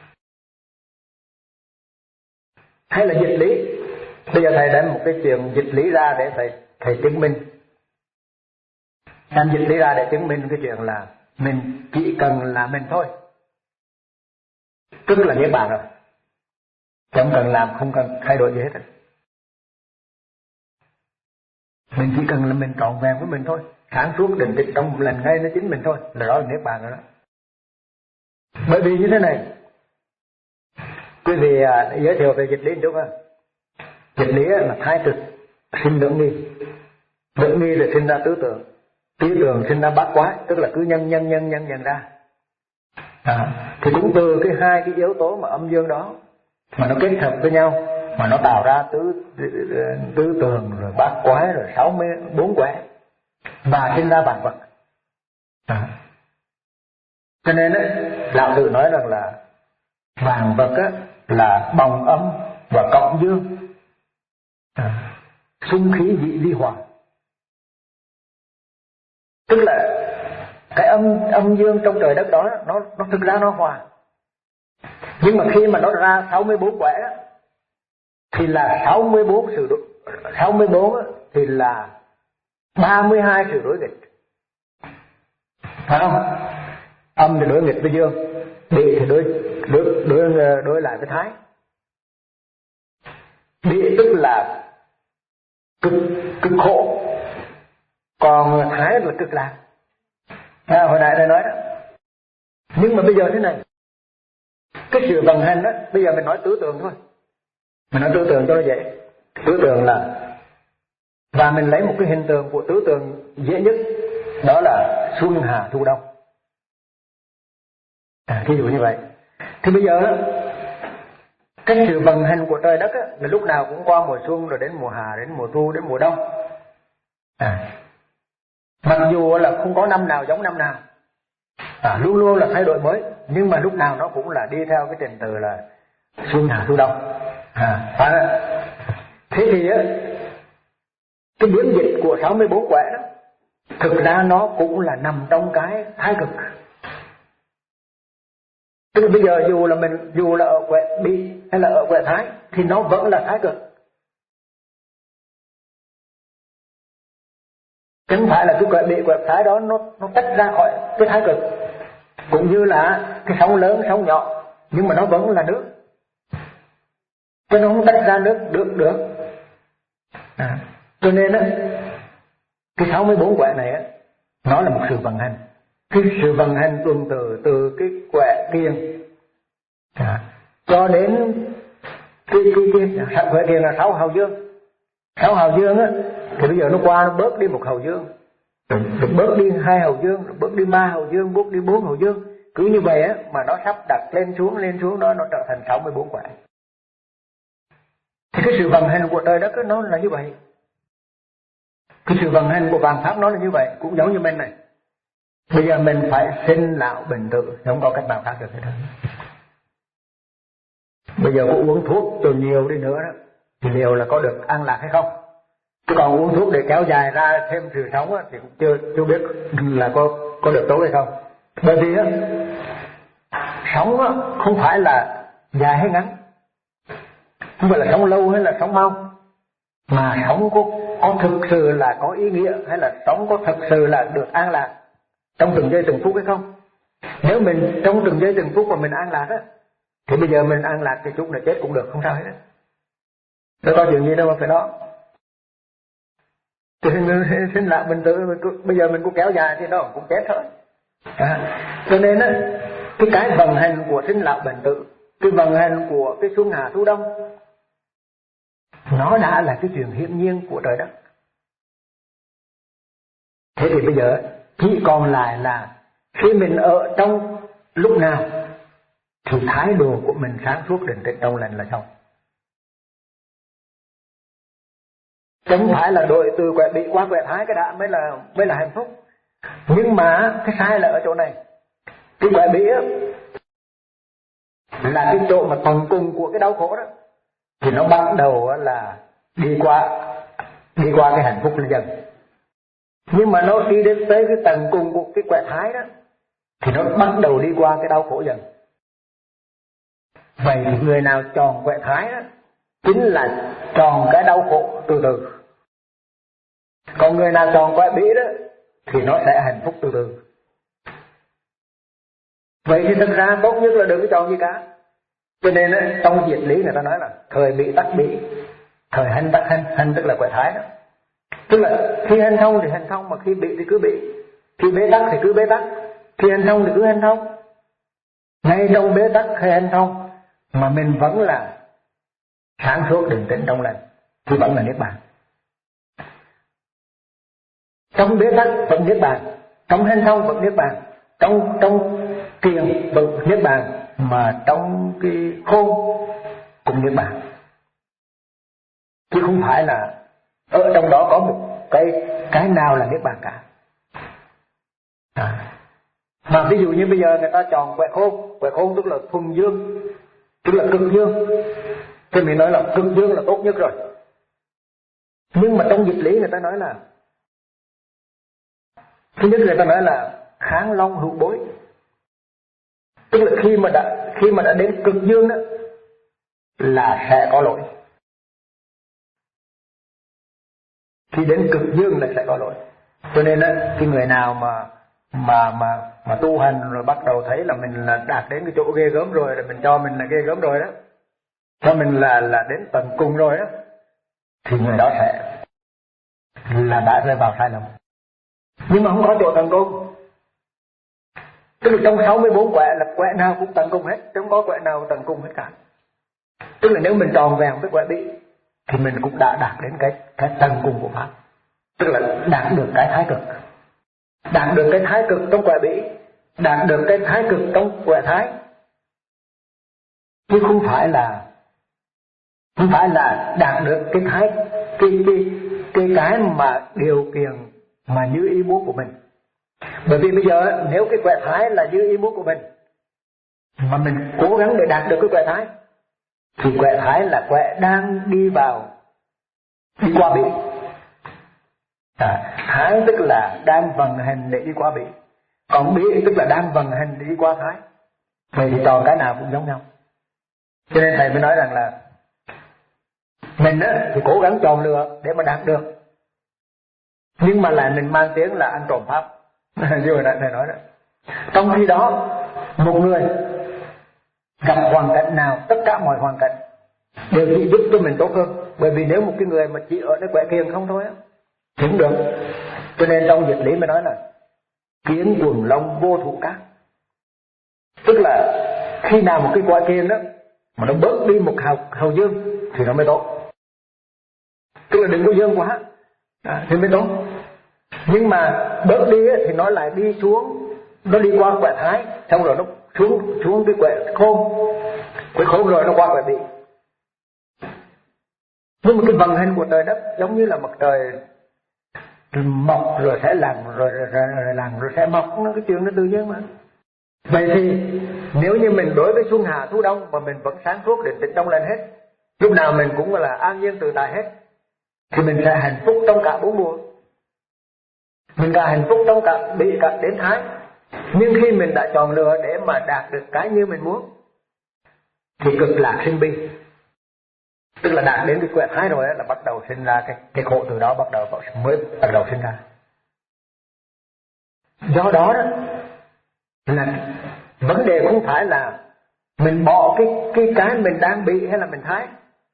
Hay là dịch lý. Bây giờ thầy đem một cái chuyện dịch lý ra để thầy, thầy chứng minh. Đem dịch lý ra để chứng minh cái chuyện là mình chỉ cần là mình thôi, tức là niết bàn rồi, không cần làm, không cần thay đổi gì hết. Mình chỉ cần là mình trọn vẹn với mình thôi, sáng suốt định tĩnh trong một lần ngay nó chính mình thôi, là đó là niết bàn rồi đó. Bởi vì như thế này, quý vị à, giới thiệu về dịch lý một chút ha. Dịch lý là thái cực sinh lưỡng nghi, lưỡng nghi là sinh ra tứ tượng, tứ tượng sinh ra bát quái, tức là cứ nhân nhân nhân nhân nhân ra. À, thì cũng từ cái hai cái yếu tố mà âm dương đó mà nó kết hợp với nhau mà nó tạo ra tứ tứ tường rồi bát quái rồi sáu mươi bốn quẻ và sinh ra vạn vật. À, cho nên ấy, Lão Tử nói rằng là vạn vật á, là bồng âm và cộng dương, à, xung khí dị vi hòa, tức là cái âm âm dương trong trời đất đó nó nó thực ra nó hòa, nhưng mà khi mà nó ra sáu mươi bốn quẻ thì là sáu mươi bốn sự đối, sáu mươi bốn thì là ba mươi hai sự đối nghịch, phải không? Âm thì đối nghịch với dương, địa thì đối đối đối, đối lại với thái. Địa tức là cực cực khổ, còn thái là cực lạc. À, hồi nãy thầy nói đó. Nhưng mà bây giờ thế này, cái sự vận hành đó, bây giờ mình nói tứ tượng thôi, mình nói tứ tượng cho nó dễ. Tứ tượng là, và mình lấy một cái hình tượng của tứ tượng dễ nhất, đó là xuân hạ thu đông. À, ví dụ như vậy. Thì bây giờ cái sự vận hành của trời đất á, là lúc nào cũng qua mùa xuân rồi đến mùa hạ, đến mùa thu, đến mùa đông. À, mặc dù là không có năm nào giống năm nào, à, luôn luôn là thay đổi mới, nhưng mà lúc nào nó cũng là đi theo cái trình tự là xuân hạ thu đông. À, phải đó. Thế thì á, cái biến dịch của sáu mươi bốn quẻ đó, thực ra nó cũng là nằm trong cái thái cực. Tức là bây giờ dù là mình dù là ở quẻ bi hay là ở quẻ thái thì nó vẫn là thái cực. Chứ không phải là cái quẻ bị quẻ thái đó nó nó tách ra khỏi cái thái cực. Cũng như là cái sóng lớn sóng nhỏ, nhưng mà nó vẫn là nước, chứ nó không tách ra nước được được. À, cho nên á, cái sáu mươi bốn quẻ này á, nó là một sự vận hành. Cái sự vận hành tuần từ từ cái quẻ kiền, à, cho đến cái cái cái quẻ kiền là sáu hào dương. Sáu hào dương á, thì bây giờ nó qua nó bớt đi một hào dương, rồi bớt đi hai hào dương, rồi bớt đi ba hào dương, bớt đi bốn hào dương. Cứ như vậy á, mà nó sắp đặt lên xuống lên xuống đó, nó trở thành sáu mươi bốn quẻ. Thì cái sự vận hành của trời đất đó, nó là như vậy. Cái sự vận hành của vạn pháp nó là như vậy, cũng giống như bên này. Bây giờ mình phải sinh lão bệnh tử, không có cách nào khác được hết. Bây giờ có uống thuốc từ nhiều đi nữa đó, thì liệu là có được an lạc hay không? Chứ còn uống thuốc để kéo dài ra thêm sự sống á, thì cũng chưa chưa biết là có có được tốt hay không. Bởi vì á, sống á, không phải là dài hay ngắn, không phải là sống lâu hay là sống mau, mà sống có, có thực sự là có ý nghĩa, hay là sống có thực sự là được an lạc trong từng giây từng phút hay không. Nếu mình trong từng giây từng phút mà mình an lạc á, thì bây giờ mình an lạc thì chút là chết cũng được, không sao hết á. Nó có chuyện gì đâu mà phải đó. Thì mình sinh lạc mình tự, bây giờ mình cũng kéo dài thì nó cũng chết thôi. À, cho nên á, cái cái vận hành của sinh lão bệnh tử, cái vận hành của cái xuân hạ thu đông, nó đã là cái chuyện hiển nhiên của trời đất. Thế thì bây giờ chỉ còn lại là khi mình ở trong lúc nào thì thái độ của mình sáng suốt định tĩnh trong lành là xong. Chứ không phải là đội từ quẻ bị qua quẻ thái cái đã mới là mới là hạnh phúc. Nhưng mà cái sai là ở chỗ này. Cái quẻ bị á, là cái chỗ mà tận cùng của cái đau khổ đó, thì nó bắt đầu là đi qua đi qua cái hạnh phúc dần. Nhưng mà nó đi đến tới cái tận cùng của cái quẻ thái đó, thì nó bắt đầu đi qua cái đau khổ dần. Vậy thì người nào tròn quẹ thái đó chính là tròn cái đau khổ từ từ. Còn người nào tròn quẹ bỉ đó thì nó sẽ hạnh phúc từ từ. Vậy thì thật ra tốt nhất là đừng có tròn gì cả. Cho nên đó, trong diệt lý người ta nói là thời bị tắc bỉ, thời hành tắc hành. Hành tức là quẹ thái đó. Tức là khi hành thông thì hành thông, mà khi bị thì cứ bị. Khi bế tắc thì cứ bế tắc, khi hành thông thì cứ hành thông. Ngay trong bế tắc hay hành thông mà mình vẫn là sáng suốt định tĩnh trong lành thì vẫn là niết bàn. Trong bế tắc vẫn niết bàn, trong hành thông vẫn niết bàn, trong trong kiền vẫn niết bàn, mà trong cái khôn cũng niết bàn. Chứ không phải là ở trong đó có một cái cái nào là niết bàn cả. À. Mà ví dụ như bây giờ người ta chọn quẹ khôn, quẹ khôn tức là thuần dương, tức là cực dương, thì mình nói là cực dương là tốt nhất rồi. Nhưng mà trong dịch lý người ta nói là, thứ nhất người ta nói là kháng long hữu bối, tức là khi mà đã khi mà đã đến cực dương đó là sẽ có lỗi. Khi đến cực dương là sẽ có lỗi. Cho nên đó, cái người nào mà mà mà mà tu hành rồi bắt đầu thấy là mình là đạt đến cái chỗ ghê gớm rồi, rồi mình cho mình là ghê gớm rồi đó, cho mình là là đến tận cùng rồi đó, thì người đó sẽ là đã rơi vào sai lầm. Nhưng mà không có chỗ tận cùng. Tức là trong sáu mươi bốn quẹ là quẹ nào cũng tận cùng hết, không có quẹ nào tận cùng hết cả. Tức là nếu mình tròn vẹn với quẹ bị thì mình cũng đã đạt đến cái cái tận cùng của pháp, tức là đạt được cái thái cực, đạt được cái thái cực trong quẹ bỉ, đạt được cái thái cực trong quẹ thái, chứ không phải là không phải là đạt được cái thái cái cái cái cái mà điều kiện mà như ý muốn của mình. Bởi vì bây giờ nếu cái quẹ thái là như ý muốn của mình mà mình cố gắng để đạt được cái quẹ thái thì quẹ thái là quẹ đang đi vào đi qua bỉ. À, thái tức là đang vận hành để đi qua bỉ, còn bỉ tức là đang vận hành để đi qua thái. Vậy thì tròn cái nào cũng giống nhau. Cho nên thầy mới nói rằng là mình á, thì cố gắng tròn lừa để mà đạt được, nhưng mà lại mình mang tiếng là ăn trộm pháp. Như hồi nãy thầy nói đó. Trong khi đó một người gặp hoàn cảnh nào, tất cả mọi hoàn cảnh đều chỉ giúp cho mình tốt hơn. Bởi vì nếu một cái người mà chỉ ở nơi quẹ kiền không thôi á thì không được. Cho nên trong dịch lý mới nói là kiến quần long vô thủ cát, tức là khi nào một cái quẹ kiền đó mà nó bớt đi một hào, hào dương thì nó mới tốt. Tức là đừng có dương quá à, thì mới tốt. Nhưng mà bớt đi á, thì nó lại đi xuống, nó đi qua quẹ thái, xong rồi nó xuống xuống cái quẹ khôn, quẹ khôn rồi nó qua quẹ bỉ. Nhưng mà cái vận hành của trời đất giống như là mặt trời mọc rồi sẽ lặn, rồi, rồi, rồi, rồi lặn rồi sẽ mọc, nó cái chuyện nó tự nhiên mà. Vậy thì nếu như mình đối với xuân hạ thu đông mà mình vẫn sáng suốt định tĩnh trong lên hết, lúc nào mình cũng là an nhiên tự tại hết, thì mình sẽ hạnh phúc trong cả bốn mùa. Mình cả hạnh phúc trong cả bị cả đến thái. Nhưng khi mình đã chọn lựa để mà đạt được cái như mình muốn thì cực lạc sinh bi, tức là đạt đến cái quẹ thái rồi là bắt đầu sinh ra cái, cái khổ, từ đó bắt đầu mới bắt đầu sinh ra. Do đó đó là vấn đề không phải là mình bỏ cái cái cái mình đang bị hay là mình thái,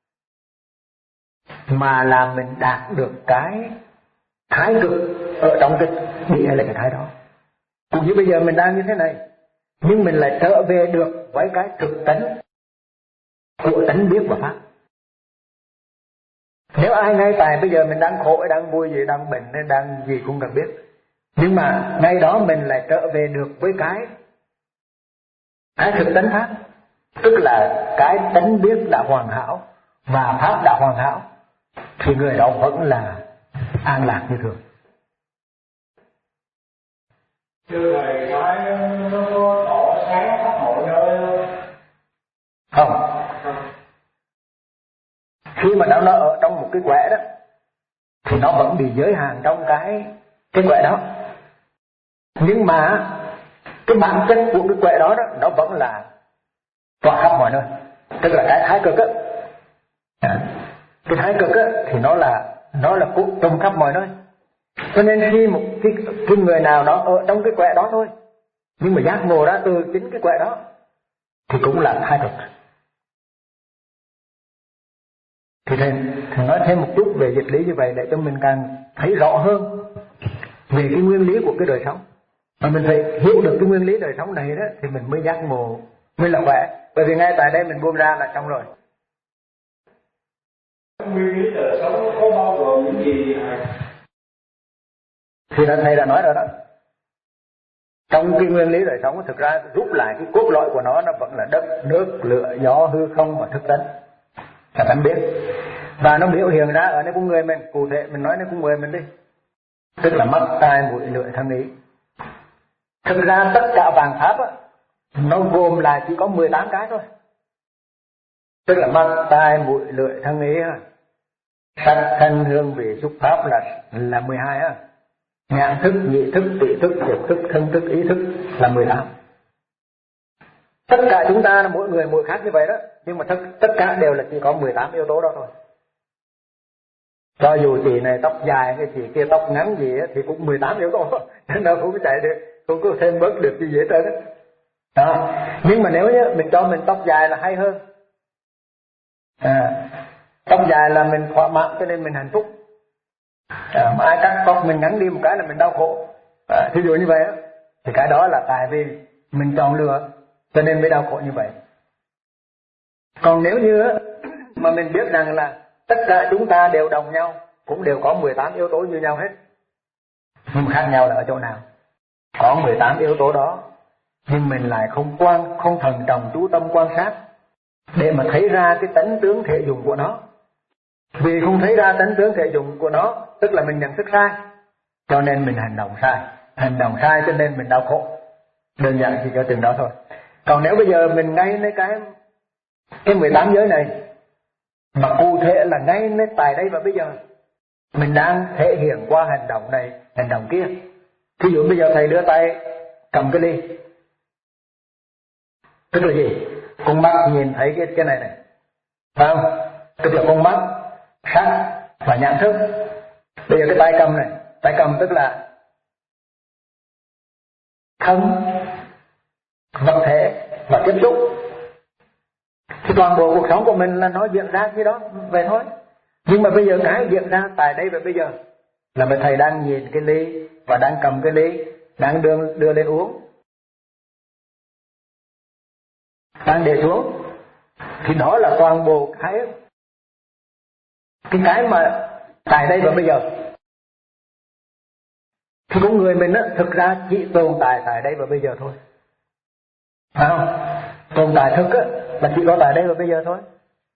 mà là mình đạt được cái thái cực ở trong cái bị hay là cái thái đó. Cũng như bây giờ mình đang như thế này, nhưng mình lại trở về được với cái thực tánh của tánh biết và pháp. Nếu ai ngay tại bây giờ mình đang khổ, đang vui gì, đang bệnh hay đang gì cũng cần biết, nhưng mà ngay đó mình lại trở về được với cái cái thực tánh pháp, tức là cái tánh biết đã hoàn hảo và pháp đã hoàn hảo, thì người đó vẫn là an lạc như thường. Như thầy nói nó có tỏ sáng khắp mọi nơi không? Khi mà nó ở trong một cái quẻ đó thì nó vẫn bị giới hạn trong cái cái quẻ đó. Nhưng mà cái bản chất của cái quệ đó, đó nó vẫn là tỏa khắp mọi nơi, tức là cái thái cực á. À, cái thái cực á thì nó là nó là cũng trùng khắp mọi nơi. Cho nên khi một cái, cái người nào đó ở trong cái quệ đó thôi, nhưng mà giác ngộ ra từ chính cái quệ đó thì cũng là thái cực. Thì thầy, thầy nói thêm một chút về dịch lý như vậy để cho mình càng thấy rõ hơn về cái nguyên lý của cái đời sống. Mà mình phải hiểu được cái nguyên lý đời sống này đó thì mình mới giác ngộ, mới là khỏe. Bởi vì ngay tại đây mình buông ra là xong rồi. Nguyên lý đời sống có bao gồm những gì? Thì là thầy đã nói rồi đó. Trong cái nguyên lý đời sống thực ra rút lại cái cốt lõi của nó nó vẫn là đất, nước, lửa, gió, hư không và thức tánh. Là tánh biết. Và nó biểu hiện ra ở nơi con người mình, cụ thể mình nói nơi con người mình đi. Tức là mắt, tai, mũi, lưỡi, thân, ý. Thực ra tất cả vạn pháp á, nó gồm là chỉ có mười tám cái thôi. Tức là mắt, tai, mũi, lưỡi, thân, ý. Sắc, thanh, hương, vị, xúc, pháp là là mười hai á. Nhãn thức, nhị thức, tỷ thức, thiệt thức, thân thức, ý thức là mười tám. Tất cả chúng ta là mỗi người mỗi khác như vậy đó, nhưng mà tất, tất cả đều là chỉ có mười tám yếu tố đó thôi. Cho dù chị này tóc dài hay chị kia tóc ngắn gì á, thì cũng mười tám yếu tố, nó cũng có chạy được, cũng có thêm bớt được gì dễ trơn đó. Đó. Nhưng mà nếu như mình cho mình tóc dài là hay hơn. À, tóc dài là mình thỏa mãn cho nên mình hạnh phúc. À, mà ai cắt tóc mình ngắn đi một cái là mình đau khổ. À, thí dụ như vậy á, thì cái đó là tại vì mình chọn lựa cho nên mới đau khổ như vậy. Còn nếu như á, mà mình biết rằng là tất cả chúng ta đều đồng nhau, cũng đều có mười tám yếu tố như nhau hết, nhưng mà khác nhau là ở chỗ nào? Có mười tám yếu tố đó, nhưng mình lại không quan, không thần trọng chú tâm quan sát để mà thấy ra cái tánh tướng thể dụng của nó. Vì không thấy ra tánh tướng thể dụng của nó, tức là mình nhận thức sai, cho nên mình hành động sai. Hành động sai cho nên mình đau khổ. Đơn giản chỉ có chừng đó thôi. Còn nếu bây giờ mình ngay lấy cái cái mười tám giới này, mà cụ thể là ngay lấy tại đây và bây giờ, mình đang thể hiện qua hành động này, hành động kia. Thí dụ bây giờ thầy đưa tay cầm cái ly, tức là gì? Con mắt nhìn thấy cái cái này này, phải không? Tức là con mắt, sắc và nhãn thức. Bây giờ cái tay cầm này, tay cầm tức là thân, vật thể và tiếp xúc. Thì toàn bộ cuộc sống của mình là nó diễn ra như đó, vậy thôi. Nhưng mà bây giờ cái diễn ra tại đây và bây giờ là mình thầy đang nhìn cái ly và đang cầm cái ly, đang đưa, đưa lên uống, đang để xuống. Thì đó là toàn bộ cái cái cái mà tại đây và bây giờ. Thì con người mình á, thực ra chỉ tồn tại tại đây và bây giờ thôi, phải không? Tồn tại thực á là chỉ có tại đây và bây giờ thôi.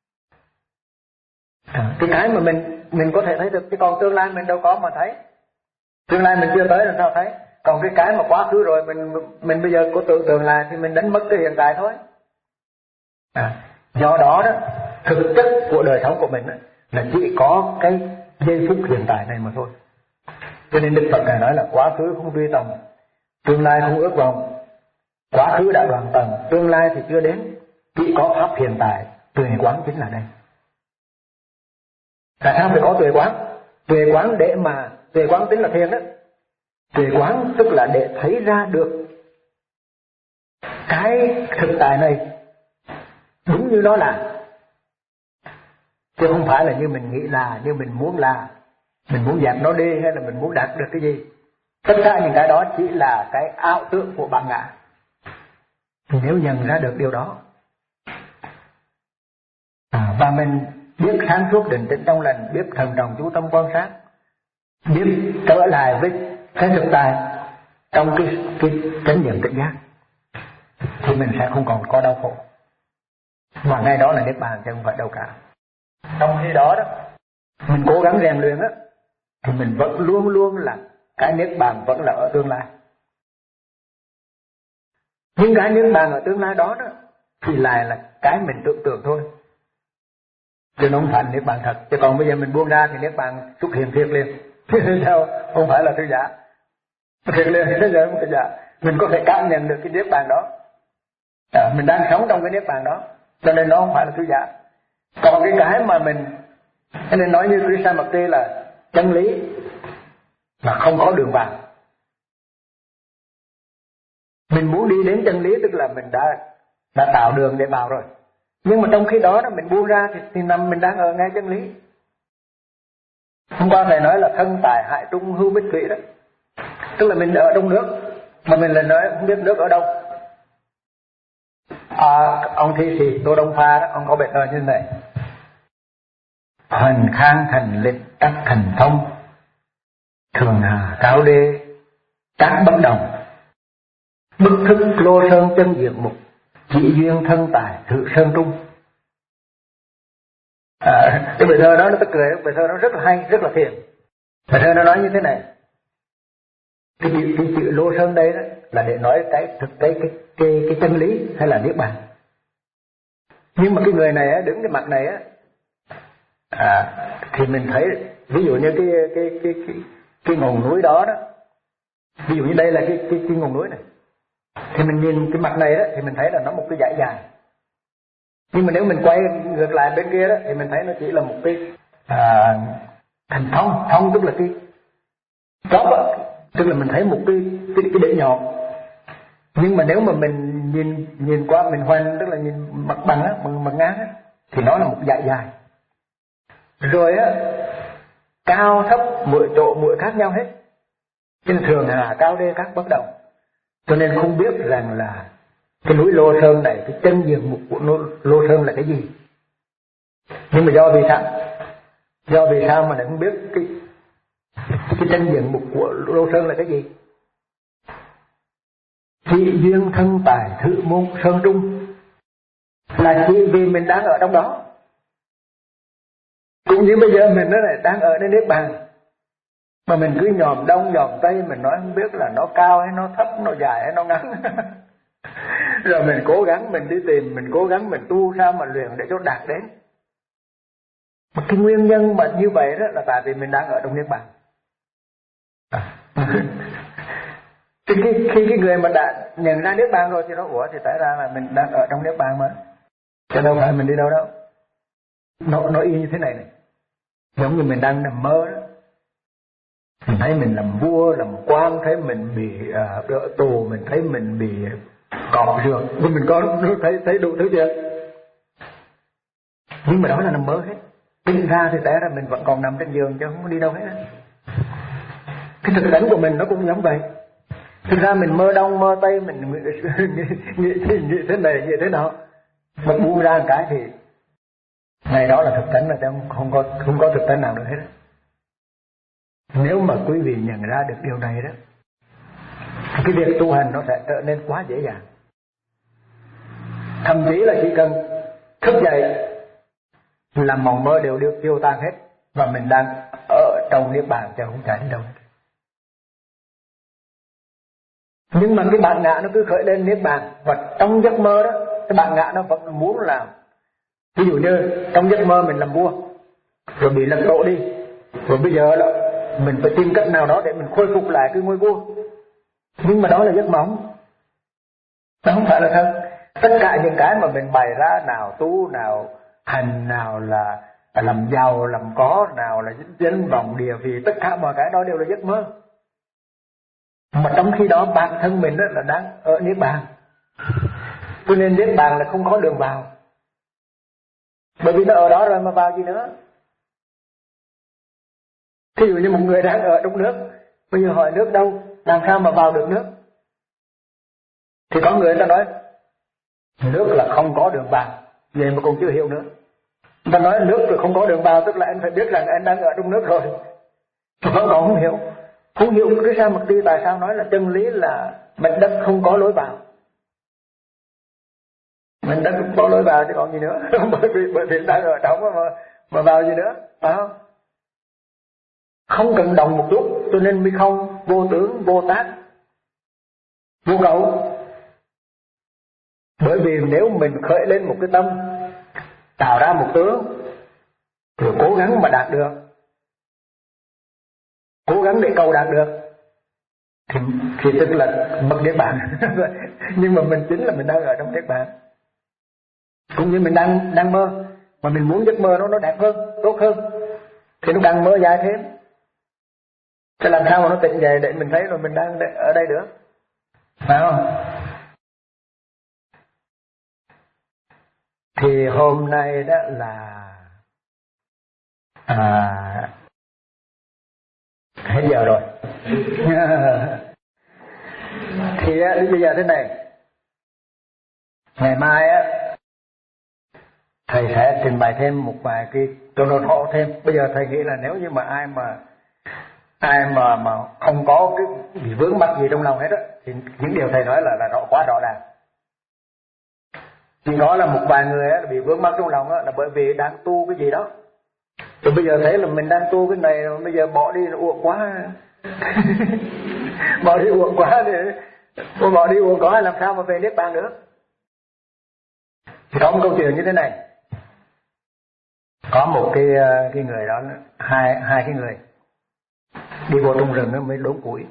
À, cái cái mà mình mình có thể thấy được, chứ còn tương lai mình đâu có mà thấy. Tương lai mình chưa tới làm sao thấy? Còn cái cái mà quá khứ rồi mình mình bây giờ có tưởng tượng lại thì mình đánh mất cái hiện tại thôi. À, do đó đó, thực chất của đời sống của mình đó, là chỉ có cái giây phút hiện tại này mà thôi. Cho nên Đức Phật Ngài nói là quá khứ không vi tầm, tương lai không ước vọng. Quá khứ đã đoạn tầng, tương lai thì chưa đến, chỉ có pháp hiện tại, tuệ quán chính là đây. Tại sao phải có tuệ quán? Tuệ quán để mà, tuệ quán tính là thiền đó. Tuệ quán tức là để thấy ra được cái thực tại này đúng như nó là, chứ không phải là như mình nghĩ là, như mình muốn là, mình muốn dẹp nó đi hay là mình muốn đạt được cái gì. Tất cả những cái đó chỉ là cái ảo tưởng của bản ngã. Thì nếu nhận ra được điều đó, à, và mình biết sáng suốt định tĩnh trong lành, biết thần trọng chú tâm quan sát, biết trở lại với cái thực tại trong cái cái chánh niệm tỉnh giác, thì mình sẽ không còn có đau khổ. Mà ngay đó là niết bàn chứ không phải đâu cả. Trong khi đó đó, mình cố gắng rèn luyện á, thì mình vẫn luôn luôn là cái niết bàn vẫn là ở tương lai. Nhưng cái niết bàn ở tương lai đó đó thì lại là cái mình tưởng tượng thôi, chứ nó không phải niết bàn thật. Chứ còn bây giờ mình buông ra thì niết bàn xuất hiện thiệt liền. Sao? Không phải là thư giả thiệt liền, thế giờ không phải giả. mình có thể cảm nhận được cái niết bàn đó. À, mình đang sống trong cái niết bàn đó, cho nên nó không phải là thứ giả. Còn cái cái mà mình, cho nên nói như Krishnamurti là chân lý mà không có đường vào. Mình muốn đi đến chân lý tức là mình đã đã tạo đường để vào rồi. Nhưng mà trong khi đó, đó mình buông ra thì, thì nằm mình đang ở ngay chân lý. Hôm qua thầy nói là thân tài hại trung hưu bích thủy đó, tức là mình ở trong nước mà mình lại nói không biết nước ở đâu. À, ông thi sĩ Tô Đông Pha đó, ông có bài thơ như thế này: Hoành khang thành lịch tắc thành thông, thường hà cao đê các bất đồng, bức thức lô sơn chân diện mục, chỉ duyên thân tài thự sơn trung. À, cái bài thơ đó nó tức cười, bài thơ nó rất là hay, rất là thiền. Bài thơ nó nói như thế này: cái chữ, cái chữ lô sơn đây đó là để nói cái thực tế cái, cái, cái chân lý hay là niết bàn. Nhưng mà cái người này á, đứng cái mặt này á, à, thì mình thấy ví dụ như cái cái cái cái, cái ngọn núi đó đó, ví dụ như đây là cái cái, cái ngọn núi này, thì mình nhìn cái mặt này đó thì mình thấy là nó một cái dải dài. Nhưng mà nếu mình quay ngược lại bên kia đó thì mình thấy nó chỉ là một cái à, thành thông, thông tức là cái chóp á, tức là mình thấy một cái cái cái đỉnh nhọn. Nhưng mà nếu mà mình nhìn nhìn qua mình hoành, tức là nhìn mặt bằng á, mặt, mặt ngang á, thì nó là một dải dài. Rồi á, cao thấp mỗi chỗ mỗi khác nhau hết. Cho nên thường là cao đê các bất đồng. Cho nên không biết rằng là cái núi Lô Sơn này, cái chân diện mục của Lô Sơn là cái gì. Nhưng mà do vì sao? Do vì sao mà lại không biết cái cái chân diện mục của Lô Sơn là cái gì? Chỉ duyên thân tài thự môn sơn trung, là chỉ vì mình đang ở trong đó. Cũng như bây giờ mình nó này đang ở nơi niết bàn, mà mình cứ nhòm đông nhòm tây, mình nói không biết là nó cao hay nó thấp, nó dài hay nó ngắn. Rồi mình cố gắng mình đi tìm, mình cố gắng mình tu sao mà luyện để cho đạt đến. Mà cái nguyên nhân mà như vậy đó là tại vì mình đang ở trong niết bàn. À. Thì khi, khi cái người mà đã nhận ra niết bàn rồi thì nó ủa thì tại ra là mình đang ở trong niết bàn mà, chứ đâu phải mình đi đâu đâu. Nó nó y như thế này này, giống như mình đang nằm mơ đó. Mình thấy mình làm vua, làm quan, thấy mình bị uh, đỡ tù, mình thấy mình bị cọp rượt, mình có thấy thấy đủ thứ chưa? Nhưng mà đó là nằm mơ hết. Tính ra thì té ra mình vẫn còn nằm trên giường chứ không có đi đâu hết. Cái thực đánh của mình nó cũng giống vậy. Thực ra mình mơ đông mơ tây, mình nghĩ, nghĩ, nghĩ, nghĩ thế này nghĩ thế nào, mà buông ra một cái thì ngày đó là thực tánh, là không, không có không có thực tánh nào được hết. Nếu mà quý vị nhận ra được điều này đó, cái việc tu hành nó sẽ trở nên quá dễ dàng. Thậm chí là chỉ cần thức dậy là mộng mơ đều được tiêu tan hết, và mình đang ở trong niết bàn chứ không chạy đi đâu. Nhưng mà cái bản ngã nó cứ khởi lên niết bàn, và trong giấc mơ đó cái bản ngã nó vẫn muốn làm. Ví dụ như trong giấc mơ mình làm vua rồi bị lật đổ đi, rồi bây giờ là mình phải tìm cách nào đó để mình khôi phục lại cái ngôi vua. Nhưng mà đó là giấc mộng, nó không phải là thật. Tất cả những cái mà mình bày ra, nào tu, nào hành, nào là làm giàu, làm có, nào là danh vọng địa vị, tất cả mọi cái đó đều là giấc mơ. Mà trong khi đó bản thân mình đó là đang ở niết bàn. Cho nên niết bàn là không có đường vào, bởi vì nó ở đó rồi mà vào gì nữa. Thí dụ như một người đang ở trong nước, bây giờ hỏi nước đâu, làm sao mà vào được nước? Thì có người ta nói nước là không có đường vào, vậy mà còn chưa hiểu nữa. Người ta nói nước là không có đường vào, tức là anh phải biết rằng anh đang ở trong nước rồi, vẫn còn không hiểu. Không hiểu cái sao mà đi, tại sao nói là chân lý là mảnh đất không có lối vào. Mảnh đất không có lối vào chứ còn gì nữa. bởi vì bởi vì đang ở trong mà mà vào gì nữa, phải không? Không cần động một chút, cho nên mới không vô tướng, vô tác, vô cầu. Bởi vì nếu mình khởi lên một cái tâm, tạo ra một tướng, rồi cố gắng mà đạt được, cố gắng để cầu đạt được, thì, thì tức là mất niết bàn. Nhưng mà mình chính là mình đang ở trong niết bàn, cũng như mình đang đang mơ, mà mình muốn giấc mơ nó nó đẹp hơn, tốt hơn, thì nó càng mơ dài thêm. Thế làm sao mà nó tỉnh dậy để mình thấy rồi mình đang ở đây nữa, phải không? Thì hôm nay đó là à, hết giờ rồi. Thì bây giờ thế này, ngày mai á thầy sẽ trình bày thêm một vài cái cho nó rõ thêm. Bây giờ thầy nghĩ là nếu như mà ai mà ai mà mà không có cái gì vướng mắc gì trong lòng hết á, thì những điều thầy nói là là rõ, quá rõ ràng. Chỉ có là một vài người á bị vướng mắc trong lòng á là bởi vì đang tu cái gì đó, rồi bây giờ thấy là mình đang tu cái này rồi bây giờ bỏ đi là uổng quá. Bỏ đi uổng quá thì bỏ đi uổng quá làm sao mà về niết bàn nữa. Thì có một câu chuyện như thế này, có một cái cái người đó, hai hai cái người đi vô trong rừng mới đốn củi,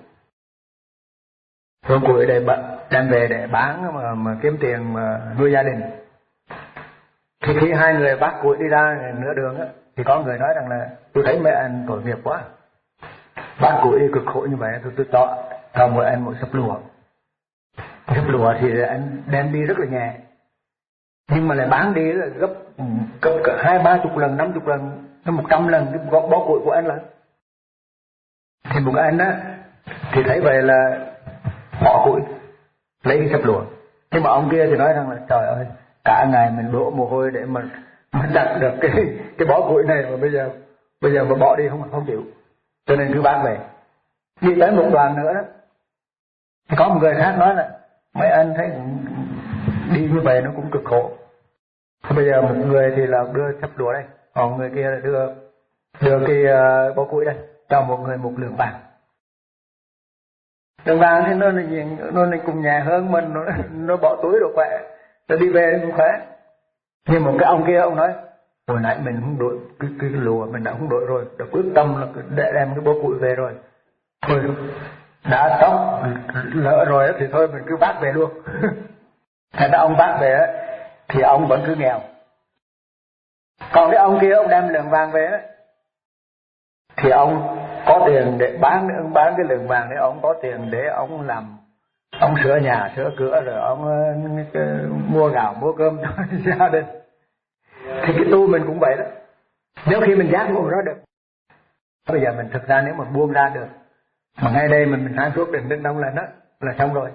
đốn củi để đem về để bán mà, mà kiếm tiền mà nuôi gia đình. Thì khi hai người vác củi đi ra nửa đường á, thì có người nói rằng là tôi thấy mấy anh tội nghiệp quá, vác củi đi cực khổ như vậy, tôi tôi cho cho mỗi anh một sấp lúa. Sấp lúa thì anh đem đi rất là nhẹ, nhưng mà lại bán đi là gấp gấp cả hai ba chục lần, năm chục lần, một trăm lần cái bó, bó củi của anh là. Thì một anh á thì thấy vậy là bỏ củi lấy cái sấp lúa, nhưng mà ông kia thì nói rằng là trời ơi, cả ngày mình đổ mồ hôi để mà, mà đặt được cái cái bó củi này mà bây giờ bây giờ mà bỏ đi không không chịu, cho nên cứ bán về. Đi tới một đoàn nữa đó, thì có một người khác nói là mấy anh thấy đi như vậy nó cũng cực khổ. Thì bây giờ một người thì là đưa sấp lúa đây, còn người kia là đưa đưa cái uh, bó củi đây, cho một người một lượng vàng. Lượng vàng thì nó là gì, nó là cùng nhà hơn mình, nó, nó bỏ túi đồ khỏe, nó đi về cũng khỏe. Nhưng một cái ông kia ông nói hồi nãy mình không đổi cái, cái lúa mình đã không đổi rồi, đã quyết tâm là để đem cái bó củi về rồi, thôi đã tóc lỡ rồi thì thôi mình cứ vác về luôn. Thế đó, ông vác về thì ông vẫn cứ nghèo. Còn cái ông kia ông đem lượng vàng về thì ông có tiền để bán, ông bán cái lượng vàng để ông có tiền để ông làm, ông sửa nhà sửa cửa, rồi ông uh, mua gạo mua cơm cho gia đình. Thì cái tu mình cũng vậy đó, nếu khi mình giác ngộ đó được. Bây giờ mình thực ra nếu mà buông ra được, mà ngay đây mình mình sáng suốt định định đông lần đó là xong rồi,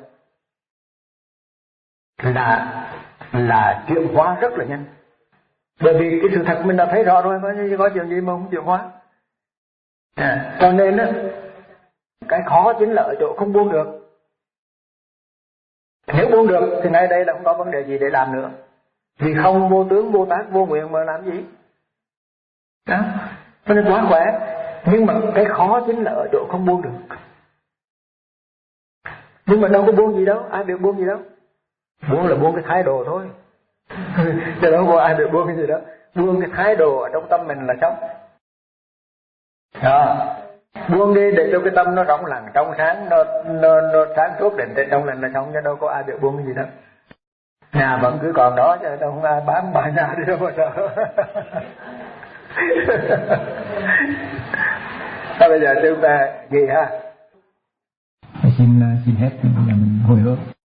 là là chuyển hóa rất là nhanh. Bởi vì cái sự thật mình đã thấy rõ rồi, mà có chuyện gì mà không chuyển hóa. À, cho nên á, cái khó chính là ở chỗ không buông được. Nếu buông được thì ngay đây là không có vấn đề gì để làm nữa, vì không vô tướng vô tác vô nguyện mà làm gì đó, cho nên quá khỏe. Nhưng mà cái khó chính là ở chỗ không buông được. Nhưng mà đâu có buông gì đâu, ai được buông gì đâu. Buông là buông cái thái độ thôi. Chứ đâu có ai được buông cái gì đó. Buông cái thái độ ở trong tâm mình là xong. Đó. Buông đi để cho cái tâm nó rộng lặng trong sáng, nó nó nó sáng suốt định tĩnh trong lành là xong, chứ đâu có ai được buông cái gì đâu. Nhà vẫn cứ còn đó, chứ đâu không ai bán bà nhà đi đâu mà sợ. Thôi bây giờ chúng ta gì ha? Xin xin hết, bây giờ mình hồi hướng.